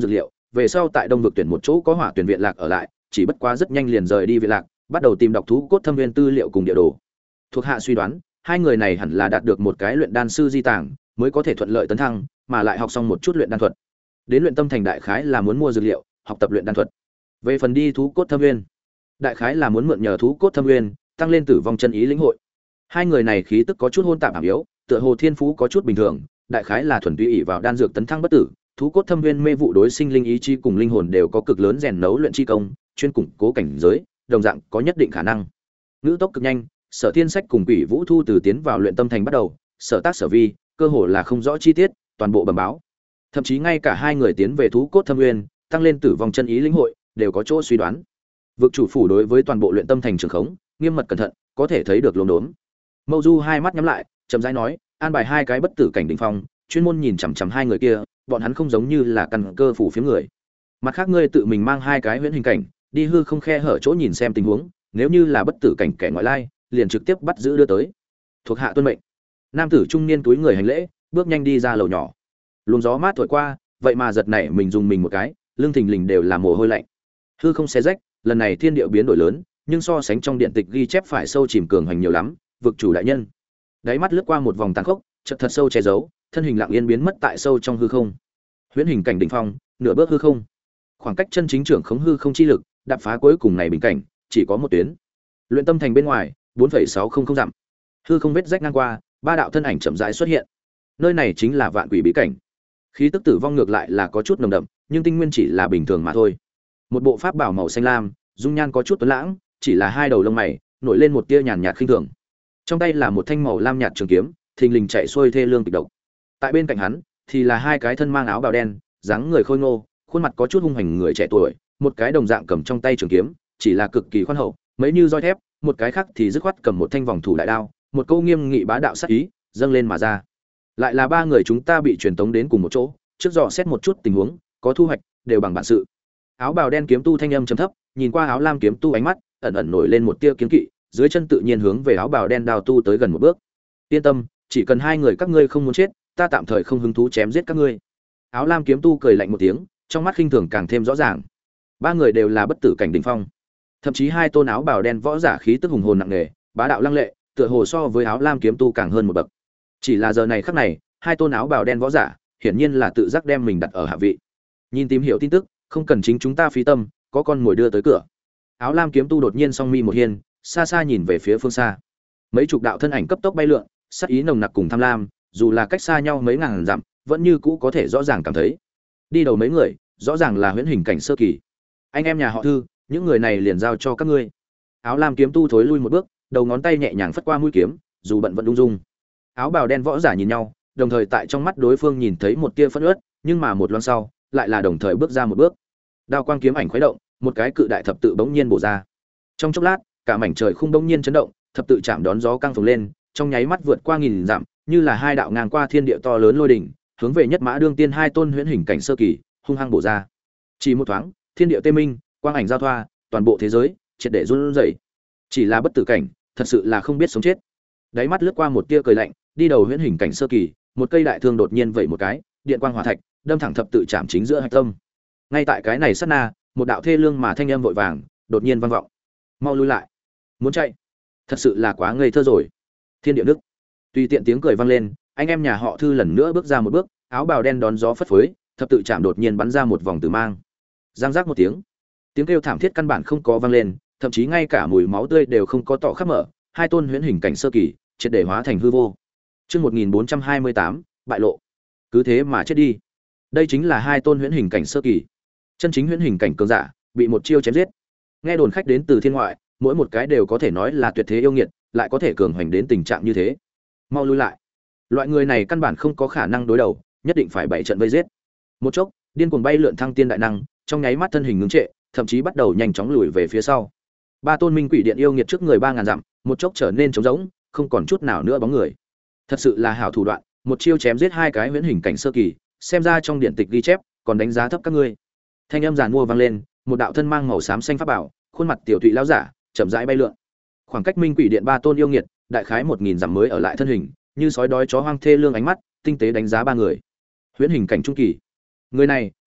về sau tại đông vực tuyển một chỗ có hỏa tuyển viện lạc ở lại, chỉ bất quá rất nhanh liền rời đi viện lạc, bắt đầu tìm đọc thú cốt thâm viên tư liệu cùng địa đồ. Thuộc hạ suy đoán, hai người này hẳn là đạt được một cái luyện đan sư di tàng, mới có thể thuận lợi tấn thăng, mà lại học xong một chút luyện đan thuật. Đến luyện tâm thành đại khái là muốn mua dược liệu, học tập luyện đan thuật. Về phần đi thú cốt thâm viên, đại khái là muốn mượn nhờ thú cốt thâm viên, tăng lên tử vong chân ý lĩnh hội. Hai người này khí tức có chút hôn tạp ảm yếu, tựa hồ thiên phú có chút bình thường, đại khái là thuần túy ỷ vào đan dược tấn thăng bất tử. Thú cốt thâm viên mê vụ đối sinh linh ý chí cùng linh hồn đều có cực lớn rèn nấu luyện chi công, chuyên củng cố cảnh giới, đồng dạng có nhất định khả năng. Ngữ tốc cực nhanh, Sở Thiên Sách cùng Quỷ Vũ Thu từ tiến vào luyện tâm thành bắt đầu, sở tác sở vi, cơ hồ là không rõ chi tiết, toàn bộ bẩm báo. Thậm chí ngay cả hai người tiến về thú cốt thâm nguyên, tăng lên tử vong chân ý lĩnh hội, đều có chỗ suy đoán. Vực chủ phủ đối với toàn bộ luyện tâm thành trường khống, nghiêm mật cẩn thận, có thể thấy được luống đốn. Mâu Du hai mắt nhắm lại, chậm rãi nói, an bài hai cái bất tử cảnh đỉnh phong, chuyên môn nhìn chằm chằm hai người kia, bọn hắn không giống như là căn cơ phủ phiếm người. Mặt khác ngươi tự mình mang hai cái huyễn hình cảnh, đi hư không khe hở chỗ nhìn xem tình huống, nếu như là bất tử cảnh kẻ ngoại lai, liền trực tiếp bắt giữ đưa tới. Thuộc hạ tuân mệnh. Nam tử trung niên túi người hành lễ, bước nhanh đi ra lầu nhỏ. Luồng gió mát thổi qua, vậy mà giật nảy mình dùng mình một cái, lưng thình lình đều là mồ hôi lạnh. Hư không xé rách, lần này thiên địa biến đổi lớn, nhưng so sánh trong điện tịch ghi chép phải sâu chìm cường hành nhiều lắm. Vực chủ đại nhân, đáy mắt lướt qua một vòng tàn khốc, chợt thật sâu che giấu, thân hình lặng yên biến mất tại sâu trong hư không. Huyễn hình cảnh đỉnh phong, nửa bước hư không. Khoảng cách chân chính trưởng khống hư không chi lực, đạp phá cuối cùng này bình cảnh, chỉ có một tuyến. Luyện tâm thành bên ngoài, 4,600 dặm. Hư không vết rách ngang qua, ba đạo thân ảnh chậm rãi xuất hiện. Nơi này chính là Vạn Quỷ bí cảnh. Khí tức tử vong ngược lại là có chút nồng đậm, nhưng tinh nguyên chỉ là bình thường mà thôi. Một bộ pháp bảo màu xanh lam, dung nhan có chút tuấn lãng, chỉ là hai đầu lông mày nổi lên một tia nhàn nhạt khinh thường. Trong tay là một thanh màu lam nhạt trường kiếm, thình lình chạy xuôi thê lương kịch độc. Tại bên cạnh hắn thì là hai cái thân mang áo bào đen, dáng người khôi ngô, khuôn mặt có chút hung hành người trẻ tuổi, một cái đồng dạng cầm trong tay trường kiếm, chỉ là cực kỳ khoan hậu, mấy như roi thép, một cái khác thì dứt khoát cầm một thanh vòng thủ đại đao, một câu nghiêm nghị bá đạo sát ý dâng lên mà ra. Lại là ba người chúng ta bị truyền tống đến cùng một chỗ, trước dò xét một chút tình huống, có thu hoạch đều bằng bản sự. Áo bào đen kiếm tu thanh âm trầm thấp, nhìn qua áo lam kiếm tu ánh mắt ẩn ẩn nổi lên một tia kiến kỵ, dưới chân tự nhiên hướng về áo bào đen đao tu tới gần một bước. Yên tâm, chỉ cần hai người các ngươi không muốn chết, ta tạm thời không hứng thú chém giết các ngươi. Áo lam kiếm tu cười lạnh một tiếng, trong mắt khinh thường càng thêm rõ ràng. Ba người đều là bất tử cảnh đỉnh phong, thậm chí hai tôn áo bào đen võ giả khí tức hùng hồn nặng nề, bá đạo lăng lệ, tựa hồ so với áo lam kiếm tu càng hơn một bậc. Chỉ là giờ này khắc này, hai tôn áo bào đen võ giả, hiển nhiên là tự giác đem mình đặt ở hạ vị. Nhìn tìm hiểu tin tức, không cần chính chúng ta phí tâm, có con mồi đưa tới cửa. Áo lam kiếm tu đột nhiên song mi một hiên, xa xa nhìn về phía phương xa. Mấy chục đạo thân ảnh cấp tốc bay lượn, sát ý nồng nặc cùng tham lam, dù là cách xa nhau mấy ngàn dặm, vẫn như cũ có thể rõ ràng cảm thấy. Đi đầu mấy người, rõ ràng là huyễn hình cảnh sơ kỳ. Anh em nhà họ Thư, những người này liền giao cho các ngươi. Áo lam kiếm tu thối lui một bước, đầu ngón tay nhẹ nhàng phất qua mũi kiếm, dù bận vẫn ung dung. Áo bào đen võ giả nhìn nhau, đồng thời tại trong mắt đối phương nhìn thấy một tia phẫn uất, nhưng mà một loan sau, lại là đồng thời bước ra một bước. Đao quang kiếm ảnh khuấy động, một cái cự đại thập tự bỗng nhiên bổ ra. Trong chốc lát, cả mảnh trời khung bỗng nhiên chấn động, thập tự chạm đón gió căng phồng lên, trong nháy mắt vượt qua nghìn dặm, như là hai đạo ngang qua thiên địa to lớn lôi đỉnh, hướng về nhất mã đương tiên hai tôn huyễn hình cảnh sơ kỳ, hung hăng bổ ra. Chỉ một thoáng, thiên địa tê minh, quang ảnh giao thoa, toàn bộ thế giới triệt để run rẩy. Chỉ là bất tử cảnh, thật sự là không biết sống chết. Đáy mắt lướt qua một tia cười lạnh, đi đầu huyễn hình cảnh sơ kỳ, một cây đại thương đột nhiên vẩy một cái, điện quang hỏa thạch, đâm thẳng thập tự chạm chính giữa hạch tâm. Ngay tại cái này sát na, một đạo thê lương mà thanh âm vội vàng, đột nhiên vang vọng. Mau lui lại, muốn chạy, thật sự là quá ngây thơ rồi. Thiên địa đức. Tùy tiện tiếng cười vang lên, anh em nhà họ Thư lần nữa bước ra một bước, áo bào đen đón gió phất phới, thập tự chạm đột nhiên bắn ra một vòng tử mang. Giang giác một tiếng, tiếng kêu thảm thiết căn bản không có vang lên, thậm chí ngay cả mùi máu tươi đều không có tỏ khắp mở, hai tôn huyễn hình cảnh sơ kỳ triệt để hóa thành hư vô. Chương 1428, bại lộ. Cứ thế mà chết đi. Đây chính là hai tôn huyễn hình cảnh sơ kỳ. Chân chính huyễn hình cảnh cường giả, bị một chiêu chém giết. Nghe đồn khách đến từ thiên ngoại, mỗi một cái đều có thể nói là tuyệt thế yêu nghiệt, lại có thể cường hoành đến tình trạng như thế. Mau lui lại. Loại người này căn bản không có khả năng đối đầu, nhất định phải bảy trận vây giết. Một chốc, điên cuồng bay lượn thăng tiên đại năng, trong nháy mắt thân hình ngưng trệ, thậm chí bắt đầu nhanh chóng lùi về phía sau. Ba tôn minh quỷ điện yêu nghiệt trước người 3000 dặm, một chốc trở nên trống rỗng, không còn chút nào nữa bóng người. Thật sự là hảo thủ đoạn, một chiêu chém giết hai cái huyễn hình cảnh sơ kỳ, xem ra trong điện tịch ghi chép, còn đánh giá thấp các ngươi. Thanh âm giàn mua vang lên, một đạo thân mang màu xám xanh pháp bảo, khuôn mặt tiểu tụy lão giả, chậm rãi bay lượn. Khoảng cách minh quỷ điện ba tôn yêu nghiệt, đại khái 1000 dặm mới ở lại thân hình, như sói đói chó hoang thê lương ánh mắt, tinh tế đánh giá ba người. Huyễn hình cảnh trung kỳ. Người này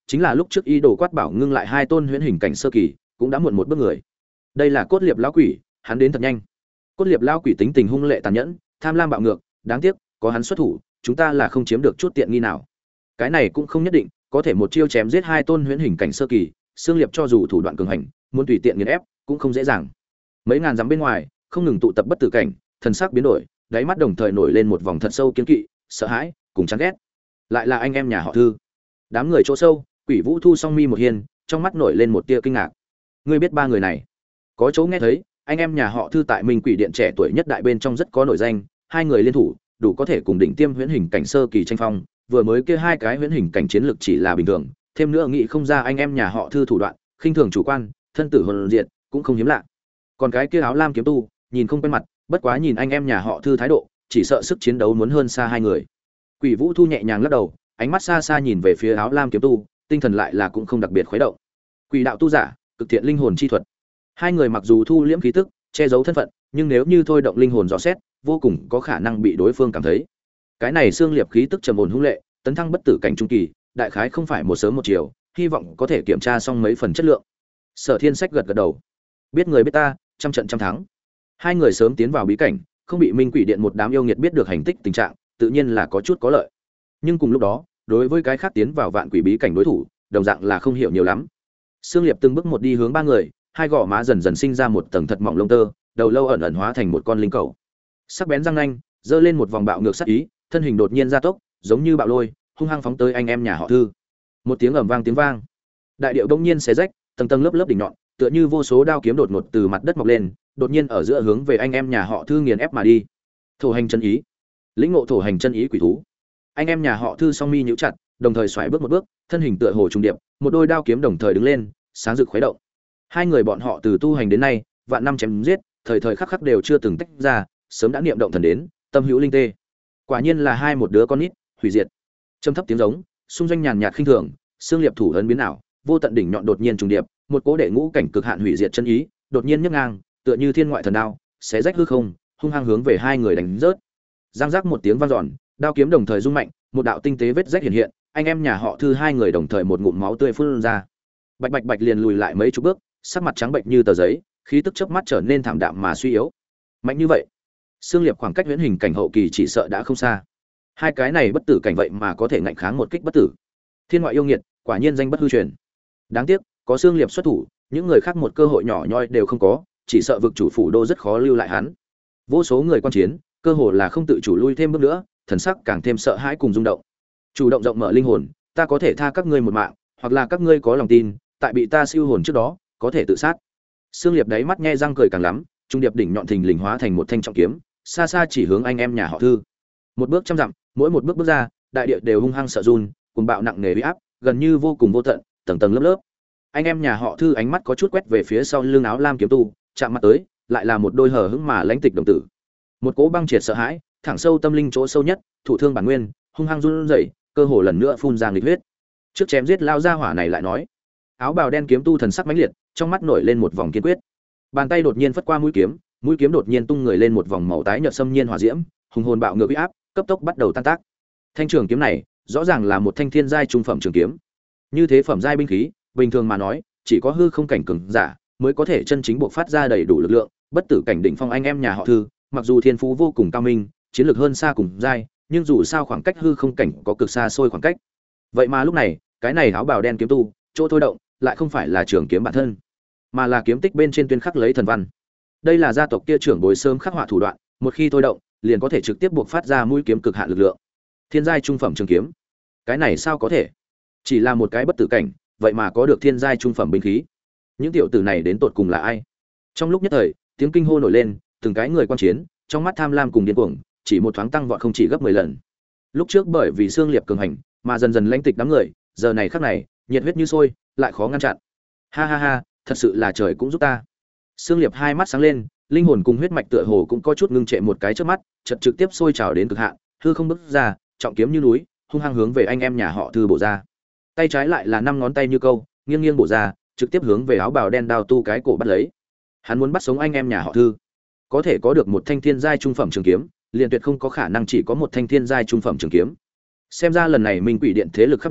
chính là lúc trước ý đồ quát bảo ngưng lại hai tôn huyễn hình cảnh sơ kỳ, cũng đã muộn một bước người. Đây là Cốt Liệp lão quỷ, hắn đến thật nhanh. Cốt Liệp lão quỷ tính tình hung lệ tàn nhẫn, tham lam bạo ngược, đáng tiếc, có hắn xuất thủ, chúng ta là không chiếm được chút tiện nghi nào. Cái này cũng không nhất định, có thể một chiêu chém giết hai tôn huyễn hình cảnh sơ kỳ, Sương Liệp cho dù thủ đoạn cường hành, muốn tùy tiện nghiền ép, cũng không dễ dàng. Mấy ngàn dặm bên ngoài, không ngừng tụ tập bất tử cảnh, thần sắc biến đổi, đáy mắt đồng thời nổi lên một vòng thật sâu kiêng kỵ, sợ hãi, cùng chán ghét. Lại là anh em nhà họ Thư. Đám người chỗ sâu, Quỷ Vũ thu song mi một hiên, trong mắt nổi lên một tia kinh ngạc. Ngươi biết ba người này? Có chỗ nghe thấy, anh em nhà họ Thư tại Minh Quỷ Điện trẻ tuổi nhất đại bên trong rất có nổi danh, hai người liên thủ, đủ có thể cùng đỉnh tiêm huyễn hình cảnh sơ kỳ tranh phong, vừa mới kia hai cái huyễn hình cảnh chiến lực chỉ là bình thường, thêm nữa nghĩ không ra anh em nhà họ Thư thủ đoạn, khinh thường chủ quan, thân tử hồn diệt, cũng không hiếm lạ. Còn cái kia áo lam kiếm tu, nhìn không quen mặt, bất quá nhìn anh em nhà họ Thư thái độ, chỉ sợ sức chiến đấu muốn hơn xa hai người. Quỷ Vũ thu nhẹ nhàng lắc đầu, ánh mắt xa xa nhìn về phía áo lam kiếm tu, tinh thần lại là cũng không đặc biệt khuấy động. Quỷ đạo tu giả, cực thiện linh hồn chi thuật. Hai người mặc dù thu liễm khí tức, che giấu thân phận, nhưng nếu như thôi động linh hồn dò xét, vô cùng có khả năng bị đối phương cảm thấy. Cái này xương liệp khí tức trầm ổn hung lệ, tấn thăng bất tử cảnh trung kỳ, đại khái không phải một sớm một chiều, hy vọng có thể kiểm tra xong mấy phần chất lượng. Sở Thiên Sách gật gật đầu. Biết người biết ta, trăm trận trăm thắng. Hai người sớm tiến vào bí cảnh, không bị Minh Quỷ Điện một đám yêu nghiệt biết được hành tích tình trạng, tự nhiên là có chút có lợi. Nhưng cùng lúc đó, đối với cái khác tiến vào vạn quỷ bí cảnh đối thủ, đồng dạng là không hiểu nhiều lắm. Sương Liệp từng bước một đi hướng ba người, hai gò má dần dần sinh ra một tầng thật mỏng lông tơ, đầu lâu ẩn ẩn hóa thành một con linh cầu. Sắc bén răng nanh, giơ lên một vòng bạo ngược sát ý, thân hình đột nhiên gia tốc, giống như bạo lôi, hung hăng phóng tới anh em nhà họ Thư. Một tiếng ầm vang tiếng vang, đại điệu bỗng nhiên xé rách, tầng tầng lớp lớp đỉnh nhọn, tựa như vô số đao kiếm đột ngột từ mặt đất mọc lên, đột nhiên ở giữa hướng về anh em nhà họ Thư nghiền ép mà đi. Thổ hành chân ý, lĩnh ngộ thổ hành chân ý quỷ thú. Anh em nhà họ Thư song mi nhíu chặt, đồng thời xoài bước một bước, thân hình tựa hồ trùng điệp, một đôi đao kiếm đồng thời đứng lên, sáng rực khuấy động. Hai người bọn họ từ tu hành đến nay, vạn năm chém giết, thời thời khắc khắc đều chưa từng tách ra, sớm đã niệm động thần đến, tâm hữu linh tê. Quả nhiên là hai một đứa con nít, hủy diệt. Trầm thấp tiếng giống, xung doanh nhàn nhạt khinh thường, xương liệp thủ ấn biến ảo, vô tận đỉnh nhọn đột nhiên trùng điệp, một cố đệ ngũ cảnh cực hạn hủy diệt chân ý, đột nhiên nhấc ngang, tựa như thiên ngoại thần đao, xé rách hư không, hung hăng hướng về hai người đánh rớt. Giang giác một tiếng vang dọn, đao kiếm đồng thời rung mạnh, một đạo tinh tế vết rách hiện hiện, anh em nhà họ Thư hai người đồng thời một ngụm máu tươi phun ra. Bạch bạch bạch liền lùi lại mấy chục bước, sắc mặt trắng bệnh như tờ giấy, khí tức chớp mắt trở nên thảm đạm mà suy yếu. Mạnh như vậy, xương liệp khoảng cách huyễn hình cảnh hậu kỳ chỉ sợ đã không xa. Hai cái này bất tử cảnh vậy mà có thể ngạnh kháng một kích bất tử. Thiên ngoại yêu nghiệt, quả nhiên danh bất hư truyền. Đáng tiếc, có xương liệp xuất thủ, những người khác một cơ hội nhỏ nhoi đều không có, chỉ sợ vực chủ phủ đô rất khó lưu lại hắn. Vô số người quan chiến, cơ hồ là không tự chủ lui thêm bước nữa, thần sắc càng thêm sợ hãi cùng rung động. Chủ động rộng mở linh hồn, ta có thể tha các ngươi một mạng, hoặc là các ngươi có lòng tin, tại bị ta siêu hồn trước đó, có thể tự sát. Sương Liệp đáy mắt nhe răng cười càng lắm, trung điệp đỉnh nhọn thình lình hóa thành một thanh trọng kiếm, xa xa chỉ hướng anh em nhà họ Thư. Một bước trăm dặm, mỗi một bước bước ra, đại địa đều hung hăng sợ run, cuồng bạo nặng nề uy áp, gần như vô cùng vô tận, tầng tầng lớp lớp. Anh em nhà họ Thư ánh mắt có chút quét về phía sau lưng áo lam kiếm tu, chạm mặt tới, lại là một đôi hờ hững mà lãnh tịch đồng tử. Một cỗ băng triệt sợ hãi, thẳng sâu tâm linh chỗ sâu nhất, thủ thương bản nguyên, hung hăng run rẩy, cơ hồ lần nữa phun ra nghịch huyết. Trước chém giết lao ra hỏa này lại nói, áo bào đen kiếm tu thần sắc mãnh liệt, trong mắt nổi lên một vòng kiên quyết. Bàn tay đột nhiên phất qua mũi kiếm đột nhiên tung người lên một vòng màu tái nhợt xâm nhiên hỏa diễm, hùng hồn bạo ngược uy áp, cấp tốc bắt đầu tan tác. Thanh trường kiếm này, rõ ràng là một thanh thiên giai trung phẩm trường kiếm. Như thế phẩm giai binh khí, bình thường mà nói, chỉ có hư không cảnh cường giả mới có thể chân chính bộc phát ra đầy đủ lực lượng, bất tử cảnh đỉnh phong anh em nhà họ Thư, mặc dù thiên phú vô cùng cao minh, chiến lược hơn xa cùng giai, nhưng dù sao khoảng cách hư không cảnh có cực xa xôi khoảng cách. Vậy mà lúc này, cái này áo bào đen kiếm tu, chỗ thôi động, lại không phải là trường kiếm bản thân, mà là kiếm tích bên trên tuyên khắc lấy thần văn. Đây là gia tộc kia trưởng bối sớm khắc họa thủ đoạn, một khi thôi động, liền có thể trực tiếp buộc phát ra mũi kiếm cực hạn lực lượng. Thiên giai trung phẩm trường kiếm, cái này sao có thể? Chỉ là một cái bất tử cảnh, vậy mà có được thiên giai trung phẩm binh khí. Những tiểu tử này đến tột cùng là ai? Trong lúc nhất thời, tiếng kinh hô nổi lên, từng cái người quan chiến, trong mắt tham lam cùng điên cuồng, chỉ một thoáng tăng vọt không chỉ gấp 10 lần. Lúc trước bởi vì xương liệp cường hành, mà dần dần lãnh tịch đám người, giờ này khắc này, nhiệt huyết như sôi, lại khó ngăn chặn. Ha ha ha, thật sự là trời cũng giúp ta. Xương liệp hai mắt sáng lên, linh hồn cùng huyết mạch tựa hồ cũng có chút ngưng trệ một cái trước mắt, chợt trực tiếp sôi trào đến cực hạn, hư không bứt ra, trọng kiếm như núi, hung hăng hướng về anh em nhà họ Thư bổ ra. Tay trái lại là 5 ngón tay như câu, nghiêng nghiêng bổ ra, trực tiếp hướng về áo bào đen đao tu cái cổ bắt lấy. Hắn muốn bắt sống anh em nhà họ Thư. Có thể có được một thanh thiên giai trung phẩm trường kiếm, liền tuyệt không có khả năng chỉ có một thanh thiên giai trung phẩm trường kiếm. Xem ra lần này Minh Quỷ Điện thế lực khắp nơi,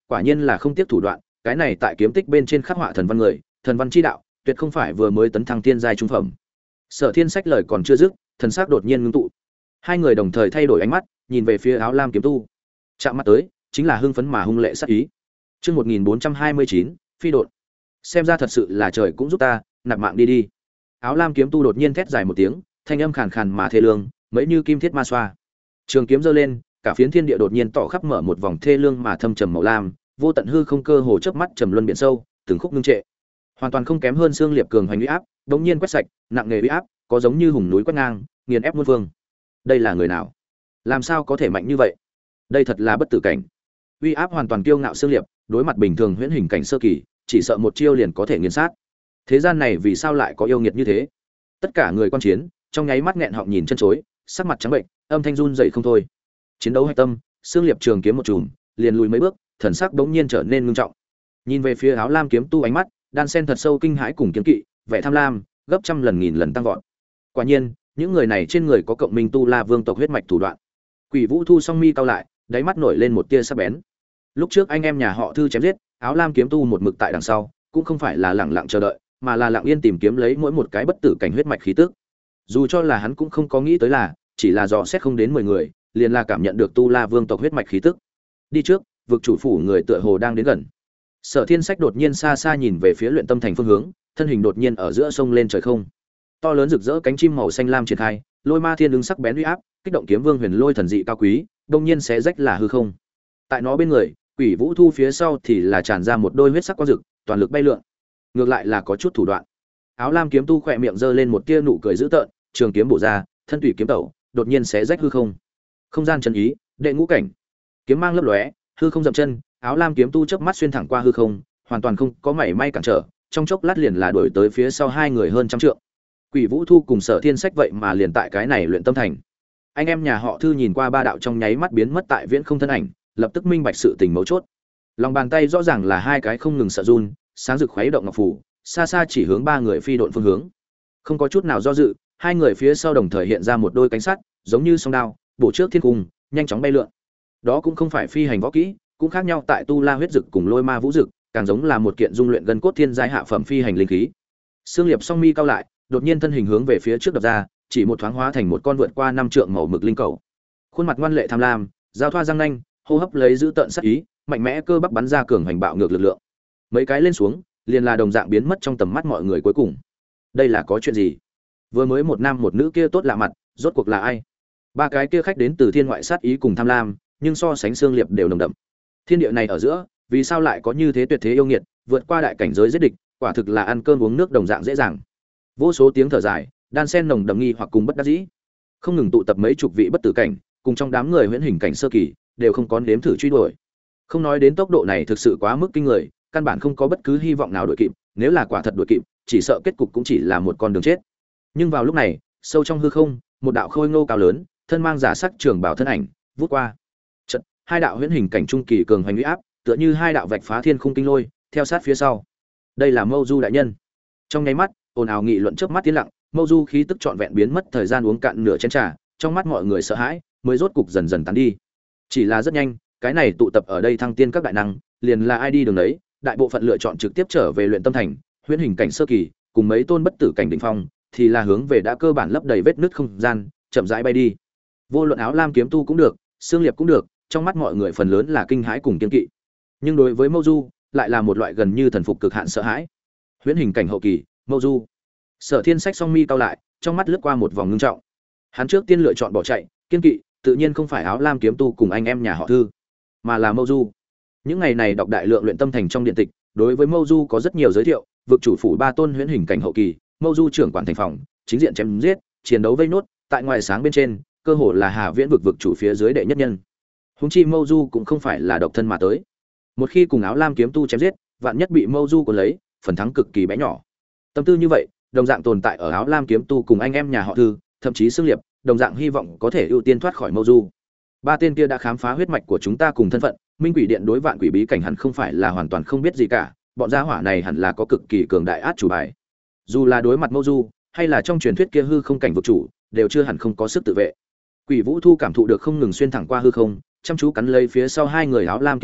quả nhiên là không tiếc thủ đoạn, cái này tại kiếm tích bên trên khắc họa thần văn người, thần văn chi đạo, tuyệt không phải vừa mới tấn thăng thiên giai trung phẩm. Sở Thiên Sách lời còn chưa dứt, thần sắc đột nhiên ngưng tụ. Hai người đồng thời thay đổi ánh mắt, nhìn về phía áo lam kiếm tu. Chạm mắt tới, chính là hưng phấn mà hung lệ sát ý. Chương 1429, phi độn. Xem ra thật sự là trời cũng giúp ta, nạp mạng đi đi. Áo lam kiếm tu đột nhiên thét dài một tiếng, thanh âm khàn khàn mà thê lương, mấy như kim thiết ma xoa. Trường kiếm giơ lên, cả phiến thiên địa đột nhiên tỏ khắp mở một vòng thê lương mà thâm trầm màu lam, vô tận hư không cơ hồ chớp mắt trầm luân biển sâu, từng khúc ngưng trệ. Hoàn toàn không kém hơn xương liệp cường hoành uy áp, đống nhiên quét sạch, nặng nề uy áp, có giống như hùng núi quét ngang, nghiền ép muôn phương. Đây là người nào? Làm sao có thể mạnh như vậy? Đây thật là bất tử cảnh. Uy áp hoàn toàn kiêu ngạo xương liệp, đối mặt bình thường huyễn hình cảnh sơ kỳ, chỉ sợ một chiêu liền có thể nghiền sát. Thế gian này vì sao lại có yêu nghiệt như thế? Tất cả người quan chiến, trong nháy mắt nghẹn họng nhìn chân chối, sắc mặt trắng bệnh, âm thanh run rẩy không thôi. Chiến đấu hạch tâm, xương liệp trường kiếm một chùm, liền lùi mấy bước, thần sắc bỗng nhiên trở nên ngưng trọng. Nhìn về phía áo lam kiếm tu ánh mắt, đan sen thật sâu kinh hãi cùng kiêng kỵ, vẻ tham lam, gấp trăm lần nghìn lần tăng vọt. Quả nhiên, những người này trên người có cộng minh tu la vương tộc huyết mạch thủ đoạn. Quỷ Vũ thu song mi cao lại, đáy mắt nổi lên một tia sắc bén. Lúc trước anh em nhà họ Thư chém giết, áo lam kiếm tu một mực tại đằng sau, cũng không phải là lẳng lặng chờ đợi, mà là lặng yên tìm kiếm lấy mỗi một cái bất tử cảnh huyết mạch khí tức. Dù cho là hắn cũng không có nghĩ tới là, chỉ là dò xét không đến 10 người, liền là cảm nhận được tu la vương tộc huyết mạch khí tức. Đi trước, vực chủ phủ người tựa hồ đang đến gần. Sở Thiên Sách đột nhiên xa xa nhìn về phía luyện tâm thành phương hướng, thân hình đột nhiên ở giữa sông lên trời không. To lớn rực rỡ cánh chim màu xanh lam triển khai, lôi ma thiên ứng sắc bén uy áp, kích động kiếm vương huyền lôi thần dị cao quý, đông nhiên xé rách là hư không. Tại nó bên người, Quỷ Vũ thu phía sau thì là tràn ra một đôi huyết sắc quang rực, toàn lực bay lượn. Ngược lại là có chút thủ đoạn. Áo lam kiếm tu khỏe miệng giơ lên một tia nụ cười dữ tợn, trường kiếm bổ ra, thân tùy kiếm tẩu, đột nhiên xé rách hư không. Không gian chân ý, đệ ngũ cảnh. Kiếm mang lấp lóe, hư không dậm chân, áo lam kiếm tu chớp mắt xuyên thẳng qua hư không, hoàn toàn không có mảy may cản trở, trong chốc lát liền là đuổi tới phía sau hai người hơn trăm trượng. Quỷ Vũ thu cùng Sở Thiên Sách vậy mà liền tại cái này luyện tâm thành. Anh em nhà họ Thư nhìn qua ba đạo trong nháy mắt biến mất tại viễn không thân ảnh, lập tức minh bạch sự tình mấu chốt. Lòng bàn tay rõ ràng là hai cái không ngừng sợ run, sáng rực khuấy động ngọc phủ, xa xa chỉ hướng ba người phi độn phương hướng. Không có chút nào do dự, hai người phía sau đồng thời hiện ra một đôi cánh sắt, giống như song đao, bổ trước thiên cung, nhanh chóng bay lượn. Đó cũng không phải phi hành võ kỹ, cũng khác nhau tại tu la huyết dực cùng lôi ma vũ dực, càng giống là một kiện dung luyện gân cốt thiên giai hạ phẩm phi hành linh khí. Xương liệp song mi cao lại, đột nhiên thân hình hướng về phía trước đập ra, chỉ một thoáng hóa thành một con vượt qua 5 trượng màu mực linh cầu. Khuôn mặt ngoan lệ tham lam, giao thoa răng nanh, hô hấp lấy giữ tợn sát ý, mạnh mẽ cơ bắp bắn ra cường hành bạo ngược lực lượng. Mấy cái lên xuống, liền là đồng dạng biến mất trong tầm mắt mọi người cuối cùng. Đây là có chuyện gì? Vừa mới một nam một nữ kia tốt lạ mặt, rốt cuộc là ai? Ba cái kia khách đến từ thiên ngoại sát ý cùng tham lam, nhưng so sánh xương liệp đều nồng đậm. Thiên địa này ở giữa, vì sao lại có như thế tuyệt thế yêu nghiệt, vượt qua đại cảnh giới giết địch, quả thực là ăn cơm uống nước đồng dạng dễ dàng. Vô số tiếng thở dài, đan sen nồng đậm nghi hoặc cùng bất đắc dĩ, không ngừng tụ tập mấy chục vị bất tử cảnh, cùng trong đám người huyễn hình cảnh sơ kỳ, đều không có nếm thử truy đuổi. Không nói đến tốc độ này thực sự quá mức kinh người, căn bản không có bất cứ hy vọng nào đuổi kịp, nếu là quả thật đuổi kịp, chỉ sợ kết cục cũng chỉ là một con đường chết. Nhưng vào lúc này, sâu trong hư không, một đạo khôi ngô cao lớn, thân mang giả sắc trường bào thân ảnh, vút qua. Chợt, hai đạo huyễn hình cảnh trung kỳ cường hoành uy áp, tựa như hai đạo vạch phá thiên khung kinh lôi, theo sát phía sau. Đây là Mâu Du đại nhân. Trong nháy mắt, ồn ào nghị luận chớp mắt tiến lặng, Mâu Du khí tức trọn vẹn biến mất, thời gian uống cạn nửa chén trà, trong mắt mọi người sợ hãi, mới rốt cục dần dần tán đi. Chỉ là rất nhanh, cái này tụ tập ở đây thăng tiên các đại năng, liền là ai đi đường đấy, đại bộ phận lựa chọn trực tiếp trở về luyện tâm thành, huyễn hình cảnh sơ kỳ, cùng mấy tôn bất tử cảnh đỉnh phong, thì là hướng về đã cơ bản lấp đầy vết nứt không gian, chậm rãi bay đi. Vô luận áo lam kiếm tu cũng được, xương liệp cũng được, trong mắt mọi người phần lớn là kinh hãi cùng kiêng kỵ. Nhưng đối với Mâu Du, lại là một loại gần như thần phục cực hạn sợ hãi. Huyễn hình cảnh hậu kỳ, Mâu Du. Sở Thiên Sách song mi cao lại, trong mắt lướt qua một vòng ngưng trọng. Hắn trước tiên lựa chọn bỏ chạy, kiêng kỵ, tự nhiên không phải áo lam kiếm tu cùng anh em nhà họ Thư, mà là Mâu Du. Những ngày này đọc đại lượng luyện tâm thành trong điện tịch, đối với Mâu Du có rất nhiều giới thiệu, vực chủ phủ ba tôn huyễn hình cảnh hậu kỳ, Mâu Du trưởng quản thành phòng, chính diện chém giết, chiến đấu vây nốt, tại ngoài sáng bên trên, cơ hồ là Hà Viễn vực chủ phía dưới đệ nhất nhân. Huống chi Mâu Du cũng không phải là độc thân mà tới. Một khi cùng áo lam kiếm tu chém giết, vạn nhất bị Mâu Du cuốn lấy, phần thắng cực kỳ bé nhỏ. Tâm tư như vậy, đồng dạng tồn tại ở áo lam kiếm tu cùng anh em nhà họ Thư, thậm chí Xương Liệp, đồng dạng hy vọng có thể ưu tiên thoát khỏi Mâu Du. Ba tên kia đã khám phá huyết mạch của chúng ta cùng thân phận, Minh Quỷ Điện đối vạn quỷ bí cảnh hẳn không phải là hoàn toàn không biết gì cả, bọn gia hỏa này hẳn là có cực kỳ cường đại át chủ bài. Dù là đối mặt Mâu Du, hay là trong truyền thuyết kia hư không cảnh vực chủ, đều chưa hẳn không có sức tự vệ. Quỷ Vũ Thu cảm thụ được không ngừng xuyên thẳng qua hư không, chăm chú cắn lấy phía sau hai người áo lam kiếm tu,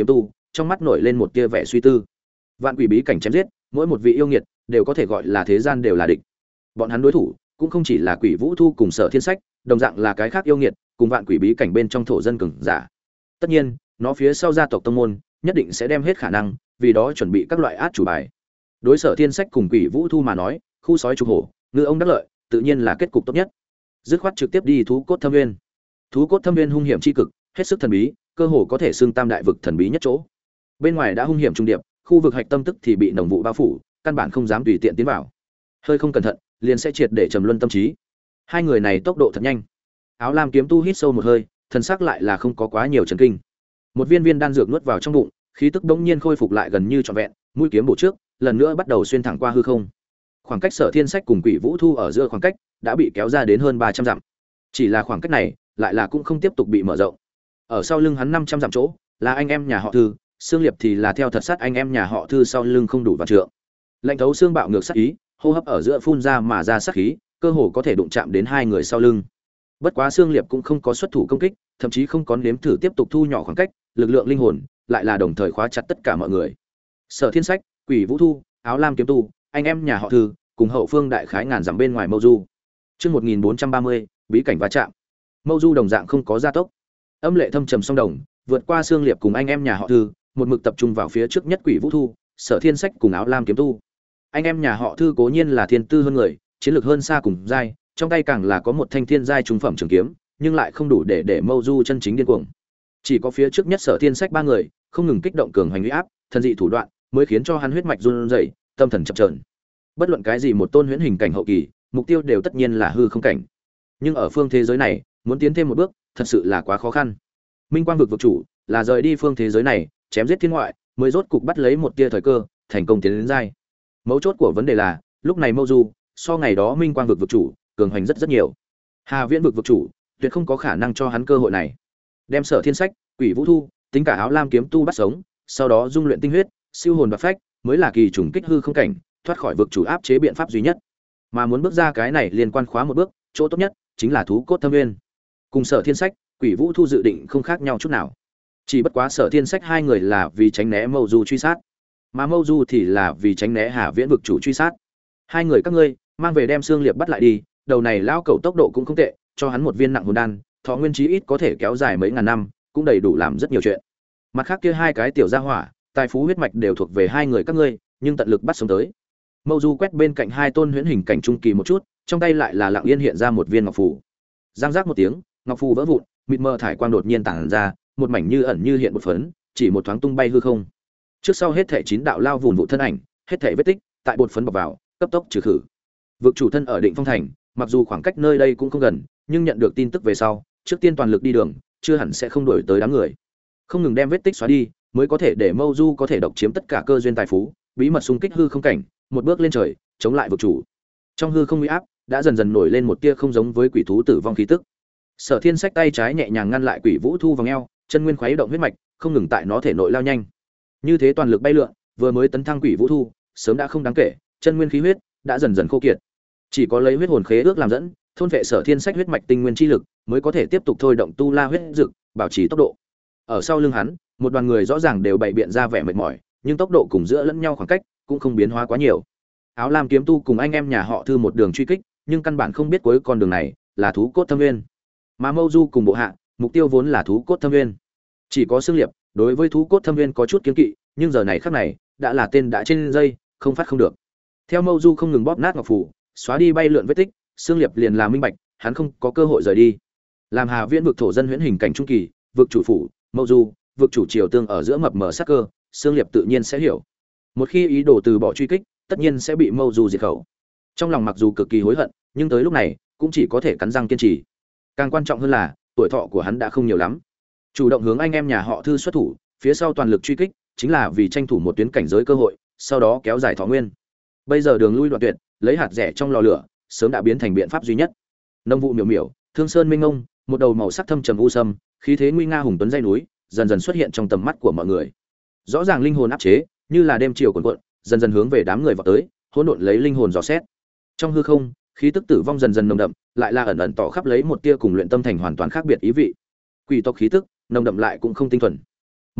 trong mắt nổi lên một tia vẻ suy tư. Vạn quỷ bí cảnh chém giết, mỗi một vị yêu nghiệt đều có thể gọi là thế gian đều là địch. Bọn hắn đối thủ cũng không chỉ là Quỷ Vũ Thu cùng Sở Thiên Sách, đồng dạng là cái khác yêu nghiệt, cùng vạn quỷ bí cảnh bên trong thổ dân cường giả. Tất nhiên, nó phía sau gia tộc tông môn nhất định sẽ đem hết khả năng, vì đó chuẩn bị các loại át chủ bài. Đối Sở Thiên Sách cùng Quỷ Vũ Thu mà nói, khu sói trục hổ, ngư ông đắc lợi, tự nhiên là kết cục tốt nhất. Dứt khoát trực tiếp đi thú cốt thâm nguyên. Thú cốt thâm nguyên hung hiểm chi cực, hết sức thần bí, cơ hồ có thể xưng tam đại vực thần bí nhất chỗ. Bên ngoài đã hung hiểm trung điệp, khu vực hạch tâm tức thì bị nồng vụ bao phủ, căn bản không dám tùy tiện tiến vào. Hơi không cẩn thận, liền sẽ triệt để trầm luân tâm trí. Hai người này tốc độ thật nhanh. Áo lam kiếm tu hít sâu một hơi, thần sắc lại là không có quá nhiều chấn kinh. Một viên viên đan dược nuốt vào trong bụng, khí tức đống nhiên khôi phục lại gần như trọn vẹn, mũi kiếm bổ trước, lần nữa bắt đầu xuyên thẳng qua hư không. Khoảng cách Sở Thiên Sách cùng Quỷ Vũ Thu ở giữa khoảng cách đã bị kéo ra đến hơn 300 dặm. Chỉ là khoảng cách này, lại là cũng không tiếp tục bị mở rộng. Ở sau lưng hắn 500 dặm chỗ, là anh em nhà họ Thư, Sương Liệp thì là theo thật sát anh em nhà họ Thư sau lưng không đủ vạn trượng. Lạnh thấu xương bạo ngược sát ý, hô hấp ở giữa phun ra mà ra sát khí, cơ hồ có thể đụng chạm đến hai người sau lưng. Bất quá Sương Liệp cũng không có xuất thủ công kích, thậm chí không có nếm thử tiếp tục thu nhỏ khoảng cách, lực lượng linh hồn lại là đồng thời khóa chặt tất cả mọi người. Sở Thiên Sách, Quỷ Vũ Thu, Áo Lam kiếm tu, anh em nhà họ Thư, cùng hậu phương đại khái ngàn dặm bên ngoài Mâu Du. Chương 1430, bí cảnh va chạm. Mâu Du đồng dạng không có gia tốc. Âm lệ thâm trầm song đồng, vượt qua Sương Liệp cùng anh em nhà họ Thư, một mực tập trung vào phía trước nhất Quỷ Vũ Thu, Sở Thiên Sách cùng Áo Lam kiếm tu. Anh em nhà họ Thư cố nhiên là thiên tư hơn người, chiến lược hơn xa cùng giai, trong tay càng là có một thanh thiên giai trung phẩm trường kiếm, nhưng lại không đủ để Mâu Du chân chính điên cuồng. Chỉ có phía trước nhất Sở Thiên Sách ba người, không ngừng kích động cường hành uy áp, thần dị thủ đoạn, mới khiến cho hắn huyết mạch run rẩy, tâm thần chập chờn. Bất luận cái gì một tôn huyễn hình cảnh hậu kỳ, mục tiêu đều tất nhiên là hư không cảnh. Nhưng ở phương thế giới này, muốn tiến thêm một bước, thật sự là quá khó khăn. Minh Quang vực vực chủ, là rời đi phương thế giới này, chém giết thiên ngoại, mới rốt cục bắt lấy một tia thời cơ, thành công tiến đến giai. Mấu chốt của vấn đề là, lúc này Mâu Du, so ngày đó Minh Quang vực vực chủ, cường hành rất rất nhiều. Hà Viễn vực vực chủ, tuyệt không có khả năng cho hắn cơ hội này. Đem Sở Thiên Sách, Quỷ Vũ Thu, tính cả Áo Lam kiếm tu bắt sống, sau đó dung luyện tinh huyết, siêu hồn bạt phách, mới là kỳ trùng kích hư không cảnh, thoát khỏi vực chủ áp chế biện pháp duy nhất. Mà muốn bước ra cái này liên quan khóa một bước, chỗ tốt nhất chính là thú cốt thâm nguyên. Cùng Sở Thiên Sách, Quỷ Vũ Thu dự định không khác nhau chút nào. Chỉ bất quá Sở Thiên Sách hai người là vì tránh né Mâu Du truy sát, mà Mâu Du thì là vì tránh né Hà Viễn vực chủ truy sát. Hai người các ngươi, mang về đem Sương Liệp bắt lại đi, đầu này lão cẩu tốc độ cũng không tệ, cho hắn một viên nặng hồn đan, thọ nguyên chí ít có thể kéo dài mấy ngàn năm, cũng đầy đủ làm rất nhiều chuyện. Mặt khác kia hai cái tiểu gia hỏa, tài phú huyết mạch đều thuộc về hai người các ngươi, nhưng tận lực bắt sống tới. Mâu Du quét bên cạnh hai tôn huyễn hình cảnh trung kỳ một chút, trong tay lại là lặng yên hiện ra một viên ngọc phù. Giang giác một tiếng, ngọc phù vỡ vụn, mịt mờ thải quang đột nhiên tản ra, một mảnh như ẩn như hiện một phấn, chỉ một thoáng tung bay hư không. Trước sau hết thảy 9 đạo lao vụn vụ thân ảnh, hết thảy vết tích, tại bột phấn bọc vào, cấp tốc trừ khử. Vực chủ thân ở Định Phong thành, mặc dù khoảng cách nơi đây cũng không gần, nhưng nhận được tin tức về sau, trước tiên toàn lực đi đường, chưa hẳn sẽ không đuổi tới đám người. Không ngừng đem vết tích xóa đi, mới có thể để Mâu Du có thể độc chiếm tất cả cơ duyên tài phú, bí mật xung kích hư không cảnh, một bước lên trời, chống lại vực chủ. Trong hư không uy áp, đã dần dần nổi lên một tia không giống với quỷ thú tử vong khí tức. Sở Thiên Sách tay trái nhẹ nhàng ngăn lại Quỷ Vũ Thu vòng eo, chân nguyên khuấy động huyết mạch, không ngừng tại nó thể nội lao nhanh. Như thế toàn lực bay lượn, vừa mới tấn thăng Quỷ Vũ Thu, sớm đã không đáng kể, chân nguyên khí huyết đã dần dần khô kiệt. Chỉ có lấy huyết hồn khế ước làm dẫn, thôn vệ Sở Thiên Sách huyết mạch tinh nguyên chi lực, mới có thể tiếp tục thôi động tu la huyết dực, bảo trì tốc độ. Ở sau lưng hắn, một đoàn người rõ ràng đều bày biện ra vẻ mệt mỏi, nhưng tốc độ cùng giữa lẫn nhau khoảng cách cũng không biến hóa quá nhiều. Áo Lam kiếm tu cùng anh em nhà họ Thư một đường truy kích, nhưng căn bản không biết cuối con đường này là thú cốt thâm nguyên. Mà Mâu Du cùng bộ hạ, mục tiêu vốn là thú cốt thâm nguyên. Chỉ có Sương Liệp, đối với thú cốt thâm nguyên có chút kiêng kỵ, nhưng giờ này khắc này, đã là tên đã trên dây, không phát không được. Theo Mâu Du không ngừng bóp nát ngọc phù, xóa đi bay lượn vết tích, Sương Liệp liền là minh bạch, hắn không có cơ hội rời đi. Làm Hà Viễn vực thổ dân huyễn hình cảnh trung kỳ, vực chủ phủ, Mâu Du, vực chủ triều tương ở giữa mập mờ sắc cơ, Sương Liệp tự nhiên sẽ hiểu. Một khi ý đồ từ bỏ truy kích, tất nhiên sẽ bị Mâu Du diệt khẩu. Trong lòng mặc dù cực kỳ hối hận, nhưng tới lúc này, cũng chỉ có thể cắn răng kiên trì. Càng quan trọng hơn là, tuổi thọ của hắn đã không nhiều lắm. Chủ động hướng anh em nhà họ Thư xuất thủ, phía sau toàn lực truy kích, chính là vì tranh thủ một tuyến cảnh giới cơ hội, sau đó kéo dài thọ nguyên. Bây giờ đường lui đoạn tuyệt, lấy hạt rẻ trong lò lửa, sớm đã biến thành biện pháp duy nhất. Nông vụ miểu miểu, thương sơn minh ngông, một đầu màu sắc thâm trầm u sâm, khí thế nguy nga hùng tuấn dây núi, dần dần xuất hiện trong tầm mắt của mọi người. Rõ ràng linh hồn áp chế, như là đêm chiều cuộn cuộn, dần dần hướng về đám người vào tới, hỗn độn lấy linh hồn dò xét. Trong hư không, khí tức tử vong dần dần nồng đậm, lại là ẩn ẩn tỏ khắp lấy một tia cùng luyện tâm thành hoàn toàn khác biệt ý vị. Quỷ tộc khí tức, nồng đậm lại cũng không tinh thuần.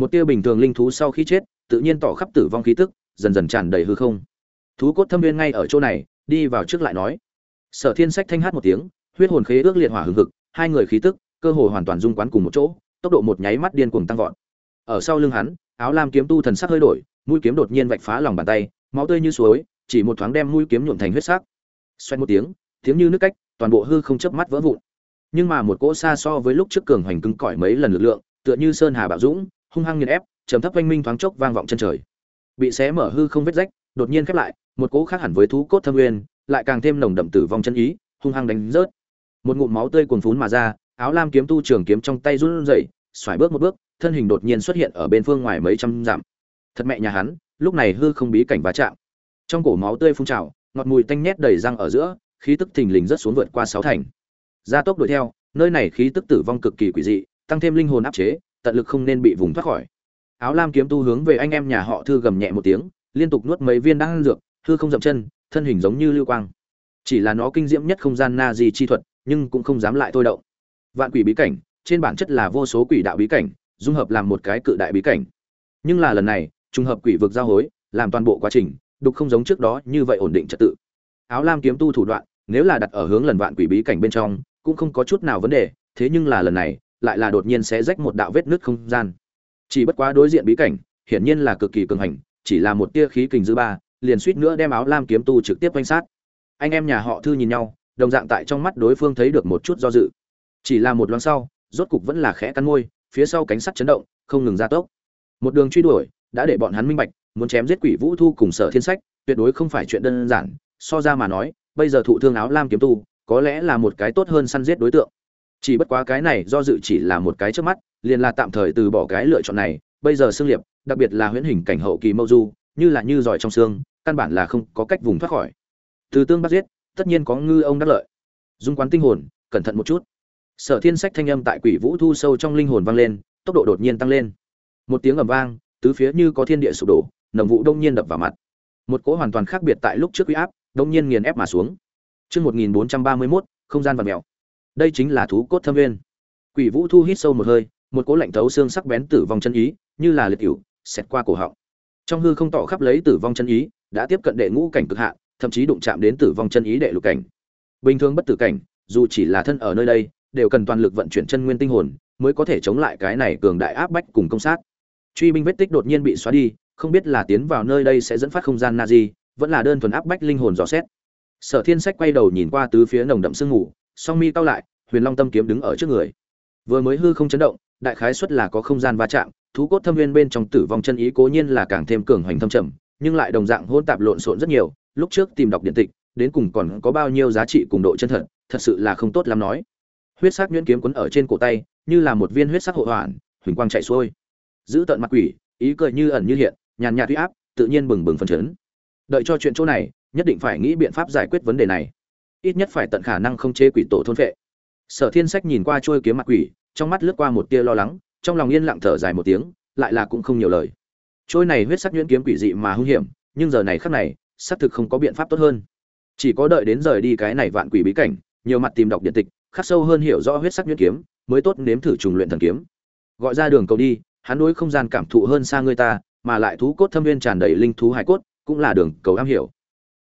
Một tia bình thường linh thú sau khi chết tự nhiên tỏ khắp tử vong khí tức, dần dần tràn đầy hư không. Thú cốt thâm viên ngay ở chỗ này, đi vào trước lại nói. Sở Thiên Sách thanh hát một tiếng, huyết hồn khế ước liệt hỏa hừng hực, hai người khí tức cơ hồ hoàn toàn dung quán cùng một chỗ, tốc độ một nháy mắt điên cuồng tăng vọt. Ở sau lưng hắn, áo lam kiếm tu thần sắc hơi đổi, mũi kiếm đột nhiên vạch phá lòng bàn tay, máu tươi như suối, chỉ một thoáng đem mũi kiếm nhuộm thành huyết sắc. Xoẹt một tiếng, tiếng như nước cách, toàn bộ hư không chớp mắt vỡ vụn. Nhưng mà một cỗ xa so với lúc trước cường hoành cứng cỏi mấy lần lực lượng, tựa như sơn hà bạo dũng, hung hăng nghiền ép, trầm thấp oanh minh thoáng chốc vang vọng chân trời. Bị xé mở hư không vết rách, đột nhiên khép lại, một cỗ khác hẳn với thú cốt thâm nguyên, lại càng thêm nồng đậm tử vong chân ý, hung hăng đánh rớt. Một ngụm máu tươi cuồn phún mà ra, áo lam kiếm tu trường kiếm trong tay run rẩy, xoài bước một bước, thân hình đột nhiên xuất hiện ở bên phương ngoài mấy trăm dặm. Thật mẹ nhà hắn, lúc này hư không bí cảnh va chạm. Trong cổ máu tươi phun trào, ngọt mùi tanh nhét đầy răng ở giữa, khí tức thình lình rất xuống vượt qua 6 thành. Gia tốc đuổi theo, nơi này khí tức tử vong cực kỳ quỷ dị, tăng thêm linh hồn áp chế, tận lực không nên bị vùng thoát khỏi. Áo lam kiếm tu hướng về anh em nhà họ Thư gầm nhẹ một tiếng, liên tục nuốt mấy viên đan dược, hư không dậm chân, thân hình giống như lưu quang. Chỉ là nó kinh diễm nhất không gian na di chi thuật, nhưng cũng không dám lại thôi động. Vạn quỷ bí cảnh, trên bản chất là vô số quỷ đạo bí cảnh, dung hợp làm một cái cự đại bí cảnh. Nhưng là lần này, trùng hợp quỷ vực giao hối, làm toàn bộ quá trình đục không giống trước đó như vậy ổn định trật tự. Áo lam kiếm tu thủ đoạn, nếu là đặt ở hướng lần vạn quỷ bí cảnh bên trong, cũng không có chút nào vấn đề, thế nhưng là lần này, lại là đột nhiên sẽ rách một đạo vết nứt không gian. Chỉ bất quá đối diện bí cảnh, hiển nhiên là cực kỳ cường hành, chỉ là một tia khí kình dư ba, liền suýt nữa đem áo lam kiếm tu trực tiếp quanh sát. Anh em nhà họ Thư nhìn nhau, đồng dạng tại trong mắt đối phương thấy được một chút do dự. Chỉ là một loáng sau, rốt cục vẫn là khẽ cắn môi, phía sau cánh sắt chấn động, không ngừng gia tốc. Một đường truy đuổi, đã để bọn hắn minh bạch, muốn chém giết Quỷ Vũ Thu cùng Sở Thiên Sách, tuyệt đối không phải chuyện đơn giản, so ra mà nói, bây giờ thụ thương áo lam kiếm tu, có lẽ là một cái tốt hơn săn giết đối tượng. Chỉ bất quá cái này do dự chỉ là một cái trước mắt, liền là tạm thời từ bỏ cái lựa chọn này, bây giờ xương liệp, đặc biệt là huyễn hình cảnh hậu kỳ mâu du, như là như giỏi trong xương, căn bản là không có cách vùng thoát khỏi. Từ tương bắt giết, tất nhiên có ngư ông đắc lợi. Dung quán tinh hồn, cẩn thận một chút. Sở Thiên Sách thanh âm tại Quỷ Vũ Thu sâu trong linh hồn vang lên, tốc độ đột nhiên tăng lên. Một tiếng ầm vang, tứ phía như có thiên địa sụp đổ, nồng vụ đông nhiên đập vào mặt. Một cỗ hoàn toàn khác biệt tại lúc trước uy áp, đông nhiên nghiền ép mà xuống. Chương 1431, không gian vặn mèo. Đây chính là thú cốt thâm nguyên. Quỷ Vũ Thu hít sâu một hơi, một cỗ lạnh thấu xương sắc bén tử vong chân ý, như là liệt hữu, xẹt qua cổ họng. Trong hư không tỏ khắp lấy tử vong chân ý, đã tiếp cận đệ ngũ cảnh cực hạn, thậm chí đụng chạm đến tử vong chân ý đệ lục cảnh. Bình thường bất tử cảnh, dù chỉ là thân ở nơi đây, đều cần toàn lực vận chuyển chân nguyên tinh hồn, mới có thể chống lại cái này cường đại áp bách cùng công sát. Truy binh vết tích đột nhiên bị xóa đi, không biết là tiến vào nơi đây sẽ dẫn phát không gian Nazi, vẫn là đơn thuần áp bách linh hồn dò xét. Sở Thiên Sách quay đầu nhìn qua tứ phía nồng đậm sương mù, song mi cau lại, Huyền Long Tâm kiếm đứng ở trước người. Vừa mới hư không chấn động, đại khái suất là có không gian va chạm, thú cốt thâm nguyên bên trong tử vong chân ý cố nhiên là càng thêm cường hoành thâm trầm, nhưng lại đồng dạng hỗn tạp lộn xộn rất nhiều, lúc trước tìm đọc điện tịch, đến cùng còn có bao nhiêu giá trị cùng độ chân thật, thật sự là không tốt lắm nói. Huyết sắc nhuyễn kiếm quấn ở trên cổ tay, như là một viên huyết sắc hộ hoàn, huỳnh quang chạy xuôi. Giữ tận mặt quỷ, ý cười như ẩn như hiện, nhàn nhạt uy áp, tự nhiên bừng bừng phấn chấn. Đợi cho chuyện chỗ này, nhất định phải nghĩ biện pháp giải quyết vấn đề này. Ít nhất phải tận khả năng không chế quỷ tổ thôn phệ. Sở Thiên Sách nhìn qua trôi kiếm mặt quỷ, trong mắt lướt qua một tia lo lắng, trong lòng yên lặng thở dài một tiếng, lại là cũng không nhiều lời. Trôi này huyết sắc nhuyễn kiếm quỷ dị mà hung hiểm, nhưng giờ này khắc này, xác thực không có biện pháp tốt hơn. Chỉ có đợi đến rời đi cái này vạn quỷ bí cảnh, nhiều mặt tìm đọc điện tịch, khắc sâu hơn hiểu rõ huyết sắc nhuyễn kiếm, mới tốt nếm thử trùng luyện thần kiếm. Gọi ra đường cầu đi, hắn đối không gian cảm thụ hơn xa người ta, mà lại thú cốt thâm viên tràn đầy linh thú hải cốt, cũng là đường cầu am hiểu,